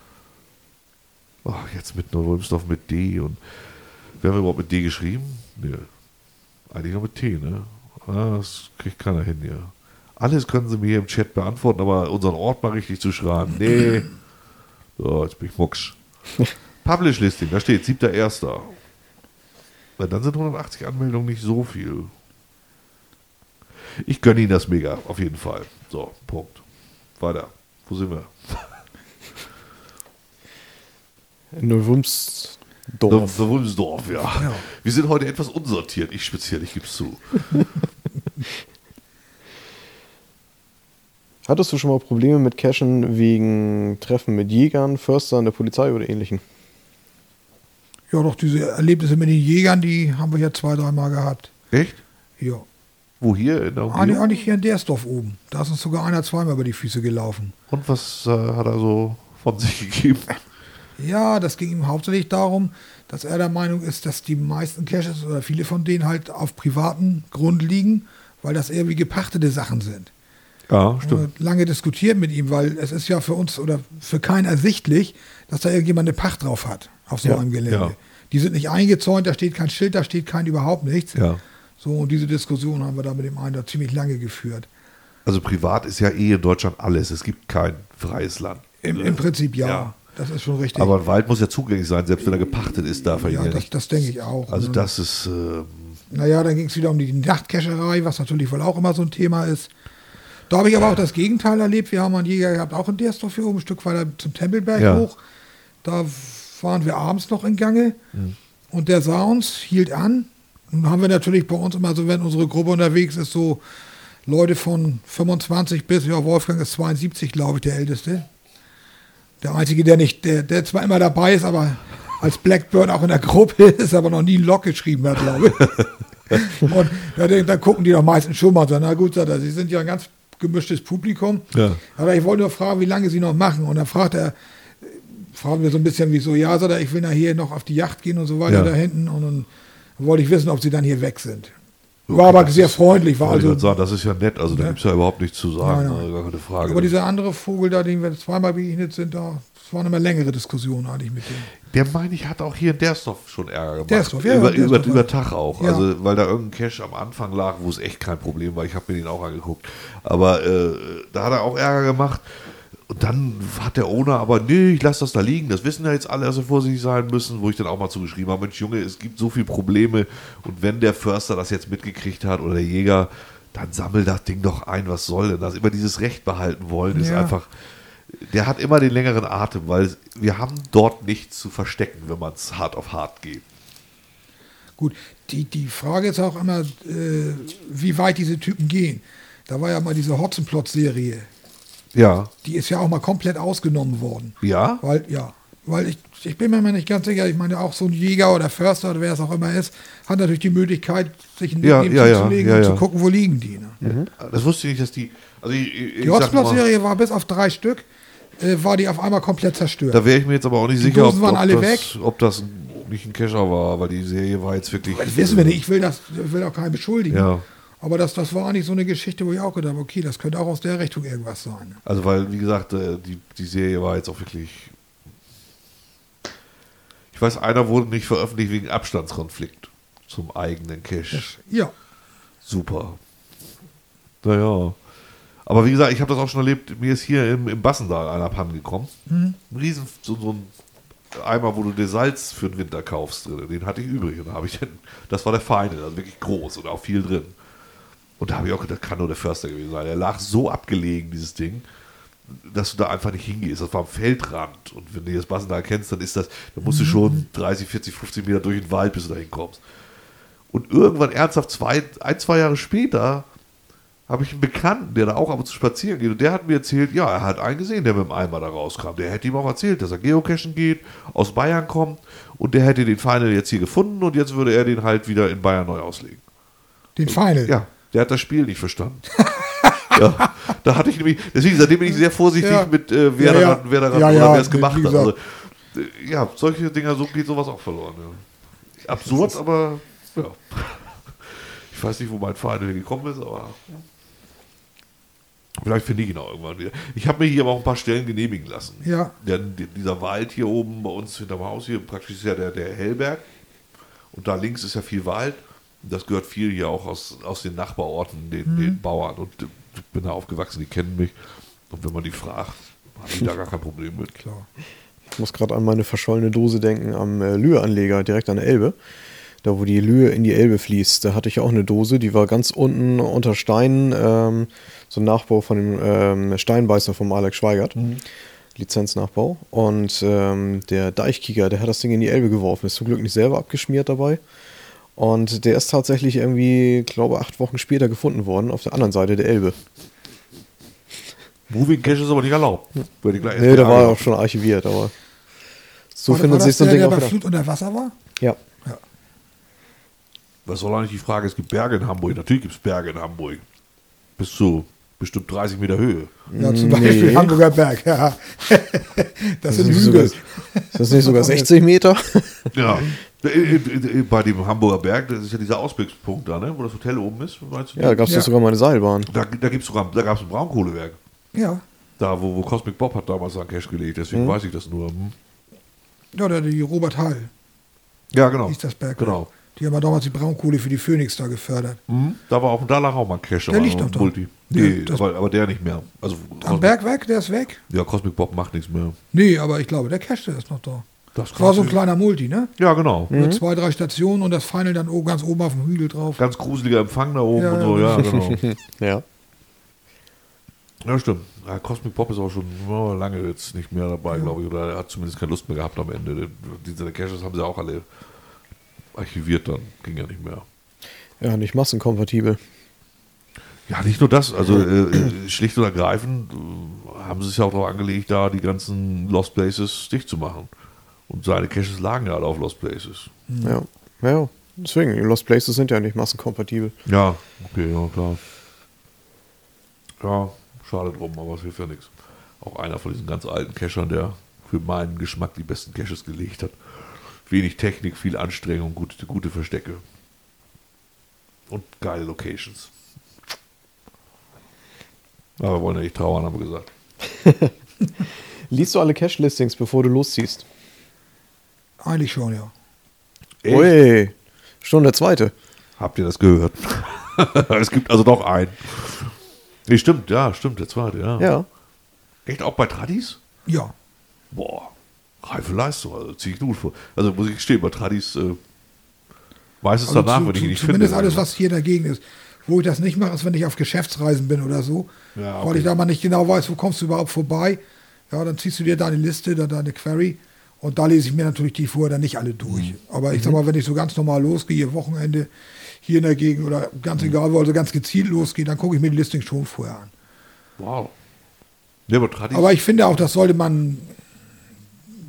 Ach, jetzt mit Neurolmsdorf mit D und wer haben wir überhaupt mit D geschrieben? Nee. Eigentlich noch mit T, ne? Ah, das kriegt keiner hin hier. Alles können sie mir hier im Chat beantworten, aber unseren Ort mal richtig zu schreiben. Nee. So, jetzt bin ich mucksch. Publish-Listing, da steht siebter erster Weil dann sind hundertachtzig Anmeldungen nicht so viel. Ich gönne Ihnen das mega, auf jeden Fall. So, Punkt. Weiter. Wo sind wir? Neuwumsdorf. Neuwumsdorf, ja. Ja. Wir sind heute etwas unsortiert. Ich speziell, ich gebe es zu. Hattest du schon mal Probleme mit Cachen wegen Treffen mit Jägern, Förstern, der Polizei oder ähnlichen? Ja, doch, diese Erlebnisse mit den Jägern, die haben wir ja zwei, dreimal gehabt. Echt? Ja. Wo hier? In der Eigentlich, Umgebung? eigentlich hier in Dersdorf oben. Da ist uns sogar einer zweimal über die Füße gelaufen. Und was äh, hat er so von sich gegeben? Ja, das ging ihm hauptsächlich darum, dass er der Meinung ist, dass die meisten Caches oder viele von denen halt auf privaten Grund liegen, weil das eher wie gepachtete Sachen sind. Ja, stimmt. Und lange diskutiert mit ihm, weil es ist ja für uns oder für keinen ersichtlich, dass da irgendjemand eine Pacht drauf hat auf so Ja, einem Gelände. ja. Die sind nicht eingezäunt, da steht kein Schild, da steht kein überhaupt nichts. Ja. So, und diese Diskussion haben wir da mit dem einen da ziemlich lange geführt. Also privat ist ja eh in Deutschland alles. Es gibt kein freies Land. Im, im Prinzip ja. Ja. Das ist schon richtig. Aber ein Wald muss ja zugänglich sein, selbst wenn er gepachtet ist, darf er ihn ja, ja das, nicht. das denke ich auch. Also Und das ist, ähm, naja, dann ging es wieder um die Nachtcacherei, was natürlich wohl auch immer so ein Thema ist. Da habe ich aber auch das Gegenteil erlebt. Wir haben einen Jäger gehabt, auch in Dersdorf hier oben, ein Stück weiter zum Tempelberg Ja. hoch. Da waren wir abends noch in Gange Mhm. und der sah uns, hielt an. Nun haben wir natürlich bei uns immer so, wenn unsere Gruppe unterwegs ist, so Leute von fünfundzwanzig bis, ja, Wolfgang ist zweiundsiebzig, glaube ich, der Älteste. Der Einzige, der nicht, der, der zwar immer dabei ist, aber als Blackbird auch in der Gruppe ist, aber noch nie ein Log geschrieben hat, glaube ich. Und ja, dann, dann gucken die doch meistens schon mal so, na gut, sagt er, sie sind ja ein ganz gemischtes Publikum. Ja. Aber ich wollte nur fragen, wie lange sie noch machen. Und dann fragt er, fragen wir so ein bisschen wie so, ja, sagt er, ich will nachher noch auf die Yacht gehen und so weiter Ja. da hinten. Und dann wollte ich wissen, ob sie dann hier weg sind. War aber das sehr ist- freundlich, war wollte ich also. gerade sagen, das ist ja nett. Also da Ja. gibt es ja überhaupt nichts zu sagen. Nein, nein. Also gar keine Frage. Aber dieser andere Vogel da, den wir zweimal begegnet sind, da, das waren immer längere Diskussionen eigentlich mit dem. Der, meine ich, hat auch hier in Dersdorf schon Ärger gemacht. Dersdorf, ja, über, ja, über, Dersdorf, über ja. Tag auch. Ja. Also, weil da irgendein Cache am Anfang lag, wo es echt kein Problem war. Ich habe mir den auch angeguckt. Aber äh, da hat er auch Ärger gemacht. Und dann hat der Owner aber, nee, ich lasse das da liegen. Das wissen ja jetzt alle, dass sie vorsichtig sein müssen. Wo ich dann auch mal zugeschrieben habe, Mensch Junge, es gibt so viele Probleme. Und wenn der Förster das jetzt mitgekriegt hat oder der Jäger, dann sammel das Ding doch ein. Was soll denn das? Immer dieses Recht behalten wollen ist Ja. einfach... Der hat immer den längeren Atem, weil wir haben dort nichts zu verstecken, wenn man es hart auf hart geht. Gut, die, die Frage ist auch immer, äh, wie weit diese Typen gehen. Da war ja mal diese Hotzenplot-Serie. Ja. Die ist ja auch mal komplett ausgenommen worden. Ja? Weil, ja, Weil ich, ich bin mir mal nicht ganz sicher, ich meine auch so ein Jäger oder Förster oder wer es auch immer ist, hat natürlich die Möglichkeit, sich ein Ja, Leben ja, ja, zuzulegen ja, und ja. zu gucken, wo liegen die. Ne? Das wusste ich nicht, dass die. Also ich, ich, ich Die sag mal, Hotzplot-Serie war bis auf drei Stück, äh, war die auf einmal komplett zerstört. da wäre ich mir jetzt aber auch nicht Die sicher, ob, Dosen waren ob, alle das, weg. ob das nicht ein Kescher war, weil die Serie war jetzt wirklich. Das wissen wir nicht, ich will das, ich will auch keinen beschuldigen. Ja. Aber das, das war eigentlich so eine Geschichte, wo ich auch gedacht habe, okay, das könnte auch aus der Richtung irgendwas sein. Also, weil, wie gesagt, äh, die, die Serie war jetzt auch wirklich. Ich weiß, einer wurde nicht veröffentlicht wegen Abstandskonflikt zum eigenen Cache. Ja, Super. Naja. Aber wie gesagt, ich habe das auch schon erlebt, mir ist hier im, im Bassendal einer abhanden gekommen. Ein riesen, so, so ein Eimer, wo du dir Salz für den Winter kaufst, drin. Den hatte ich übrig. Und da habe ich den, das war der Feine, also wirklich groß und auch viel drin. Und da habe ich auch gedacht, das kann nur der Förster gewesen sein. Er lag so abgelegen, dieses Ding, dass du da einfach nicht hingehst. Das war am Feldrand. Und wenn du das Bassendal kennst, dann ist das, dann musst du schon dreißig, vierzig, fünfzig Meter durch den Wald, bis du da hinkommst. Und irgendwann ernsthaft zwei, ein, zwei Jahre später habe ich einen Bekannten, der da auch ab und zu spazieren geht. Und der hat mir erzählt, ja, er hat einen gesehen, der mit dem Eimer da rauskam. Der hätte ihm auch erzählt, dass er geocachen geht, aus Bayern kommt. Und der hätte den Final jetzt hier gefunden und jetzt würde er den halt wieder in Bayern neu auslegen. den Final. Ja, der hat das Spiel nicht verstanden. Ja, da hatte ich nämlich, deswegen, seitdem bin ich sehr vorsichtig Ja. mit, äh, wer Ja, ja. daran, wer daran Ja, oder ja, wer es gemacht wie hat. Also, gesagt. äh, ja, solche Dinger, so geht sowas auch verloren. Ja. Absurd, aber ja. Ich weiß nicht, wo mein Verein gekommen ist, aber vielleicht finde ich ihn auch irgendwann wieder. Ich habe mir hier aber auch ein paar Stellen genehmigen lassen. Ja. Denn die- dieser Wald hier oben bei uns hinterm Haus hier, praktisch ist ja der, der Hellberg. Und da links ist ja viel Wald. Und das gehört viel hier auch aus, aus den Nachbarorten, den, den Bauern. Und äh, ich bin da aufgewachsen, die kennen mich. Und wenn man die fragt, habe ich da gar kein Problem mit. Klar. Ich muss gerade an meine verschollene Dose denken am äh, Lühe-Anleger direkt an der Elbe. Da, wo die Lühe in die Elbe fließt. Da hatte ich auch eine Dose, die war ganz unten unter Steinen. Ähm, so ein Nachbau von dem ähm, Steinbeißer vom Alex Schweigert. Lizenznachbau. Und ähm, der Deichkicker, der hat das Ding in die Elbe geworfen. Ist zum Glück nicht selber abgeschmiert dabei. Und der ist tatsächlich irgendwie, glaube acht Wochen später gefunden worden, auf der anderen Seite der Elbe. Moving Cache ist aber nicht erlaubt. Weil die gleich Nee, der war auch schon archiviert, aber so War- war findet das sich so ein der, Ding der auch bei wieder. Flut unter Wasser war? Ja. Was soll eigentlich die Frage? Es gibt Berge in Hamburg. Natürlich gibt es Berge in Hamburg. Bis zu bestimmt dreißig Meter Höhe. Ja, zum Nee. Beispiel Hamburger Berg. Ja. Das sind nicht Hügel. sogar- Ist das nicht sogar sechzig Meter? Ja. Äh, äh, äh, Bei dem Hamburger Berg, das ist ja dieser Ausblickspunkt da, ne? Wo das Hotel oben ist. Weißt du? Ja, da gab es Ja. sogar mal eine Seilbahn. Da, da, gibt's sogar, da gab es ein Braunkohlewerk. Ja. Da, wo, wo Cosmic Bob hat damals seinen Cache gelegt. Deswegen weiß ich das nur. Hm. Ja, oder die Robert Hall Ja, genau. hieß das Berg. Genau. Die haben ja damals die Braunkohle für die Phoenix da gefördert. Hm. Da war auch, da lag auch mal ein Cache. Der aber liegt ein doch da. Multi. Ja, Nee, das- aber, aber der nicht mehr. Also Am Cosmic, Berg weg, der ist weg? ja, Cosmic Bob macht nichts mehr. Nee, aber ich glaube, der Cache ist noch da. Das Das war so ein krass. kleiner Multi, ne? Ja, genau. Mit zwei, drei Stationen und das Final dann oben, ganz oben auf dem Hügel drauf. Ganz gruseliger Empfang da oben Ja, und so. Ja, genau. Ja. Ja, stimmt. Ja, Cosmic Pop ist auch schon oh, lange jetzt nicht mehr dabei, glaube ich. Oder er hat zumindest keine Lust mehr gehabt am Ende. Die, seine Caches haben sie auch alle archiviert dann. Ging ja nicht mehr. Ja, nicht massenkompatibel. Ja, nicht nur das. Also äh, äh, schlicht und ergreifend äh, haben sie sich ja auch darauf angelegt, da die ganzen Lost Places dicht zu machen. Und seine Caches lagen ja alle auf Lost Places. Ja. Ja, deswegen, die Lost Places sind ja nicht massenkompatibel. Ja, okay, ja, klar. Ja, schade drum, aber es hilft ja nichts. Auch einer von diesen ganz alten Cachern, der für meinen Geschmack die besten Caches gelegt hat. Wenig Technik, viel Anstrengung, gute, gute Verstecke. Und geile Locations. Aber wir wollen ja nicht trauern, haben wir gesagt. Liest du alle Cache-Listings, bevor du losziehst? Eigentlich schon, ja. Echt? Ui, schon der zweite. Habt ihr das gehört? Es gibt also doch einen. Nee, stimmt, ja, stimmt, der zweite, ja. Ja. Echt auch bei Tradis? Ja. Boah, reife Leistung, also ziehe ich gut vor. Also muss ich gestehen, bei Tradis äh, meistens Also danach, zu, wenn ich zu, ihn nicht zumindest finde. alles, was hier dagegen ist. Wo ich das nicht mache, ist, wenn ich auf Geschäftsreisen bin oder so. Ja, Weil okay. ich da mal nicht genau weiß, wo kommst du überhaupt vorbei. Ja, dann ziehst du dir deine Liste, dann deine Query. Und da lese ich mir natürlich die vorher dann nicht alle durch. Mhm. Aber ich sag mal, wenn ich so ganz normal losgehe, Wochenende hier in der Gegend oder ganz egal, wo, also ganz gezielt losgehe, dann gucke ich mir die Listing schon vorher an. Wow. Ja, aber Tradis, Aber ich finde auch, das sollte man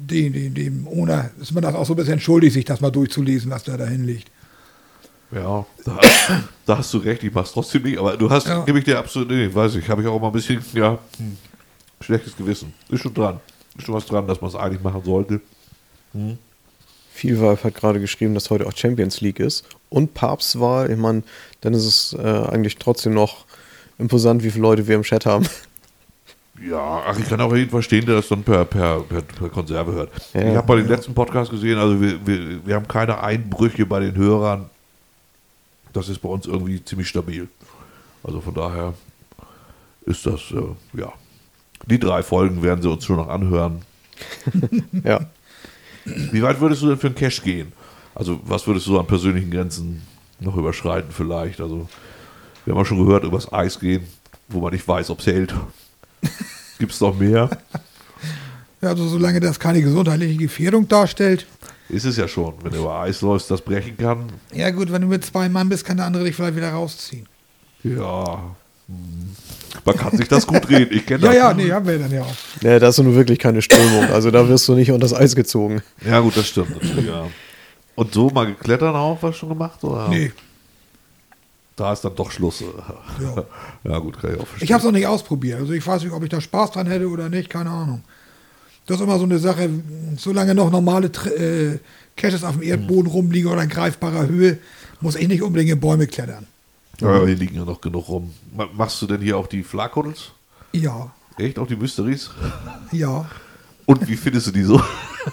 dem, dem, dem ohne, ist man das auch so ein bisschen schuldig, sich das mal durchzulesen, was da dahin liegt. Ja, da, da hast du recht, ich mach's trotzdem nicht, aber du hast, Ja. gebe ich dir absolut, nee, weiß ich, habe ich auch immer ein bisschen, ja, hm, schlechtes Gewissen. Ist schon dran. Ist schon was dran, dass man es eigentlich machen sollte. Vielwolf hat gerade geschrieben, dass heute auch Champions League ist und Papstwahl. Ich meine, dann ist es äh, eigentlich trotzdem noch imposant, wie viele Leute wir im Chat haben. Ja, ach, ich kann auch jeden verstehen, der das dann per, per, per, per Konserve hört. Ja, ich habe bei den ja. letzten Podcast gesehen, also wir, wir, wir haben keine Einbrüche bei den Hörern. Das ist bei uns irgendwie ziemlich stabil. Also von daher ist das, äh, ja. Die drei Folgen werden sie uns schon noch anhören. Ja. Wie weit würdest du denn für einen Cash gehen? Also was würdest du an persönlichen Grenzen noch überschreiten vielleicht? Also wir haben ja schon gehört, übers Eis gehen, wo man nicht weiß, ob es hält. Gibt es noch mehr? Ja, also solange das keine gesundheitliche Gefährdung darstellt. Ist es ja schon, wenn du über Eis läufst, das brechen kann. Ja gut, wenn du mit zwei Mann bist, kann der andere dich vielleicht wieder rausziehen. Ja, hm. Man kann sich das gut reden. Ich kenne Ja, das. ja, nee, haben wir dann ja auch. Ja, da hast du nun wirklich keine Strömung. Also da wirst du nicht unter das Eis gezogen. Ja, gut, das stimmt natürlich, ja. Und so mal geklettert auch, was schon gemacht? Oder? Nee, Da ist dann doch Schluss. Ja. Ja, gut, kann ich auch verstehen. ich habe es noch nicht ausprobiert. Also ich weiß nicht, ob ich da Spaß dran hätte oder nicht, keine Ahnung. Das ist immer so eine Sache, solange noch normale Tr- äh, Caches auf dem Erdboden rumliegen oder in greifbarer Höhe, muss ich nicht unbedingt in Bäume klettern. Ja, hier liegen ja noch genug rum. Ma- Machst du denn hier auch die Flakhuddels? Ja, Echt? Auch die Mysteries? ja. Und wie findest du die so?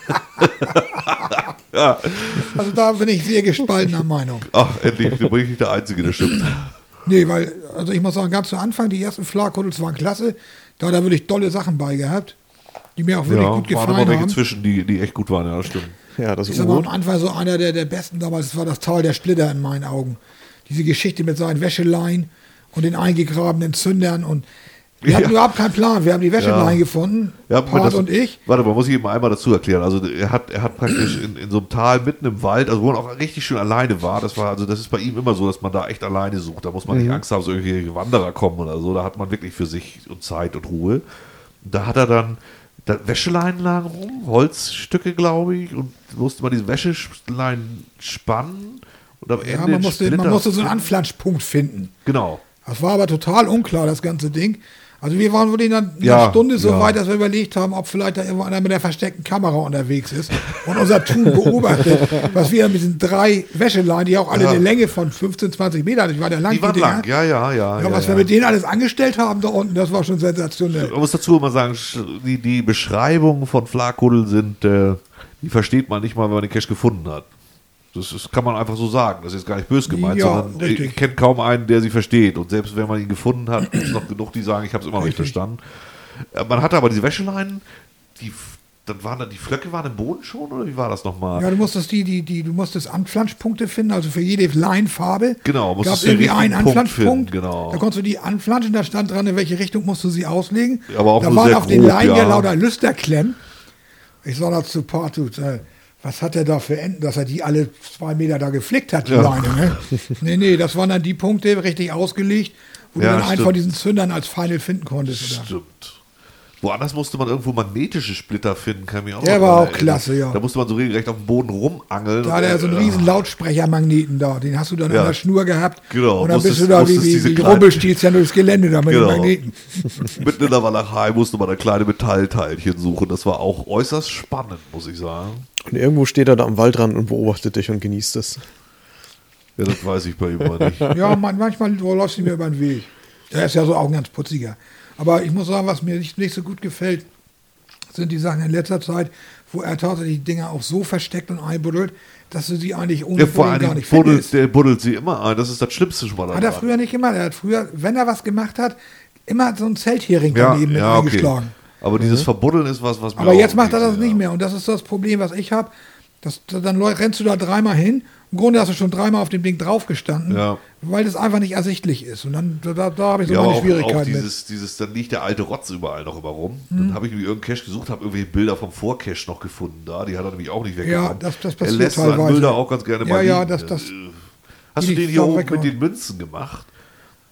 Ja. Also da bin ich sehr gespaltener Meinung. Ach, endlich, du bist nicht der Einzige, der stimmt. Nee, weil, also ich muss sagen, ganz zu Anfang, die ersten Flakhuddels waren klasse. Da hat er wirklich tolle Sachen bei gehabt, die mir auch wirklich Ja, gut waren immer gefallen welche haben. zwischen, die, die echt gut waren, ja, das stimmt. Ja, das Ich ist sag mal, am Uhr. Anfang so einer der, der besten damals, das war das Tal der Splitter in meinen Augen. Diese Geschichte mit seinen Wäscheleien und den eingegrabenen Zündern und wir hatten Ja. überhaupt keinen Plan. Wir haben die Wäscheleien Ja. gefunden, Ja, Part das, und ich. Warte mal, muss ich eben einmal dazu erklären. Also er hat, er hat praktisch in, in so einem Tal mitten im Wald, also wo man auch richtig schön alleine war, das war, also das ist bei ihm immer so, dass man da echt alleine sucht. Da muss man nicht Angst haben, dass irgendwelche Wanderer kommen oder so. Da hat man wirklich für sich und Zeit und Ruhe. Da hat er dann, da Wäscheleien lagen rum, Holzstücke, glaube ich, und musste man diese Wäscheleien spannen und am Ende Ja, man musste, man Splitter- musste so einen Anflanschpunkt finden. Genau. Das war aber total unklar, das ganze Ding. Also wir waren wohl in einer, in Ja, einer Stunde so ja. weit, dass wir überlegt haben, ob vielleicht da irgendwo einer mit der versteckten Kamera unterwegs ist und unser Tun beobachtet, was wir mit diesen drei Wäscheleien, die auch alle Ja. eine Länge von fünfzehn, zwanzig Metern, ich war der lang, Die waren Dinger. lang, ja, ja, ja. Ja, was ja, wir ja. mit denen alles angestellt haben da unten, das war schon sensationell. Man muss dazu immer sagen, die, die Beschreibungen von Flakhuddel sind, äh, die versteht man nicht mal, wenn man den Cache gefunden hat. Das ist, kann man einfach so sagen. Das ist gar nicht böse gemeint, Ja, sondern richtig. ich kenne kaum einen, der sie versteht. Und selbst wenn man ihn gefunden hat, gibt es noch genug, die sagen, ich habe es immer noch nicht Richtig. verstanden. Äh, Man hatte aber diese Wäscheleinen, die, dann waren dann die Flöcke waren im Boden schon, oder wie war das nochmal? Ja, du musstest die, die, die, du musstest Anflanschpunkte finden, also für jede Laienfarbe. Genau, musstest gab es du den irgendwie einen richtigen Punkt Anflanschpunkt. finden, genau. Da konntest du die anflanschen, da stand dran, in welche Richtung musst du sie auslegen. Aber auch da nur waren sehr auf den grob, Leinen ja ja. lauter Lüsterklemmen. Ich sag dazu zu Partut, äh, was hat er da für Enden, dass er die alle zwei Meter da geflickt hat, die Ja. Leine. Ne? nee, nee, das waren dann die Punkte richtig ausgelegt, wo Ja, du dann einen stimmt. von diesen Zündern als Final finden konntest. Oder? Stimmt. Woanders musste man irgendwo magnetische Splitter finden, kann ich mich auch Der noch war dran auch erinnern. klasse, ja. Da musste man so regelrecht auf dem Boden rumangeln. Da hat er so einen Und, riesen Lautsprechermagneten da, den hast du dann Ja. an der Schnur gehabt. Genau, Und dann musstest- bist du da wie, musstest wie, diese wie kleinen- Rumpelstilzchen ja durchs Gelände da mit Genau. den Magneten. Mitten in der Walachei musste man da kleine Metallteilchen suchen. Das war auch äußerst spannend, muss ich sagen. Und irgendwo steht er da am Waldrand und beobachtet dich und genießt es. Ja, das weiß ich bei ihm mal nicht. Ja, man, manchmal läuft sie mir über den Weg. Der ist ja so auch ein ganz putziger. Aber ich muss sagen, was mir nicht, nicht so gut gefällt, sind die Sachen in letzter Zeit, wo er tatsächlich die Dinger auch so versteckt und einbuddelt, dass du sie eigentlich ohne Ja, vor Buddeln gar allem nicht buddelt, findest. der buddelt sie immer ein. Das ist das Schlimmste schon mal Hat er daran. früher nicht gemacht. Er hat früher, wenn er was gemacht hat, immer so ein Zelthering Ja, daneben mit ja, okay. eingeschlagen. Aber dieses Verbuddeln ist was, was mir Aber auch jetzt macht er das ja. nicht mehr. Und das ist das Problem, was ich habe. Das, dann läu- rennst du da dreimal hin. Im Grunde hast du schon dreimal auf dem Ding draufgestanden, Ja. weil das einfach nicht ersichtlich ist. Und dann da, da, da habe ich so Ja, aber meine auch, auch Schwierigkeiten mit. dieses, dieses, dann liegt der alte Rotz überall noch immer rum. Mhm. Dann habe ich mir irgendeinen Cache gesucht, habe irgendwelche Bilder vom Vorcache noch gefunden da. Die hat er nämlich auch nicht Ja, weggenommen. das, das Er passiert lässt seinen teilweise. Müll da auch ganz gerne ja, mal ja, liegen. das, das, Äh, Hast du die den nicht hier sauber oben mit weggenommen. den Münzen gemacht?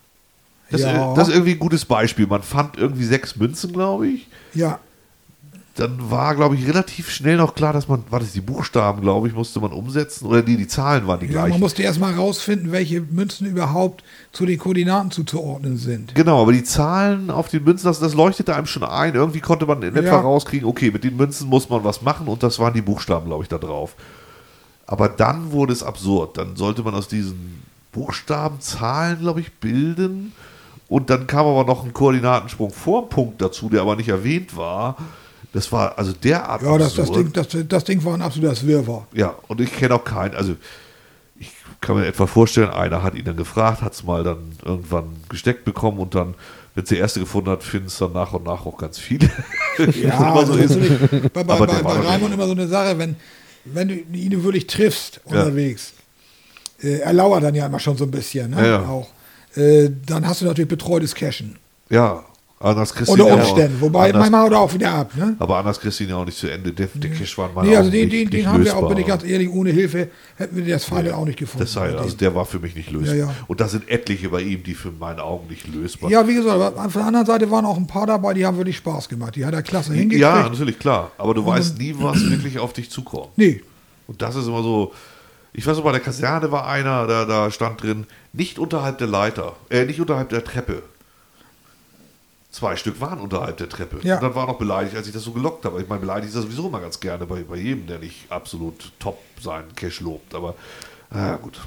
Das, Ja. äh, das ist irgendwie ein gutes Beispiel. Man fand irgendwie sechs Münzen, glaube ich. ja, dann war, glaube ich, relativ schnell noch klar, dass man, war das die Buchstaben, glaube ich, musste man umsetzen oder die, die Zahlen waren die Ja, gleichen. man musste erstmal rausfinden, welche Münzen überhaupt zu den Koordinaten zuzuordnen sind. Genau, aber die Zahlen auf den Münzen, das, das leuchtete einem schon ein. Irgendwie konnte man in etwa Ja. rauskriegen, okay, mit den Münzen muss man was machen und das waren die Buchstaben, glaube ich, da drauf. Aber dann wurde es absurd. Dann sollte man aus diesen Buchstaben Zahlen, glaube ich, bilden. Und dann kam aber noch ein Koordinatensprung vor dem Punkt dazu, der aber nicht erwähnt war. Das war also derart Ja, das, das, absurd. Ding, das, das Ding war ein absolutes Wirrwarr. Ja, und ich kenne auch keinen, also ich kann mir etwa vorstellen, einer hat ihn dann gefragt, hat es mal dann irgendwann gesteckt bekommen und dann, wenn es der Erste gefunden hat, finden es dann nach und nach auch ganz viele. Ja, immer so das ist ist. natürlich bei, bei, Aber bei, der war bei doch Raimund nicht- immer so eine Sache, wenn, wenn du ihn wirklich triffst unterwegs, äh, er lauert dann ja immer schon so ein bisschen, ne? Ja, ja. Auch. Äh, dann hast du natürlich betreutes Cashen. Ja, anders kriegst du Unter ihn ja auch- Umständen. Wobei, anders, manchmal haut er auch wieder ab, ne? aber anders kriegst du ihn ja auch nicht zu Ende. Der, der Cash war in meiner Nee, also Augen den, nicht, den, nicht den haben wir auch, lösbar. bin ich ganz ehrlich, ohne Hilfe hätten wir das Final auch nicht gefunden. Das sei, bei also dem. der war für mich nicht lösbar. Ja, ja. Und da sind etliche bei ihm, die für meine Augen nicht lösbar Ja, wie gesagt, aber auf der anderen Seite waren auch ein paar dabei, die haben wirklich Spaß gemacht. Die hat er klasse hingekriegt. Ja, natürlich, klar. Aber du weißt nie, was wirklich auf dich zukommt. Nee, Und das ist immer so, ich weiß noch, bei der Kaserne war einer, da, da stand drin, nicht unterhalb der Leiter, äh, nicht unterhalb der Treppe. Zwei Stück waren unterhalb der Treppe. Ja. Und dann war er noch beleidigt, als ich das so gelockt habe. Ich meine, beleidigt ist er sowieso immer ganz gerne bei, bei jedem, der nicht absolut top seinen Cash lobt. Aber, na gut.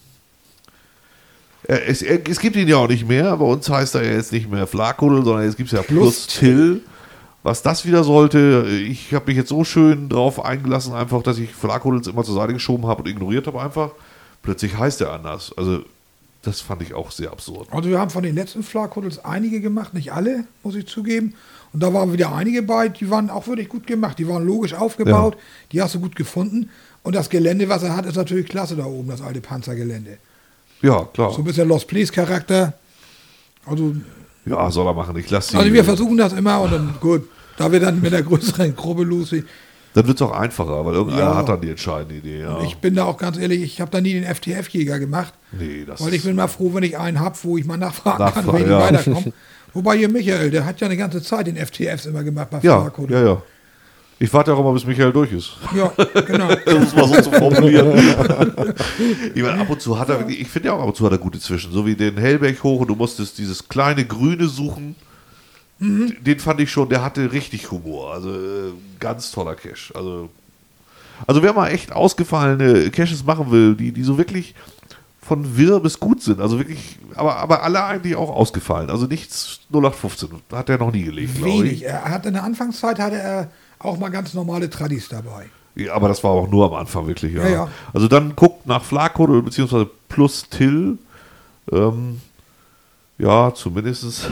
Äh, Es, er- es gibt ihn ja auch nicht mehr. Bei uns heißt er ja jetzt nicht mehr Flakhuddel, sondern jetzt gibt es ja Plus Till. Was das wieder sollte, ich habe mich jetzt so schön drauf eingelassen, einfach, dass ich Flakhuddels immer zur Seite geschoben habe und ignoriert habe einfach. Plötzlich heißt er anders. Also, das fand ich auch sehr absurd. also wir haben von den letzten Flakhuddels einige gemacht, nicht alle, muss ich zugeben. Und da waren wieder einige bei, die waren auch wirklich gut gemacht. Die waren logisch aufgebaut, die hast du gut gefunden. Und das Gelände, was er hat, ist natürlich klasse da oben, das alte Panzergelände. Ja, klar. So ein bisschen Lost Place Charakter. Also, Ja, soll er machen. Ich lasse also wir versuchen das immer und dann gut. Da wir dann mit der größeren Gruppe los sind. Dann wird es auch einfacher, weil irgendeiner Ja. hat dann die entscheidende Idee. Ja. Ich bin da auch ganz ehrlich, ich habe da nie den F T F-Jäger gemacht. nee, das Weil ich bin mal froh, wenn ich einen habe, wo ich mal nachfragen kann, Nachfragen, wenn ich ja. weiterkomme. Wobei hier Michael, der hat ja eine ganze Zeit den F T Fs immer gemacht bei ja, Flakhuddel. ja, ja. Ich warte auch immer, bis Michael durch ist. Ja, genau. Um es mal so zu formulieren. ich meine, ab und zu hat er, wirklich- ich finde ja auch ab und zu hat er gute Zwischen. So wie den Hellberg hoch und du musstest dieses kleine Grüne suchen. Mhm. Den fand ich schon, der hatte richtig Humor. Also äh, ganz toller Cache. Also, also wer mal echt ausgefallene Caches machen will, die, die so wirklich von wirr bis gut sind, also wirklich, aber, aber alle eigentlich auch ausgefallen. Also nichts null acht fünfzehn. Hat er noch nie gelegt, glaube Wenig. ich. Er hat in der Anfangszeit hatte er auch mal ganz normale Tradis dabei. Ja, aber das war auch nur am Anfang wirklich, ja. Ja, ja. Also dann guckt nach Flakhuddel beziehungsweise Plus Till. Ähm, ja, zumindest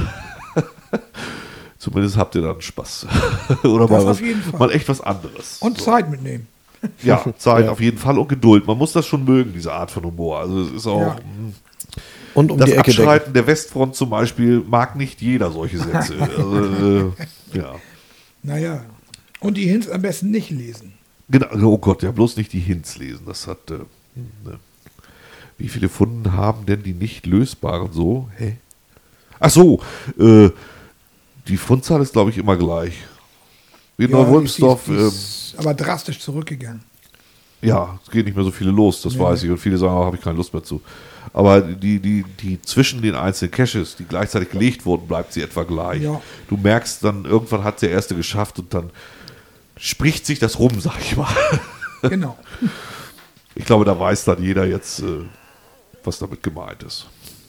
zumindest habt ihr dann Spaß. Oder Das mal, auf was, jeden Fall. mal echt was anderes. Und So. Zeit mitnehmen. Ja, Zeit Ja. auf jeden Fall und Geduld. Man muss das schon mögen, diese Art von Humor. Also es ist auch Ja. mh, Und um das die Ecke denken. Abschreiten der Westfront zum Beispiel mag nicht jeder solche Sätze. Also, äh, ja. Naja. Und die Hints am besten nicht lesen. Genau, oh Gott, ja, bloß nicht die Hints lesen. Das hat. Äh, ne. Wie viele Funden haben denn die nicht lösbaren so? Hä? Ach so, äh, die Fundzahl ist, glaube ich, immer gleich. Wie in Ja, Neuwulmsdorf, die ist, die ähm, ist aber drastisch zurückgegangen. ja, es geht nicht mehr so viele los, das Nee, weiß nee. ich. Und viele sagen, auch habe ich keine Lust mehr zu. Aber die, die, die zwischen den einzelnen Caches, die gleichzeitig gelegt wurden, bleibt sie etwa gleich. Ja. Du merkst dann, irgendwann hat der Erste geschafft und dann spricht sich das rum, sag ich mal. Genau. Ich glaube, da weiß dann jeder jetzt, äh, was damit gemeint ist.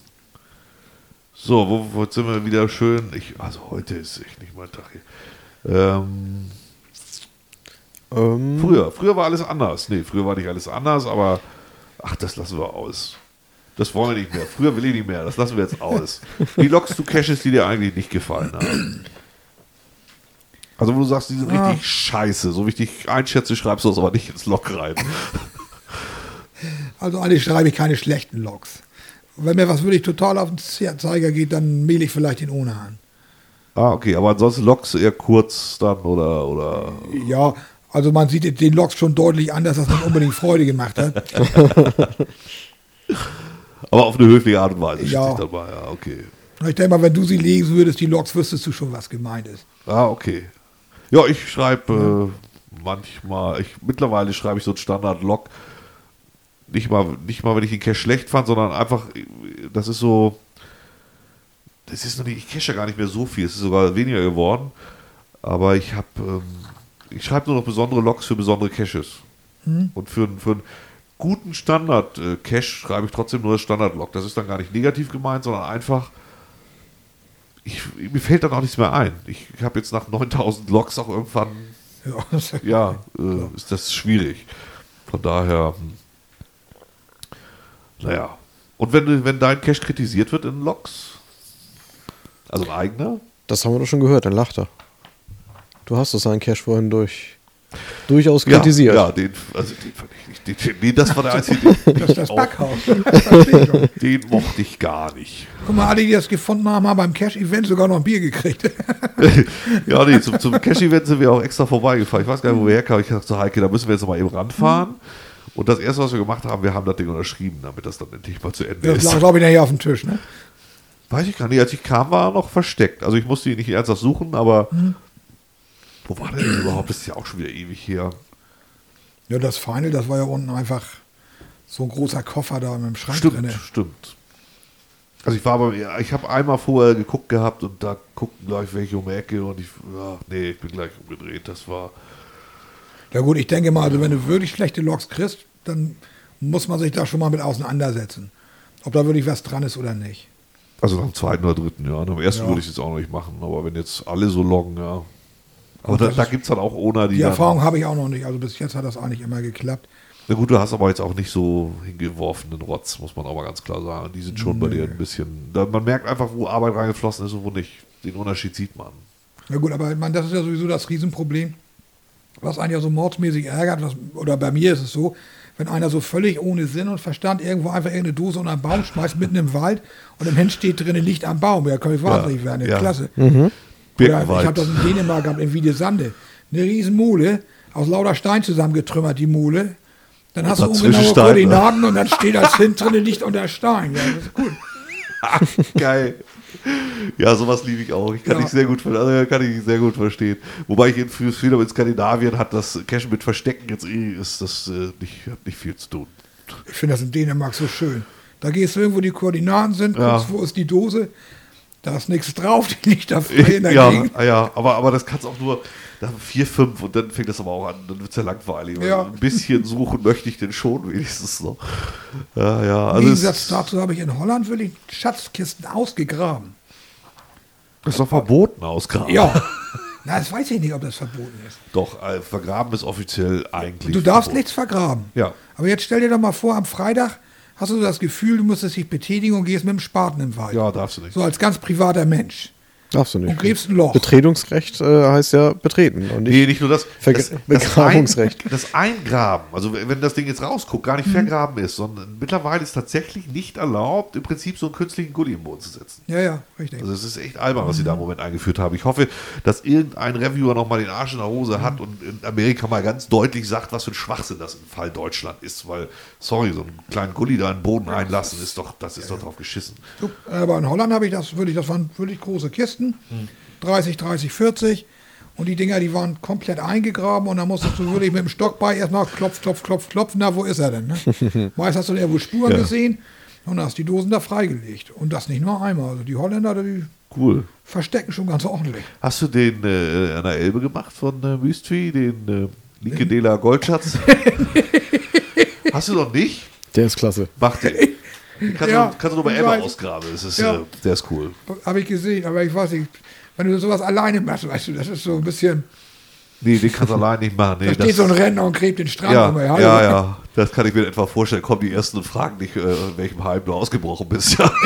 So, wo, wo sind wir wieder schön? Ich, also heute ist echt nicht mein Tag hier. Ähm, Ähm, früher, früher war alles anders. Nee, früher war nicht alles anders, aber ach, das lassen wir aus. Das wollen wir nicht mehr. Früher will ich nicht mehr. Das lassen wir jetzt aus. Wie lockst du Caches, die dir eigentlich nicht gefallen haben? Also, wo du sagst, die sind Ah. richtig scheiße. So wie ich dich einschätze, schreibst du das aber nicht ins Log rein. Also eigentlich schreibe ich keine schlechten Logs. Und wenn mir was wirklich total auf den Zeiger geht, dann mehle ich vielleicht den ohne an. Ah, okay, aber ansonsten Logs eher kurz dann oder, oder Ja, also man sieht den Logs schon deutlich an, dass das nicht unbedingt Freude gemacht hat. aber auf eine höfliche Art und Weise Ja. schätze ich dabei. Ja, okay. Ich denke mal, wenn du sie lesen würdest, die Logs, wüsstest du schon, was gemeint ist. Ah, okay. Ja, ich schreibe äh, manchmal, ich, mittlerweile schreibe ich so einen Standard-Log. Nicht mal, nicht mal, wenn ich den Cache schlecht fand, sondern einfach, das ist so, das ist noch nicht, ich cache ja gar nicht mehr so viel, es ist sogar weniger geworden. Aber ich habe, ähm, ich schreibe nur noch besondere Logs für besondere Caches. Mhm. Und für, für einen guten Standard-Cache schreibe ich trotzdem nur das Standard-Log. Das ist dann gar nicht negativ gemeint, sondern einfach, ich, mir fällt dann auch nichts mehr ein. Ich habe jetzt nach neuntausend Logs auch irgendwann, Ja, ja, äh, ist das schwierig. Von daher, hm. naja. Und wenn, wenn dein Cache kritisiert wird in Logs, also ein eigener? Das haben wir doch schon gehört, dann lacht er. Du hast doch seinen Cache vorhin durch, durchaus kritisiert. Ja, ja den, also den fand ich nicht. Den, nee, das war der einzige. Das ist das Backhaus. Den mochte ich gar nicht. Guck mal, alle, die das gefunden haben, haben beim Cash-Event sogar noch ein Bier gekriegt. Ja, nee, zum, zum Cash-Event sind wir auch extra vorbeigefahren. Ich weiß gar nicht, wo wir herkamen. Ich dachte zu Heike, da müssen wir jetzt noch mal eben ranfahren. Und das erste, was wir gemacht haben, wir haben das Ding unterschrieben, damit das dann endlich mal zu Ende Das ist. lag, glaube ich, nachher auf dem Tisch, ne? Weiß ich gar nicht. Als ich kam, war er noch versteckt. Also ich musste ihn nicht ernsthaft suchen, aber mhm. wo war der denn überhaupt? Das ist ja auch schon wieder ewig her. Ja, das Final, das war ja unten einfach so ein großer Koffer da mit dem Schrank Stimmt, drin. stimmt. Also ich war aber, ich habe einmal vorher geguckt gehabt und da guckten gleich welche um die Ecke und ich, ja, nee, ich bin gleich umgedreht. Das war... Ja gut, ich denke mal, also wenn du wirklich schlechte Logs kriegst, dann muss man sich da schon mal mit auseinandersetzen. Ob da wirklich was dran ist oder nicht. Also nach dem zweiten oder dritten Jahr. Am ersten Ja. würde ich es jetzt auch noch nicht machen, aber wenn jetzt alle so loggen, ja. Aber da, das da ist- gibt es dann auch ohne die. Die dann- Erfahrung habe ich auch noch nicht. Also bis jetzt hat das eigentlich immer geklappt. Na gut, du hast aber jetzt auch nicht so hingeworfenen Rotz, muss man auch mal ganz klar sagen. Die sind schon bei dir ein bisschen. Da, man merkt einfach, wo Arbeit reingeflossen ist und wo nicht. Den Unterschied sieht man. Na gut, aber ich meine, das ist ja sowieso das Riesenproblem, was einen ja so mordsmäßig ärgert. Was, oder bei mir ist es so, wenn einer so völlig ohne Sinn und Verstand irgendwo einfach irgendeine Dose unter einen Baum schmeißt, mitten im Wald und im Hin steht drin, liegt am Baum. Ja, kann ich wahnsinnig werden. ja. Klasse. Oder Birkenwald. ich habe das in Dänemark gehabt, in Wiedesande. Eine riesen Mole, aus lauter Stein zusammengetrümmert, die Mole. Dann hast du dazwischen ungenaue Steine. Koordinaten und dann steht als hinten drin, liegt unter Stein. Ja, das ist gut. Geil. Ja, sowas liebe ich auch. Ich kann Ja. ich sehr gut, ver- also kann ich sehr gut verstehen. Wobei ich in, für viele in Skandinavien hat das Cashen mit Verstecken jetzt eh ist das äh, nicht, hat nicht viel zu tun. Ich finde das in Dänemark so schön. Da gehst du irgendwo, die Koordinaten sind, Ja. guckst, wo ist die Dose, da ist nichts drauf, die liegt da frei in der Ja, Gegend. ja, aber, aber das kannst auch nur da vier, fünf und dann fängt das aber auch an, dann wird es ja langweilig. Ja. Ein bisschen suchen möchte ich denn schon wenigstens noch. Ja, ja. Im Also Gegensatz es, dazu habe ich in Holland wirklich Schatzkisten ausgegraben. das ist doch verboten ausgraben. Ja. Na, das weiß ich nicht, ob das verboten ist. Doch, äh, vergraben ist offiziell eigentlich. Du darfst verboten. nichts vergraben. Ja. Aber jetzt stell dir doch mal vor, am Freitag hast du so das Gefühl, du müsstest dich betätigen und gehst mit dem Spaten im Wald. Ja, darfst du nicht. So als ganz privater Mensch. Darfst du nicht. Und gräbst ein Loch. Betretungsrecht äh, heißt ja betreten und nicht Nee, nicht nur das. Verg- das, das, Begravungsrecht. Ein, das Eingraben, also wenn das Ding jetzt rausguckt, gar nicht vergraben ist, sondern mittlerweile ist tatsächlich nicht erlaubt, im Prinzip so einen künstlichen Goodie im Boden zu setzen. Ja, ja, richtig. Also es ist echt albern, was sie da im Moment eingeführt haben. Ich hoffe, dass irgendein Reviewer noch mal den Arsch in der Hose hat und in Amerika mal ganz deutlich sagt, was für ein Schwachsinn das im Fall Deutschland ist, weil, sorry, so einen kleinen Gully da in den Boden reinlassen, ist doch, das ist doch drauf geschissen. So, aber in Holland habe ich das, wirklich, das waren wirklich große Kisten, dreißig, dreißig, vierzig. Und die Dinger, die waren komplett eingegraben und dann musstest du wirklich mit dem Stock bei erstmal klopf, klopf, klopf, klopf. Na, wo ist er denn? Ne? Meist hast du irgendwo Spuren Ja. gesehen und hast die Dosen da freigelegt. Und das nicht nur einmal. Also die Holländer, die Cool. verstecken schon ganz ordentlich. Hast du den äh, an der Elbe gemacht von äh, Mystery, den äh, Likedela Goldschatz? Hast du noch nicht? Der ist klasse. Mach den. Den kannst, Ja, du, kannst du nur bei ich Elbe weiß. ausgraben. Das ist, Ja. äh, der ist cool. Habe ich gesehen, aber ich weiß nicht, wenn du sowas alleine machst, weißt du, das ist so ein bisschen, Nee, den kannst du allein nicht machen. Nee, da steht das- so ein Rentner und gräbt den Strand Ja, um. ja, ja, das kann ich mir etwa vorstellen. Kommen die Ersten und fragen dich, äh, in welchem Heim du ausgebrochen bist. Ja.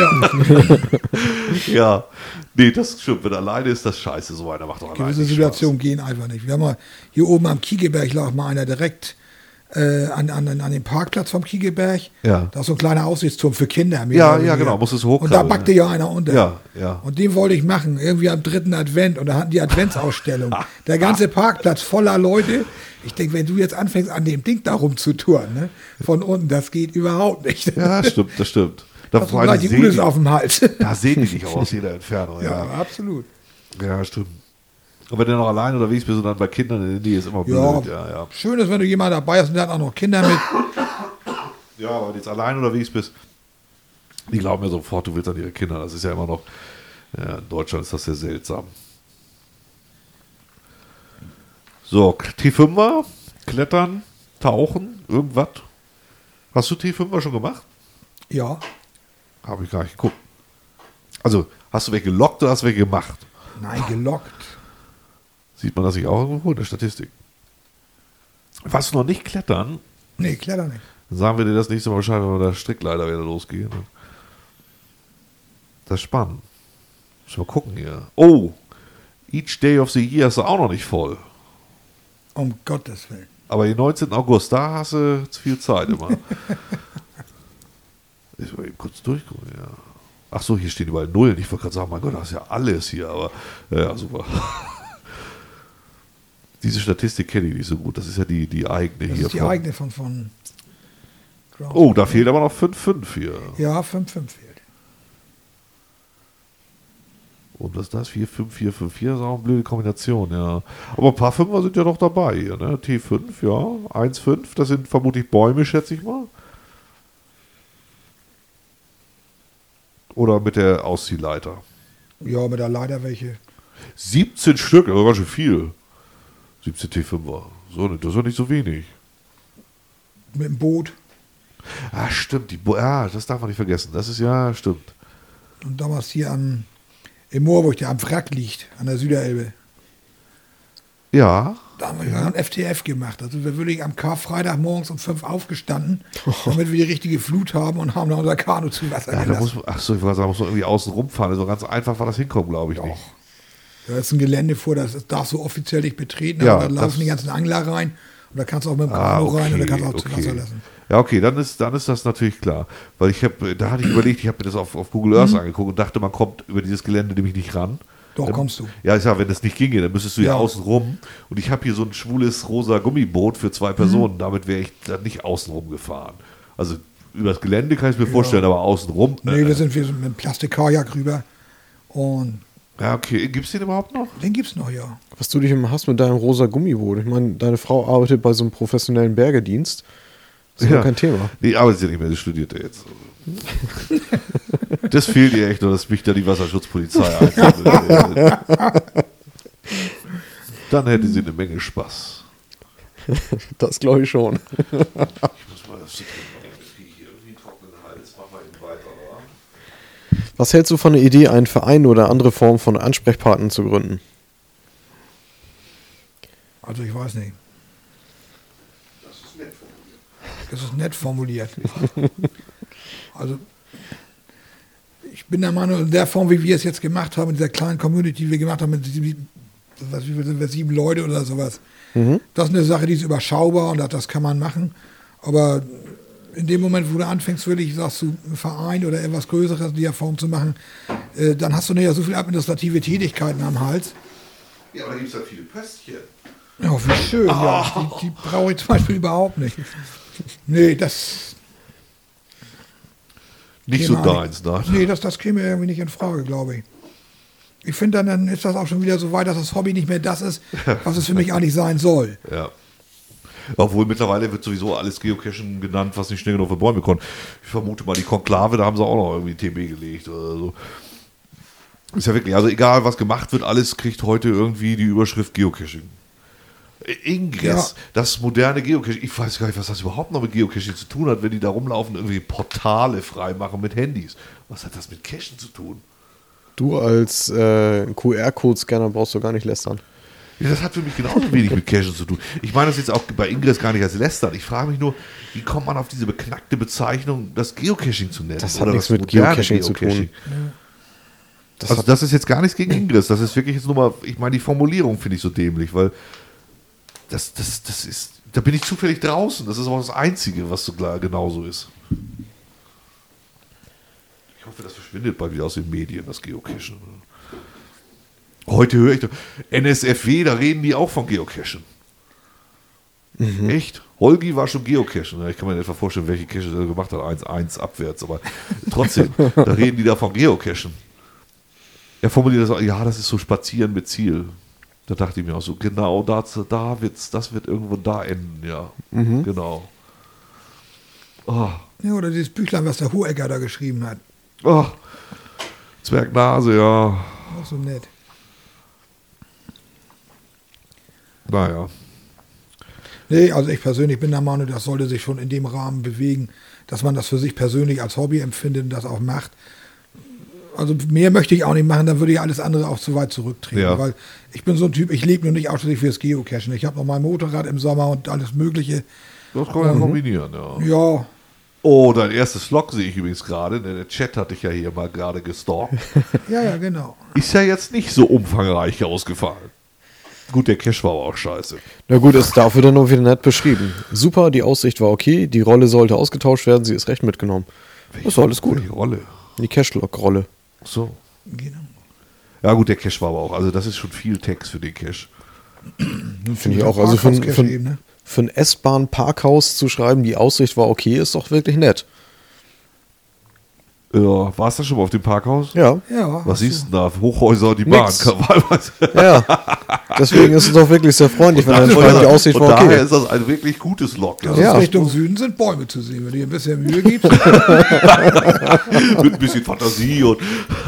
Ja, nee, das stimmt. Wenn er alleine ist, das scheiße. So einer macht doch alleine Gewisse nicht Situationen gehen einfach nicht. Wir haben mal hier oben am Kiegeberg lag mal einer direkt äh, an, an, an dem Parkplatz vom Kiegeberg. Ja. Da ist so ein kleiner Aussichtsturm für Kinder. mehr Ja, oder ja, weniger. genau, musstest du Und da hochkrabbeln, backte ja einer unter. Ja, ja. Und den wollte ich machen, irgendwie am dritten Advent. Und da hatten die Adventsausstellung. Der ganze Parkplatz voller Leute. Ich denke, wenn du jetzt anfängst, an dem Ding da rumzutouren, ne, von unten, das geht überhaupt nicht. Ja, stimmt, das stimmt. Da, Hast du vor allem gleich die sehen Ulis die, auf dem Hals. da sehen die dich auch aus jeder Entfernung. Ja, Ja, absolut. ja stimmt. Und wenn du noch allein unterwegs bist und dann bei Kindern in der Nähe ist immer blöd. Ja, Ja, ja. schön ist, wenn du jemanden dabei hast und der hat auch noch Kinder mit. Ja, aber wenn du jetzt allein unterwegs bist, die glauben ja sofort, du willst an ihre Kinder. Das ist ja immer noch, ja, in Deutschland ist das sehr seltsam. So, T fünfer, Klettern, Tauchen, irgendwas. Hast du T fünfer schon gemacht? Ja, Habe ich gar nicht geguckt. Also, hast du welche gelockt oder hast du welche gemacht? nein, gelockt. Sieht man das nicht auch irgendwo in der Statistik? Was noch nicht klettern, Nee, Kletter nicht. dann sagen wir dir das nächste Mal Bescheid, wenn wir da Strickleiter wieder losgehen. Das ist spannend. Müssen wir mal gucken hier. Oh, Each Day of the Year ist auch noch nicht voll. Um Gottes Willen. Aber den neunzehnten August, da hast du zu viel Zeit immer. Ich will eben kurz durchgucken, ja. Ach so, hier stehen überall Nullen. Ich wollte gerade sagen, mein Gott, das ist ja alles hier, aber ja, super. Diese Statistik kenne ich nicht so gut. Das ist ja die, die eigene Das hier. ist die von- eigene von, von Ground. Oh, da fehlt aber noch fünf fünf hier. Ja, fünf fünf fehlt. Und was ist das? vier fünf vier fünf vier ist auch eine blöde Kombination, ja. Aber ein paar Fünfer sind ja doch dabei hier, ne? T fünf, ja. eins fünf, das sind vermutlich Bäume, schätze ich mal. Oder mit der Ausziehleiter. Ja, mit der Leiter welche. siebzehn Stück, das war ganz schön viel. siebzehn T fünfer. So, das ist ja nicht so wenig. Mit dem Boot. Ah, stimmt. Die Bo ah, das darf man nicht vergessen. Das ist ja, stimmt. Und damals hier am, im Moorburg, der am Wrack liegt, an der Süderelbe. Ja. Da haben wir ein F T F gemacht. Also wir wirklich am Karfreitag morgens um fünf aufgestanden, damit wir die richtige Flut haben und haben dann unser Kanu zu Wasser ja da gelassen. muss, man- ach so, ich wollte sagen, muss man irgendwie außen rumfahren. So ganz einfach war das hinkommen, glaube ich nicht. Da ist ein Gelände vor, das ist- darfst du offiziell nicht betreten, Ja, aber da laufen das- die ganzen Angler rein und da kannst du auch mit dem Ah, Kanu rein und da okay, kannst du auch zu okay. Wasser lassen. Ja, okay, dann ist, dann ist das natürlich klar. Weil ich habe, da hatte ich überlegt, ich habe mir das auf, auf Google Earth angeguckt und dachte, man kommt über dieses Gelände nämlich nicht ran. Doch, Dann- kommst du. Ja, ich sag, wenn das nicht ginge, dann müsstest du ja, Ja. außen rum. Und ich habe hier so ein schwules rosa Gummiboot für zwei Personen. Damit wäre ich dann nicht außen rum gefahren. Also über das Gelände kann ich mir vorstellen, aber außen rum. Nee, äh, da sind wir so mit einem Plastikkajak rüber und ja, okay. Gibt es den überhaupt noch? den gibt's noch, ja. Was du dich immer hast mit deinem rosa Gummiboot. Ich meine, deine Frau arbeitet bei so einem professionellen Bergedienst. Das ist ja kein Thema. Nee, arbeitet ja nicht mehr, das studiert er jetzt. Das fehlt ihr echt nur, dass mich da die Wasserschutzpolizei einsammelt. Dann hätte sie eine Menge Spaß. Das glaube ich schon. Ich muss mal das hier irgendwie einen trockenen Hals. Mach mal eben weiter, oder? Was hältst du von der Idee, einen Verein oder andere Form von Ansprechpartnern zu gründen? Also ich weiß nicht. Das ist nett formuliert. Das ist nett formuliert. Also ich bin der Meinung, in der Form, wie wir es jetzt gemacht haben, in dieser kleinen Community, die wir gemacht haben, mit sieben, was, wie viel sind wir, sieben Leute oder sowas. Das ist eine Sache, die ist überschaubar und das, das kann man machen. Aber in dem Moment, wo du anfängst, wirklich, sagst du, einen Verein oder etwas Größeres in der Form zu machen, äh, dann hast du ja so viele administrative Tätigkeiten am Hals. Ja, aber da gibt es ja viele Pöstchen. Ja, wie schön, ja. Die, die brauche ich zum Beispiel überhaupt nicht. Nee, das. Nicht so käme deins, ne? Nee, das, das käme irgendwie nicht in Frage, glaube ich. Ich finde, dann, dann ist das auch schon wieder so weit, dass das Hobby nicht mehr das ist, was es für mich eigentlich sein soll. Ja. Obwohl mittlerweile wird sowieso alles Geocachen genannt, was nicht schnell genug für Bäume kommt. Ich vermute mal, die Konklave, da haben sie auch noch irgendwie T B gelegt oder so. Ist ja wirklich, also egal was gemacht wird, alles kriegt heute irgendwie die Überschrift Geocaching. Ingress, Ja. das moderne Geocaching, ich weiß gar nicht, was das überhaupt noch mit Geocaching zu tun hat, wenn die da rumlaufen, irgendwie Portale freimachen mit Handys. Was hat das mit Cachen zu tun? Du als äh, Q R-Code-Scanner brauchst du gar nicht lästern. Ja, das hat für mich genauso wenig mit Cachen zu tun. Ich meine das jetzt auch bei Ingress gar nicht als Lästern. Ich frage mich nur, wie kommt man auf diese beknackte Bezeichnung, das Geocaching zu nennen? Das hat Oder nichts das mit moderne Geocaching zu tun. Das Also hat, das ist jetzt gar nichts gegen Ingress. Das ist wirklich jetzt nur mal, ich meine, die Formulierung finde ich so dämlich, weil das, das, das ist, da bin ich zufällig draußen. Das ist auch das Einzige, was so klar genauso ist. Ich hoffe, das verschwindet bald wieder aus den Medien, das Geocachen. Heute höre ich doch, N S F W, da reden die auch von Geocachen. Echt? Holgi war schon Geocachen. Ich kann mir nicht etwa vorstellen, welche Cache er gemacht hat. eins eins abwärts, aber trotzdem, da reden die da von Geocachen. Er formuliert das auch, ja, das ist so Spazieren mit Ziel. Da dachte ich mir auch so, genau das, da wird's, das wird irgendwo da enden, ja. Mhm. Genau. Oh, Ja, oder dieses Büchlein, was der Hohecker da geschrieben hat. oh. Zwergnase, ja. Auch so nett. Naja. Nee, also ich persönlich bin der Meinung, das sollte sich schon in dem Rahmen bewegen, dass man das für sich persönlich als Hobby empfindet und das auch macht. Also mehr möchte ich auch nicht machen, dann würde ich alles andere auch zu weit zurücktreten. Ja. Weil ich bin so ein Typ, ich lebe nur nicht ausschließlich fürs Geocachen. Ich habe noch mein Motorrad im Sommer und alles Mögliche. Das kann man ja kombinieren, ja. Ja, Oh, dein erstes Log sehe ich übrigens gerade. Der Chat hatte ich ja hier mal gerade gestalkt. ja, ja, genau. Ist ja jetzt nicht so umfangreich ausgefallen. Gut, der Cache war aber auch scheiße. Na gut, ist dafür dann nur wieder nett beschrieben. Super, die Aussicht war okay, die Rolle sollte ausgetauscht werden, sie ist recht mitgenommen. Das war alles gut. Welche Rolle? Die Cache-Log-Rolle. Ach so. genau. Ja gut, der Cache war aber auch, also das ist schon viel Text für den Cache. Finde ich auch. Also für, ein- für, Eben, ein- ne? für ein S-Bahn-Parkhaus zu schreiben, die Aussicht war okay, ist doch wirklich nett. Ja, warst du schon mal auf dem Parkhaus? Ja. Ja, Was hast du- siehst du da? Hochhäuser, die Bahn. Nix. Wahlweise. Ja. Deswegen ist es doch wirklich sehr freundlich, wenn dann schreiben, die Aussicht und war daher okay. ist das ein wirklich gutes Log. Ja. Also Ja. Richtung Süden sind Bäume zu sehen. Wenn du dir ein bisschen Mühe gibst, Mit ein bisschen Fantasie und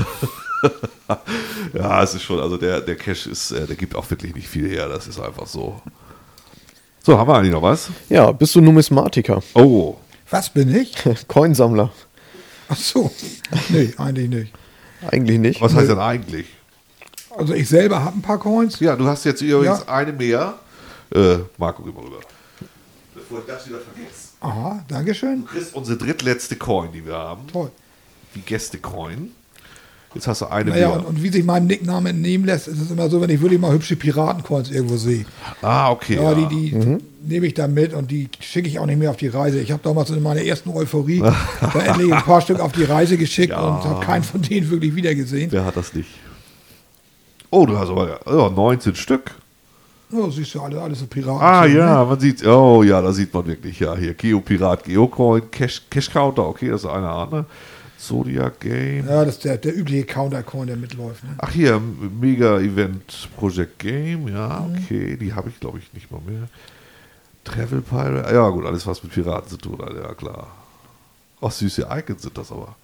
ja, es ist schon, also der, der Cache ist, äh, der gibt auch wirklich nicht viel her, das ist einfach so. So, haben wir eigentlich noch was? Ja, bist du Numismatiker? Oh, was bin ich? Coinsammler? Ach so. Nee, eigentlich nicht. Eigentlich nicht. was heißt denn eigentlich? Also ich selber habe ein paar Coins. Ja, du hast jetzt übrigens Ja. eine mehr. Äh, Marco, geh mal rüber. Bevor ich das wieder vergesse. Aha, Dankeschön. Du kriegst unsere drittletzte Coin, die wir haben. Toll. Die Gäste-Coin. Jetzt hast du eine Naja, mehr. und, und wie sich mein Nickname entnehmen lässt, ist es immer so, wenn ich wirklich mal hübsche Piratencoins irgendwo sehe. ah, okay. Ja, Ja, die, die nehme ich dann mit und die schicke ich auch nicht mehr auf die Reise. Ich habe damals in meiner ersten Euphorie da endlich ein paar Stück auf die Reise geschickt Ja. und habe keinen von denen wirklich wiedergesehen. Wer hat das nicht? Oh, du hast aber ja, neunzehn Stück. Oh, siehst du, alle, alles so Piraten. Ah ne? ja, man sieht, oh ja, da sieht man wirklich, ja, hier, Geopirat, Geocoin, Cash, Cash Counter, okay, das ist eine Ahnung. Zodiac Game. Ja, das ist der, der übliche Counter-Coin, der mitläuft. Ne? Ach hier, Mega Event Project Game, ja, okay, die habe ich glaube ich nicht mal mehr. Travel Pirate, ja gut, alles was mit Piraten zu tun hat, ja klar. Ach, süße Icons sind das aber.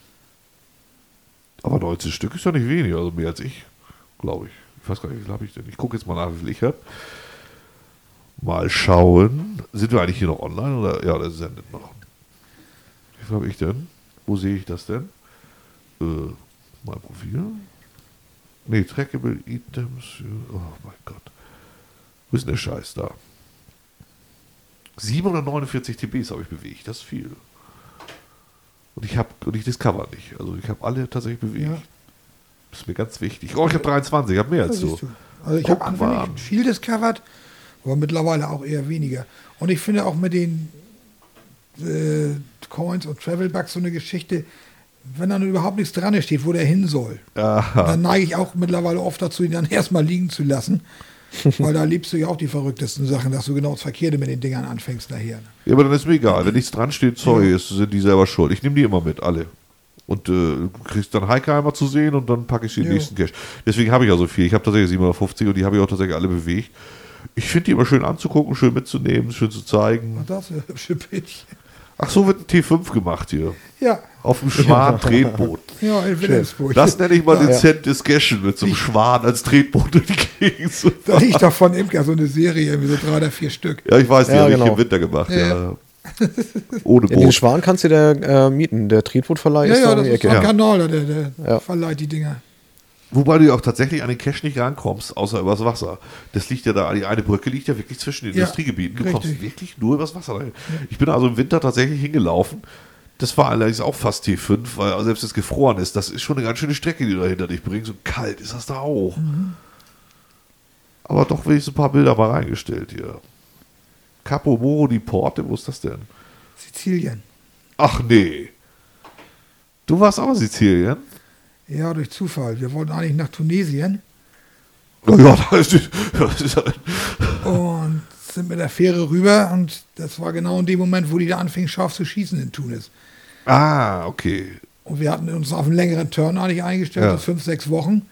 Aber neunzehn Stück ist ja nicht wenig, also mehr als ich, glaube ich. Ich weiß gar nicht, wie viel habe ich denn? Ich gucke jetzt mal nach, wie viel ich habe. Mal schauen. Sind wir eigentlich hier noch online? Oder? Ja, der sendet noch. Wie viel habe ich denn? Wo sehe ich das denn? Äh, mein Profil? Nee, Trackable Items. Oh mein Gott. Wo ist denn der Scheiß da? siebenhundertneunundvierzig T Bs habe ich bewegt. Das ist viel. Und ich habe und ich discover nicht. Also ich habe alle tatsächlich bewegt. Ja. Das ist mir ganz wichtig. Oh, ich habe dreiundzwanzig, ich habe mehr Ja, als du. siehst du. Also ich Guck habe mal anfänglich an. viel discovered, aber mittlerweile auch eher weniger. Und ich finde auch mit den äh, Coins und Travel-Bugs so eine Geschichte, wenn dann überhaupt nichts dran steht, wo der hin soll. Aha. Dann neige ich auch mittlerweile oft dazu, ihn dann erstmal liegen zu lassen. Weil da liebst du ja auch die verrücktesten Sachen, dass du genau das Verkehrte mit den Dingern anfängst nachher. Ja, aber dann ist mir egal. Wenn nichts dran steht, sorry, es sind die selber schuld. Ich nehme die immer mit, alle. Und äh, du kriegst dann Heike einmal zu sehen und dann packe ich sie in den Jo. nächsten Cache. Deswegen habe ich ja so viel. Ich habe tatsächlich siebenhundertfünfzig und die habe ich auch tatsächlich alle bewegt. Ich finde die immer schön anzugucken, schön mitzunehmen, schön zu zeigen. Und das ist ein hübsche Bildchen. Ach, so wird ein T fünf gemacht hier. Ja, Auf dem Schwan-Tretboot. ja, in Wilhelmsburg. Das nenne ich mal Ja. dezentes Cashen mit so einem Schwan als Tretboot durch die Gegend. zu Da fahren. liegt doch von Imker so eine Serie, irgendwie so drei oder vier Stück. Ja, ich weiß, die Ja, habe ich genau. im Winter gemacht. Ja. Ja. Ohne Ja, den Boot. Schwan kannst du dir äh, mieten. Der Tretbootverleih Ja, ist da ja, um das die ist Ecke. ein Ja. Kanal, der, der Ja. verleiht die Dinger. Wobei du ja auch tatsächlich an den Cache nicht rankommst, außer übers Wasser. Das liegt ja da, die eine Brücke liegt ja wirklich zwischen den Ja, Industriegebieten. Du kommst richtig. wirklich nur übers Wasser rein. Ich bin also im Winter tatsächlich hingelaufen. Das war allerdings auch fast T fünf, weil selbst wenn es gefroren ist, das ist schon eine ganz schöne Strecke, die du da hinter dich bringst. Und kalt ist das da auch. Aber doch wenigstens ein paar Bilder mal reingestellt hier. Capo Moro di Porte, wo ist das denn? Sizilien. Ach nee. Du warst auch in Sizilien? Ja, durch Zufall. Wir wollten eigentlich nach Tunesien Oh ja, das ist, das ist und sind mit der Fähre rüber und das war genau in dem Moment, wo die da anfingen, scharf zu schießen in Tunis. Ah, okay. Und wir hatten uns auf einen längeren Turn eigentlich eingestellt, Ja. so fünf, sechs Wochen.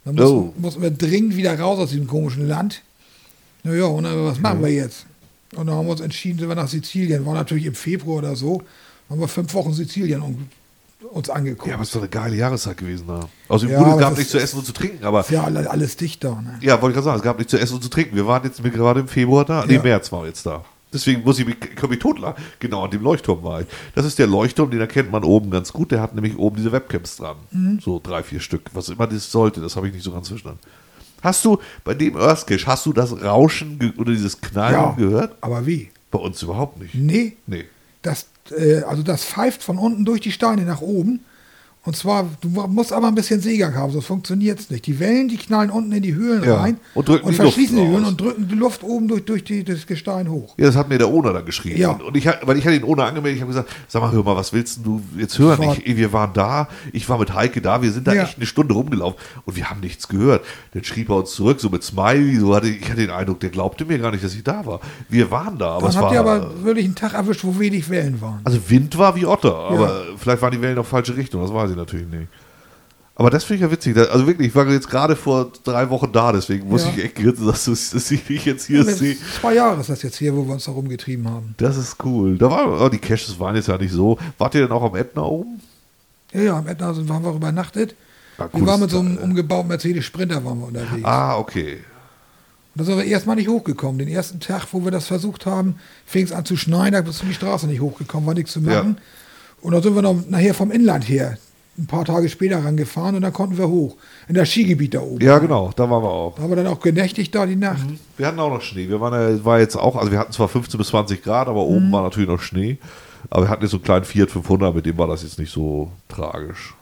Dann mussten, Oh. mussten wir dringend wieder raus aus diesem komischen Land. Naja, und dann, was machen wir jetzt? Und dann haben wir uns entschieden, sind wir nach Sizilien. War natürlich im Februar oder so. Haben wir fünf Wochen Sizilien um, uns angeguckt. Ja, aber es ist doch eine geile Jahreszeit gewesen da. Also Ja, gut, es aber gab das nichts zu ist- essen und zu trinken, aber Ist ja alle- alles dicht da. Ne? ja, wollte ich gerade sagen, es gab nichts zu essen und zu trinken. Wir waren jetzt gerade im Februar da, nee, Ja. März waren wir jetzt da. Deswegen muss ich mich, ich mich totlachen. Genau, an dem Leuchtturm war ich. Das ist der Leuchtturm, den erkennt man oben ganz gut. Der hat nämlich oben diese Webcams dran. Mhm. So drei, vier Stück. Was immer das sollte, das habe ich nicht so ganz verstanden. Hast du bei dem Earthcache, hast du das Rauschen ge- oder dieses Knallen Ja. gehört? Aber wie? Bei uns überhaupt nicht. Nee, Nee. das, äh, also das pfeift von unten durch die Steine nach oben. Und zwar, du musst aber ein bisschen Seegang haben, sonst funktioniert es nicht. Die Wellen, die knallen unten in die Höhlen Ja. rein Und drücken die verschließen Luft die Höhlen raus. und drücken die Luft oben durch, durch die, das Gestein hoch. Ja, das hat mir der Owner dann geschrieben. Ja. Und, und ich, hab- weil ich hatte den Owner angemeldet, ich habe gesagt, sag mal, hör mal, was willst denn du jetzt hören? Ich war- Ich, wir waren da, ich war mit Heike da, wir sind da Ja. echt eine Stunde rumgelaufen und wir haben nichts gehört. Dann schrieb er uns zurück, so mit Smiley, so hatte ich hatte den Eindruck, der glaubte mir gar nicht, dass ich da war. Wir waren da, aber Dann es habt war... ihr aber wirklich einen Tag erwischt, wo wenig Wellen waren. also Wind war wie Otter, aber vielleicht waren die Wellen auf falsche Richtung, das weiß ich natürlich nicht. Aber das finde ich ja witzig. Da- Also wirklich, ich war jetzt gerade vor drei Wochen da, deswegen muss Ja. ich echt grinsen, dass, du- dass ich dich jetzt hier Das sehe. ist zwei Jahre ist das jetzt hier, wo wir uns da rumgetrieben haben. Das ist cool. Da war, oh, die Caches waren jetzt ja nicht so. Wart ihr denn auch am Ätna oben? Ja, ja, am Ätna sind- waren wir übernachtet. Ja, Wir cooles waren mit so einem Teil. umgebauten Mercedes Sprinter waren wir unterwegs. Ah, okay. Und da sind wir erstmal nicht hochgekommen. Den ersten Tag, wo wir das versucht haben, fing es an zu schneien, da bist du die Straße nicht hochgekommen, war nichts zu machen. Und dann sind wir noch nachher vom Inland her, ein paar Tage später rangefahren und dann konnten wir hoch. In das Skigebiet da oben. Ja, genau, da waren wir auch. Da haben wir dann auch genächtigt da die Nacht. Wir hatten auch noch Schnee. Wir waren ja, war jetzt auch, also wir hatten zwar fünfzehn bis zwanzig Grad, aber oben war natürlich noch Schnee. Aber wir hatten jetzt so einen kleinen Fiat fünfhundert, mit dem war das jetzt nicht so tragisch.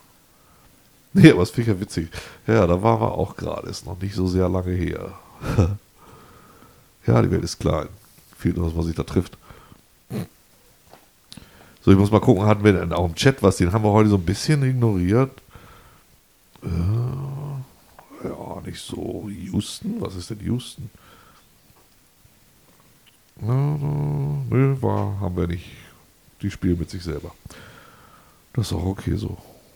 Nee, aber es finde ich ja witzig. Ja, da waren wir auch gerade, ist noch nicht so sehr lange her. Ja, die Welt ist klein. Fehlt nur, dass man sich da trifft. So, ich muss mal gucken, hatten wir denn auch im Chat was? Den haben wir heute so ein bisschen ignoriert. Äh, ja, nicht so. Houston? Was ist denn Houston? Äh, nö, war, haben wir nicht. Die spielen mit sich selber. Das ist auch okay so.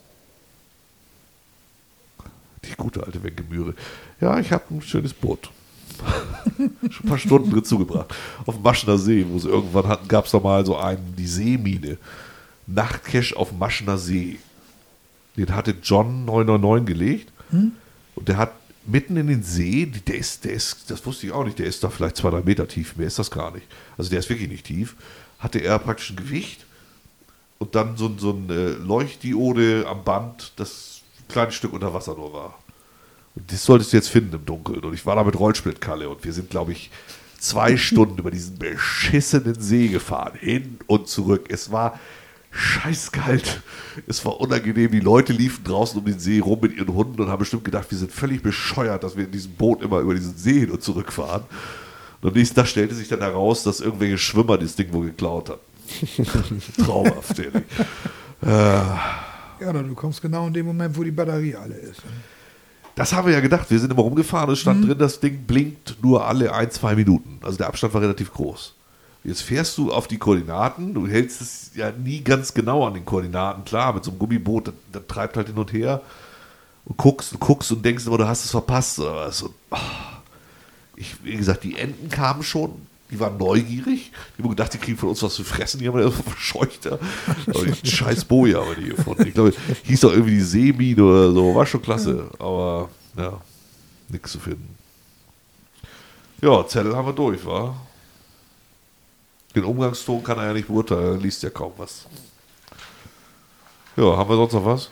Die gute alte Wengemühre. Ja, ich habe ein schönes Boot. Schon ein paar Stunden drin zugebracht. Auf dem Maschener See, wo sie irgendwann hatten, gab es da mal so einen, die Seemine. Nachtcache auf dem Maschener See. Den hatte John neun neun neun gelegt. Und der hat mitten in den See, der ist, der ist, das wusste ich auch nicht, der ist da vielleicht zwei, drei Meter tief. Mehr ist das gar nicht. Also der ist wirklich nicht tief. Hatte er praktisch ein Gewicht und dann so, ein- so eine Leuchtdiode am Band, das ein kleines Stück unter Wasser nur war. Und das solltest du jetzt finden im Dunkeln. Und ich war da mit Rollsplittkalle und wir sind, glaube ich, zwei Stunden über diesen beschissenen See gefahren. Hin und zurück. Es war scheißkalt. Es war unangenehm. Die Leute liefen draußen um den See rum mit ihren Hunden und haben bestimmt gedacht, wir sind völlig bescheuert, dass wir in diesem Boot immer über diesen See hin und zurück fahren. Und am nächsten Tag stellte sich dann heraus, dass irgendwelche Schwimmer das Ding wohl geklaut haben. Traumhaft, ehrlich. Ja, du kommst genau in dem Moment, wo die Batterie alle ist. Das haben wir ja gedacht. Wir sind immer rumgefahren und es stand drin, das Ding blinkt nur alle ein, zwei Minuten. Also der Abstand war relativ groß. Jetzt fährst du auf die Koordinaten. Du hältst es ja nie ganz genau an den Koordinaten. Klar, mit so einem Gummiboot, das, das treibt halt hin und her. Und guckst und guckst und denkst immer, du hast es verpasst oder was. Und, ah, ich, wie gesagt, die Enten kamen schon. Die waren neugierig. Die haben gedacht, die kriegen von uns was zu fressen. Die haben ja so verscheuchter. Aber die scheiß Boja haben wir die gefunden. Ich glaube, hieß doch irgendwie die Seemine oder so. War schon klasse. Aber, ja, nichts zu finden. Ja, Zettel haben wir durch, wa? Den Umgangston kann er ja nicht beurteilen. Er liest ja kaum was. Ja, haben wir sonst noch was?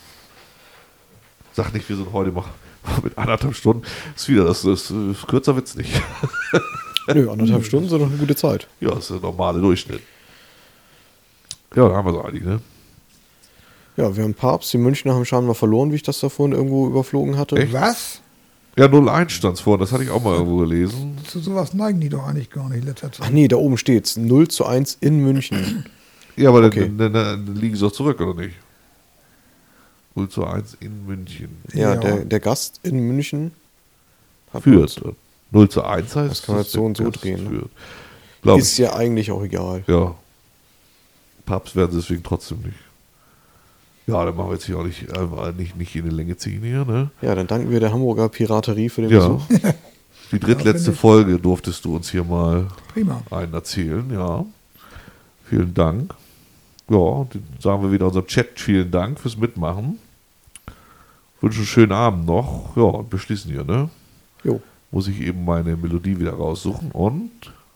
Sag nicht, wir sind heute mal mit anderthalb Stunden. Ist wieder, das, das, das kürzer wird's nicht. Nö, anderthalb Stunden sind doch eine gute Zeit. Ja, das ist der normale Durchschnitt. Ja, da haben wir es eigentlich, ne? Ja, wir haben Papst, die Münchner haben scheinbar verloren, wie ich das da vorhin irgendwo überflogen hatte. Echt? Was? Ja, null eins stand es vor, das hatte ich auch mal irgendwo gelesen. Zu sowas neigen die doch eigentlich gar nicht in letzter Ach Zeit. nee, da oben steht's. null zu eins in München. Ja, aber Okay. dann, dann, dann liegen sie doch zurück, oder nicht? null zu eins in München. Ja, Ja. Der, der Gast in München hat Führt. null zu eins heißt Das kann man jetzt so und so der Gast drehen, ne? Führt. Glaub Ist ich. ja eigentlich auch egal. Ja. Papst werden sie deswegen trotzdem nicht. Ja, dann machen wir jetzt hier auch nicht, äh, nicht, nicht in die Länge ziehen hier, ne? Ja, dann danken wir der Hamburger Piraterie für den Ja. Besuch. Die drittletzte finde ich- Folge durftest du uns hier mal Prima. einen erzählen, ja. Vielen Dank. Ja, und dann sagen wir wieder unserem Chat vielen Dank fürs Mitmachen. Wünsche einen schönen Abend noch. Ja, und beschließen hier, ne? Jo. Muss ich eben meine Melodie wieder raussuchen und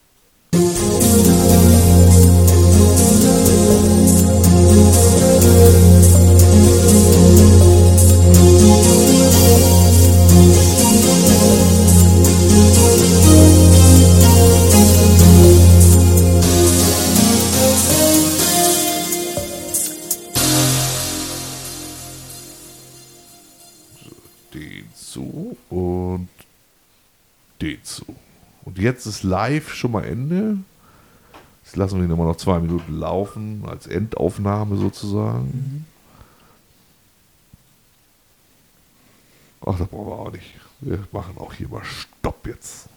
den zu und den zu. Und jetzt ist live schon mal Ende. Jetzt lassen wir ihn immer noch zwei Minuten laufen, als Endaufnahme sozusagen. Ach, das brauchen wir auch nicht. Wir machen auch hier mal Stopp jetzt.